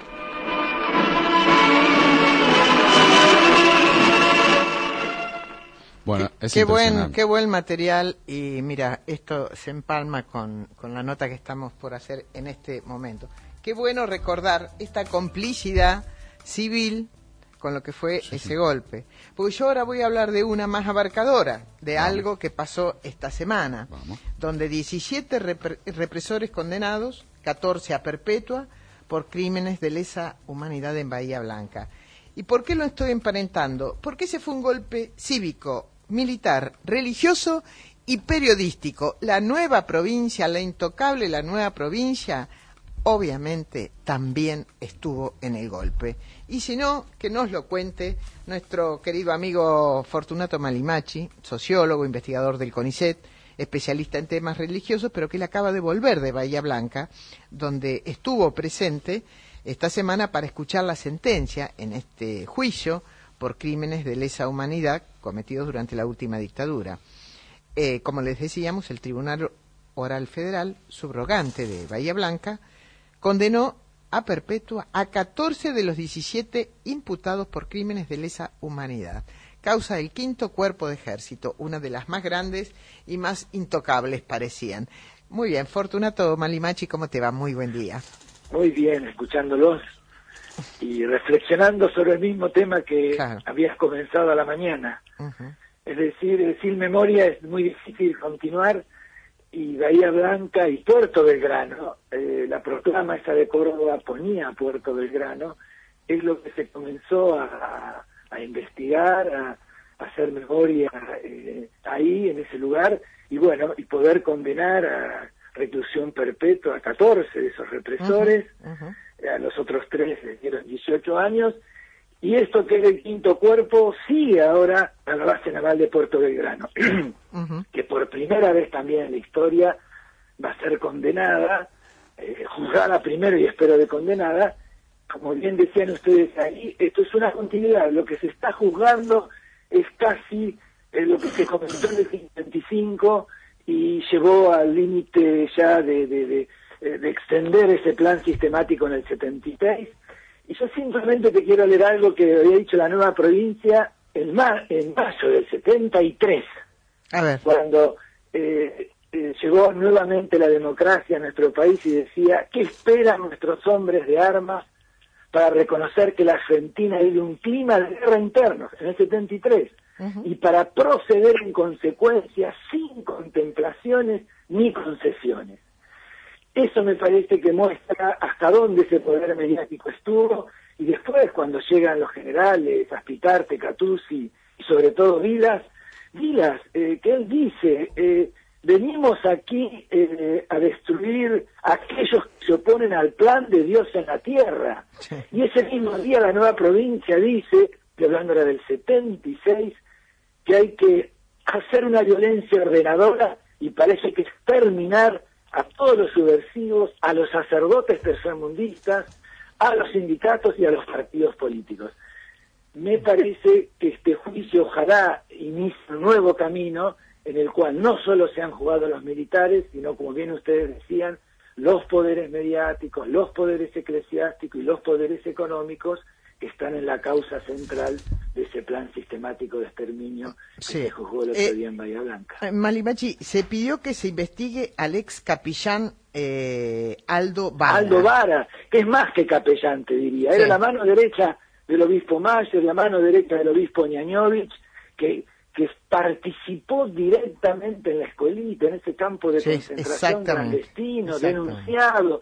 Bueno, es qué buen material, y mira, esto se empalma con la nota que estamos por hacer en este momento. Qué bueno recordar esta complicidad civil con lo que fue ese golpe. Porque yo ahora voy a hablar de una más abarcadora, de algo que pasó esta semana, donde 17 represores condenados, 14 a perpetua, por crímenes de lesa humanidad en Bahía Blanca. ¿Y por qué lo estoy emparentando? Porque ese fue un golpe cívico, militar, religioso y periodístico. La nueva provincia, la intocable, la nueva provincia, obviamente también estuvo en el golpe. Y si no, que nos lo cuente nuestro querido amigo Fortunato Malimachi, sociólogo, investigador del CONICET, especialista en temas religiosos, pero que él acaba de volver de Bahía Blanca, donde estuvo presente esta semana para escuchar la sentencia en este juicio por crímenes de lesa humanidad cometidos durante la última dictadura. Como les decíamos, el Tribunal Oral Federal, subrogante de Bahía Blanca, condenó a perpetua a 14 de los 17 imputados por crímenes de lesa humanidad. Causa del 5º Cuerpo de Ejército, una de las más grandes y más intocables parecían. Muy bien, Fortunato Malimachi, ¿cómo te va? Muy buen día. Muy bien, escuchándolos y reflexionando sobre el mismo tema que habías comenzado a la mañana. Es decir, sin memoria es muy difícil continuar, y Bahía Blanca y Puerto Belgrano, la proclama esa de Córdoba ponía Puerto Belgrano, es lo que se comenzó a investigar, a hacer memoria ahí, en ese lugar, y bueno, y poder condenar a reclusión perpetua a 14 de esos represores, a los otros 3 les dieron 18 años, y esto que es el 5º Cuerpo sigue ahora a la base naval de Puerto Belgrano, que por primera vez también en la historia va a ser condenada, juzgada primero y espero de condenada. Como bien decían ustedes ahí, esto es una continuidad, lo que se está juzgando es casi lo que se comenzó en el 55 y llevó al límite ya de extender ese plan sistemático en el 76. Y yo simplemente te quiero leer algo que había dicho la nueva provincia en mayo del 73, a ver. Cuando llegó nuevamente la democracia a nuestro país y decía, ¿qué esperan nuestros hombres de armas para reconocer que la Argentina vive un clima de guerra interno en el 73? Y para proceder en consecuencia sin contemplaciones ni concesiones. Eso me parece que muestra hasta dónde ese poder mediático estuvo, y después cuando llegan los generales, Aspitarte, Catuzzi y sobre todo Vilas, que él dice, venimos aquí a destruir a aquellos que se oponen al plan de Dios en la tierra. Y ese mismo día la nueva provincia dice, que hablando era del 76, que hay que hacer una violencia ordenadora y parece que exterminar a todos los subversivos, a los sacerdotes tercermundistas, a los sindicatos y a los partidos políticos. Me parece que este juicio ojalá inicie un nuevo camino en el cual no solo se han jugado los militares, sino, como bien ustedes decían, los poderes mediáticos, los poderes eclesiásticos y los poderes económicos que están en la causa central de ese plan sistemático de exterminio que se juzgó el otro día en Bahía Blanca. Malimachi, se pidió que se investigue al ex capellán Aldo Vara. Aldo Vara, que es más que capellán, te diría. Era la mano derecha del obispo Mayer, la mano derecha del obispo Ñañovich, que participó directamente en la escuelita, en ese campo de concentración clandestino, denunciado.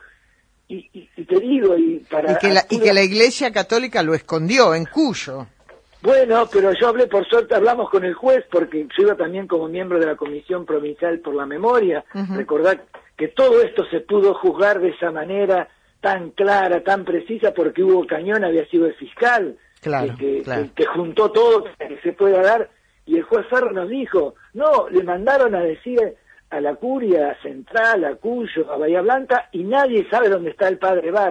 Y te digo, y que la Iglesia Católica lo escondió en Cuyo. Bueno, pero yo por suerte hablamos con el juez, porque yo iba también como miembro de la Comisión Provincial por la Memoria. Recordar que todo esto se pudo juzgar de esa manera tan clara, tan precisa, porque Hugo Cañón había sido el fiscal, que juntó todo para que se pueda dar, y el juez Ferro nos dijo, no, le mandaron a decir a la Curia Central, a Cuyo, a Bahía Blanca, y nadie sabe dónde está el padre Vara.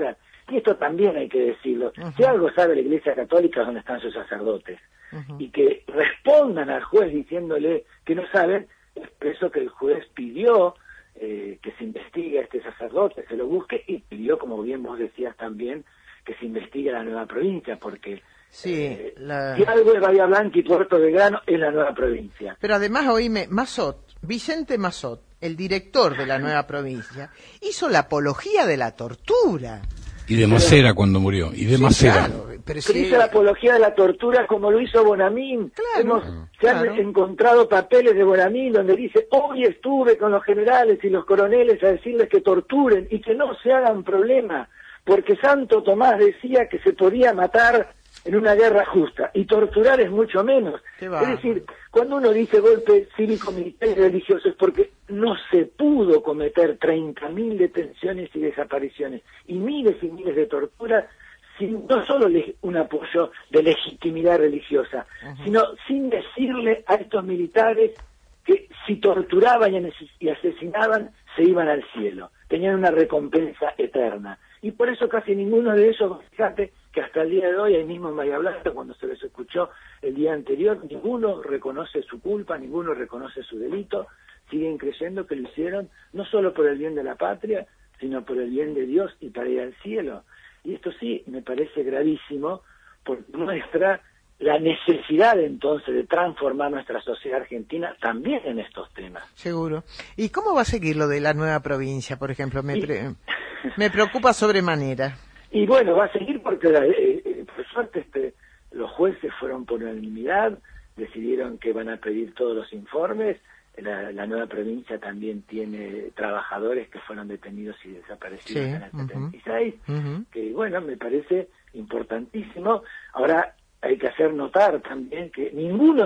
Y esto también hay que decirlo. Si algo sabe la Iglesia Católica es dónde están sus sacerdotes. Y que respondan al juez diciéndole que no saben, es por eso que el juez pidió que se investigue a este sacerdote, se lo busque, y pidió, como bien vos decías también, que se investigue la nueva provincia, porque si algo es Bahía Blanca y Puerto Belgrano, es la nueva provincia. Pero además, oíme, Vicente Massot, el director de la nueva provincia, hizo la apología de la tortura. Y de Macera cuando murió, y de Macera. Claro, pero hizo la apología de la tortura como lo hizo Bonamín. Se han encontrado papeles de Bonamín donde dice, hoy estuve con los generales y los coroneles a decirles que torturen y que no se hagan problema, porque Santo Tomás decía que se podía matar en una guerra justa, y torturar es mucho menos. Es decir, cuando uno dice golpe cívico, militar y religioso, es porque no se pudo cometer 30.000 detenciones y desapariciones, y miles de torturas, sin no solo un apoyo de legitimidad religiosa, sino sin decirle a estos militares que si torturaban y asesinaban, se iban al cielo, tenían una recompensa eterna. Y por eso casi ninguno de ellos, fíjate que hasta el día de hoy, ahí mismo en Bahía Blanca, cuando se les escuchó el día anterior, ninguno reconoce su culpa, ninguno reconoce su delito, siguen creyendo que lo hicieron no solo por el bien de la patria, sino por el bien de Dios y para ir al cielo. Y esto sí me parece gravísimo, porque muestra la necesidad entonces de transformar nuestra sociedad argentina también en estos temas. Seguro. ¿Y cómo va a seguir lo de la nueva provincia, por ejemplo? Me preocupa sobremanera. Y bueno, va a seguir porque por suerte los jueces fueron por unanimidad, decidieron que van a pedir todos los informes. La nueva provincia también tiene trabajadores que fueron detenidos y desaparecidos en el 76, que bueno, me parece importantísimo. Ahora hay que hacer notar también que ninguno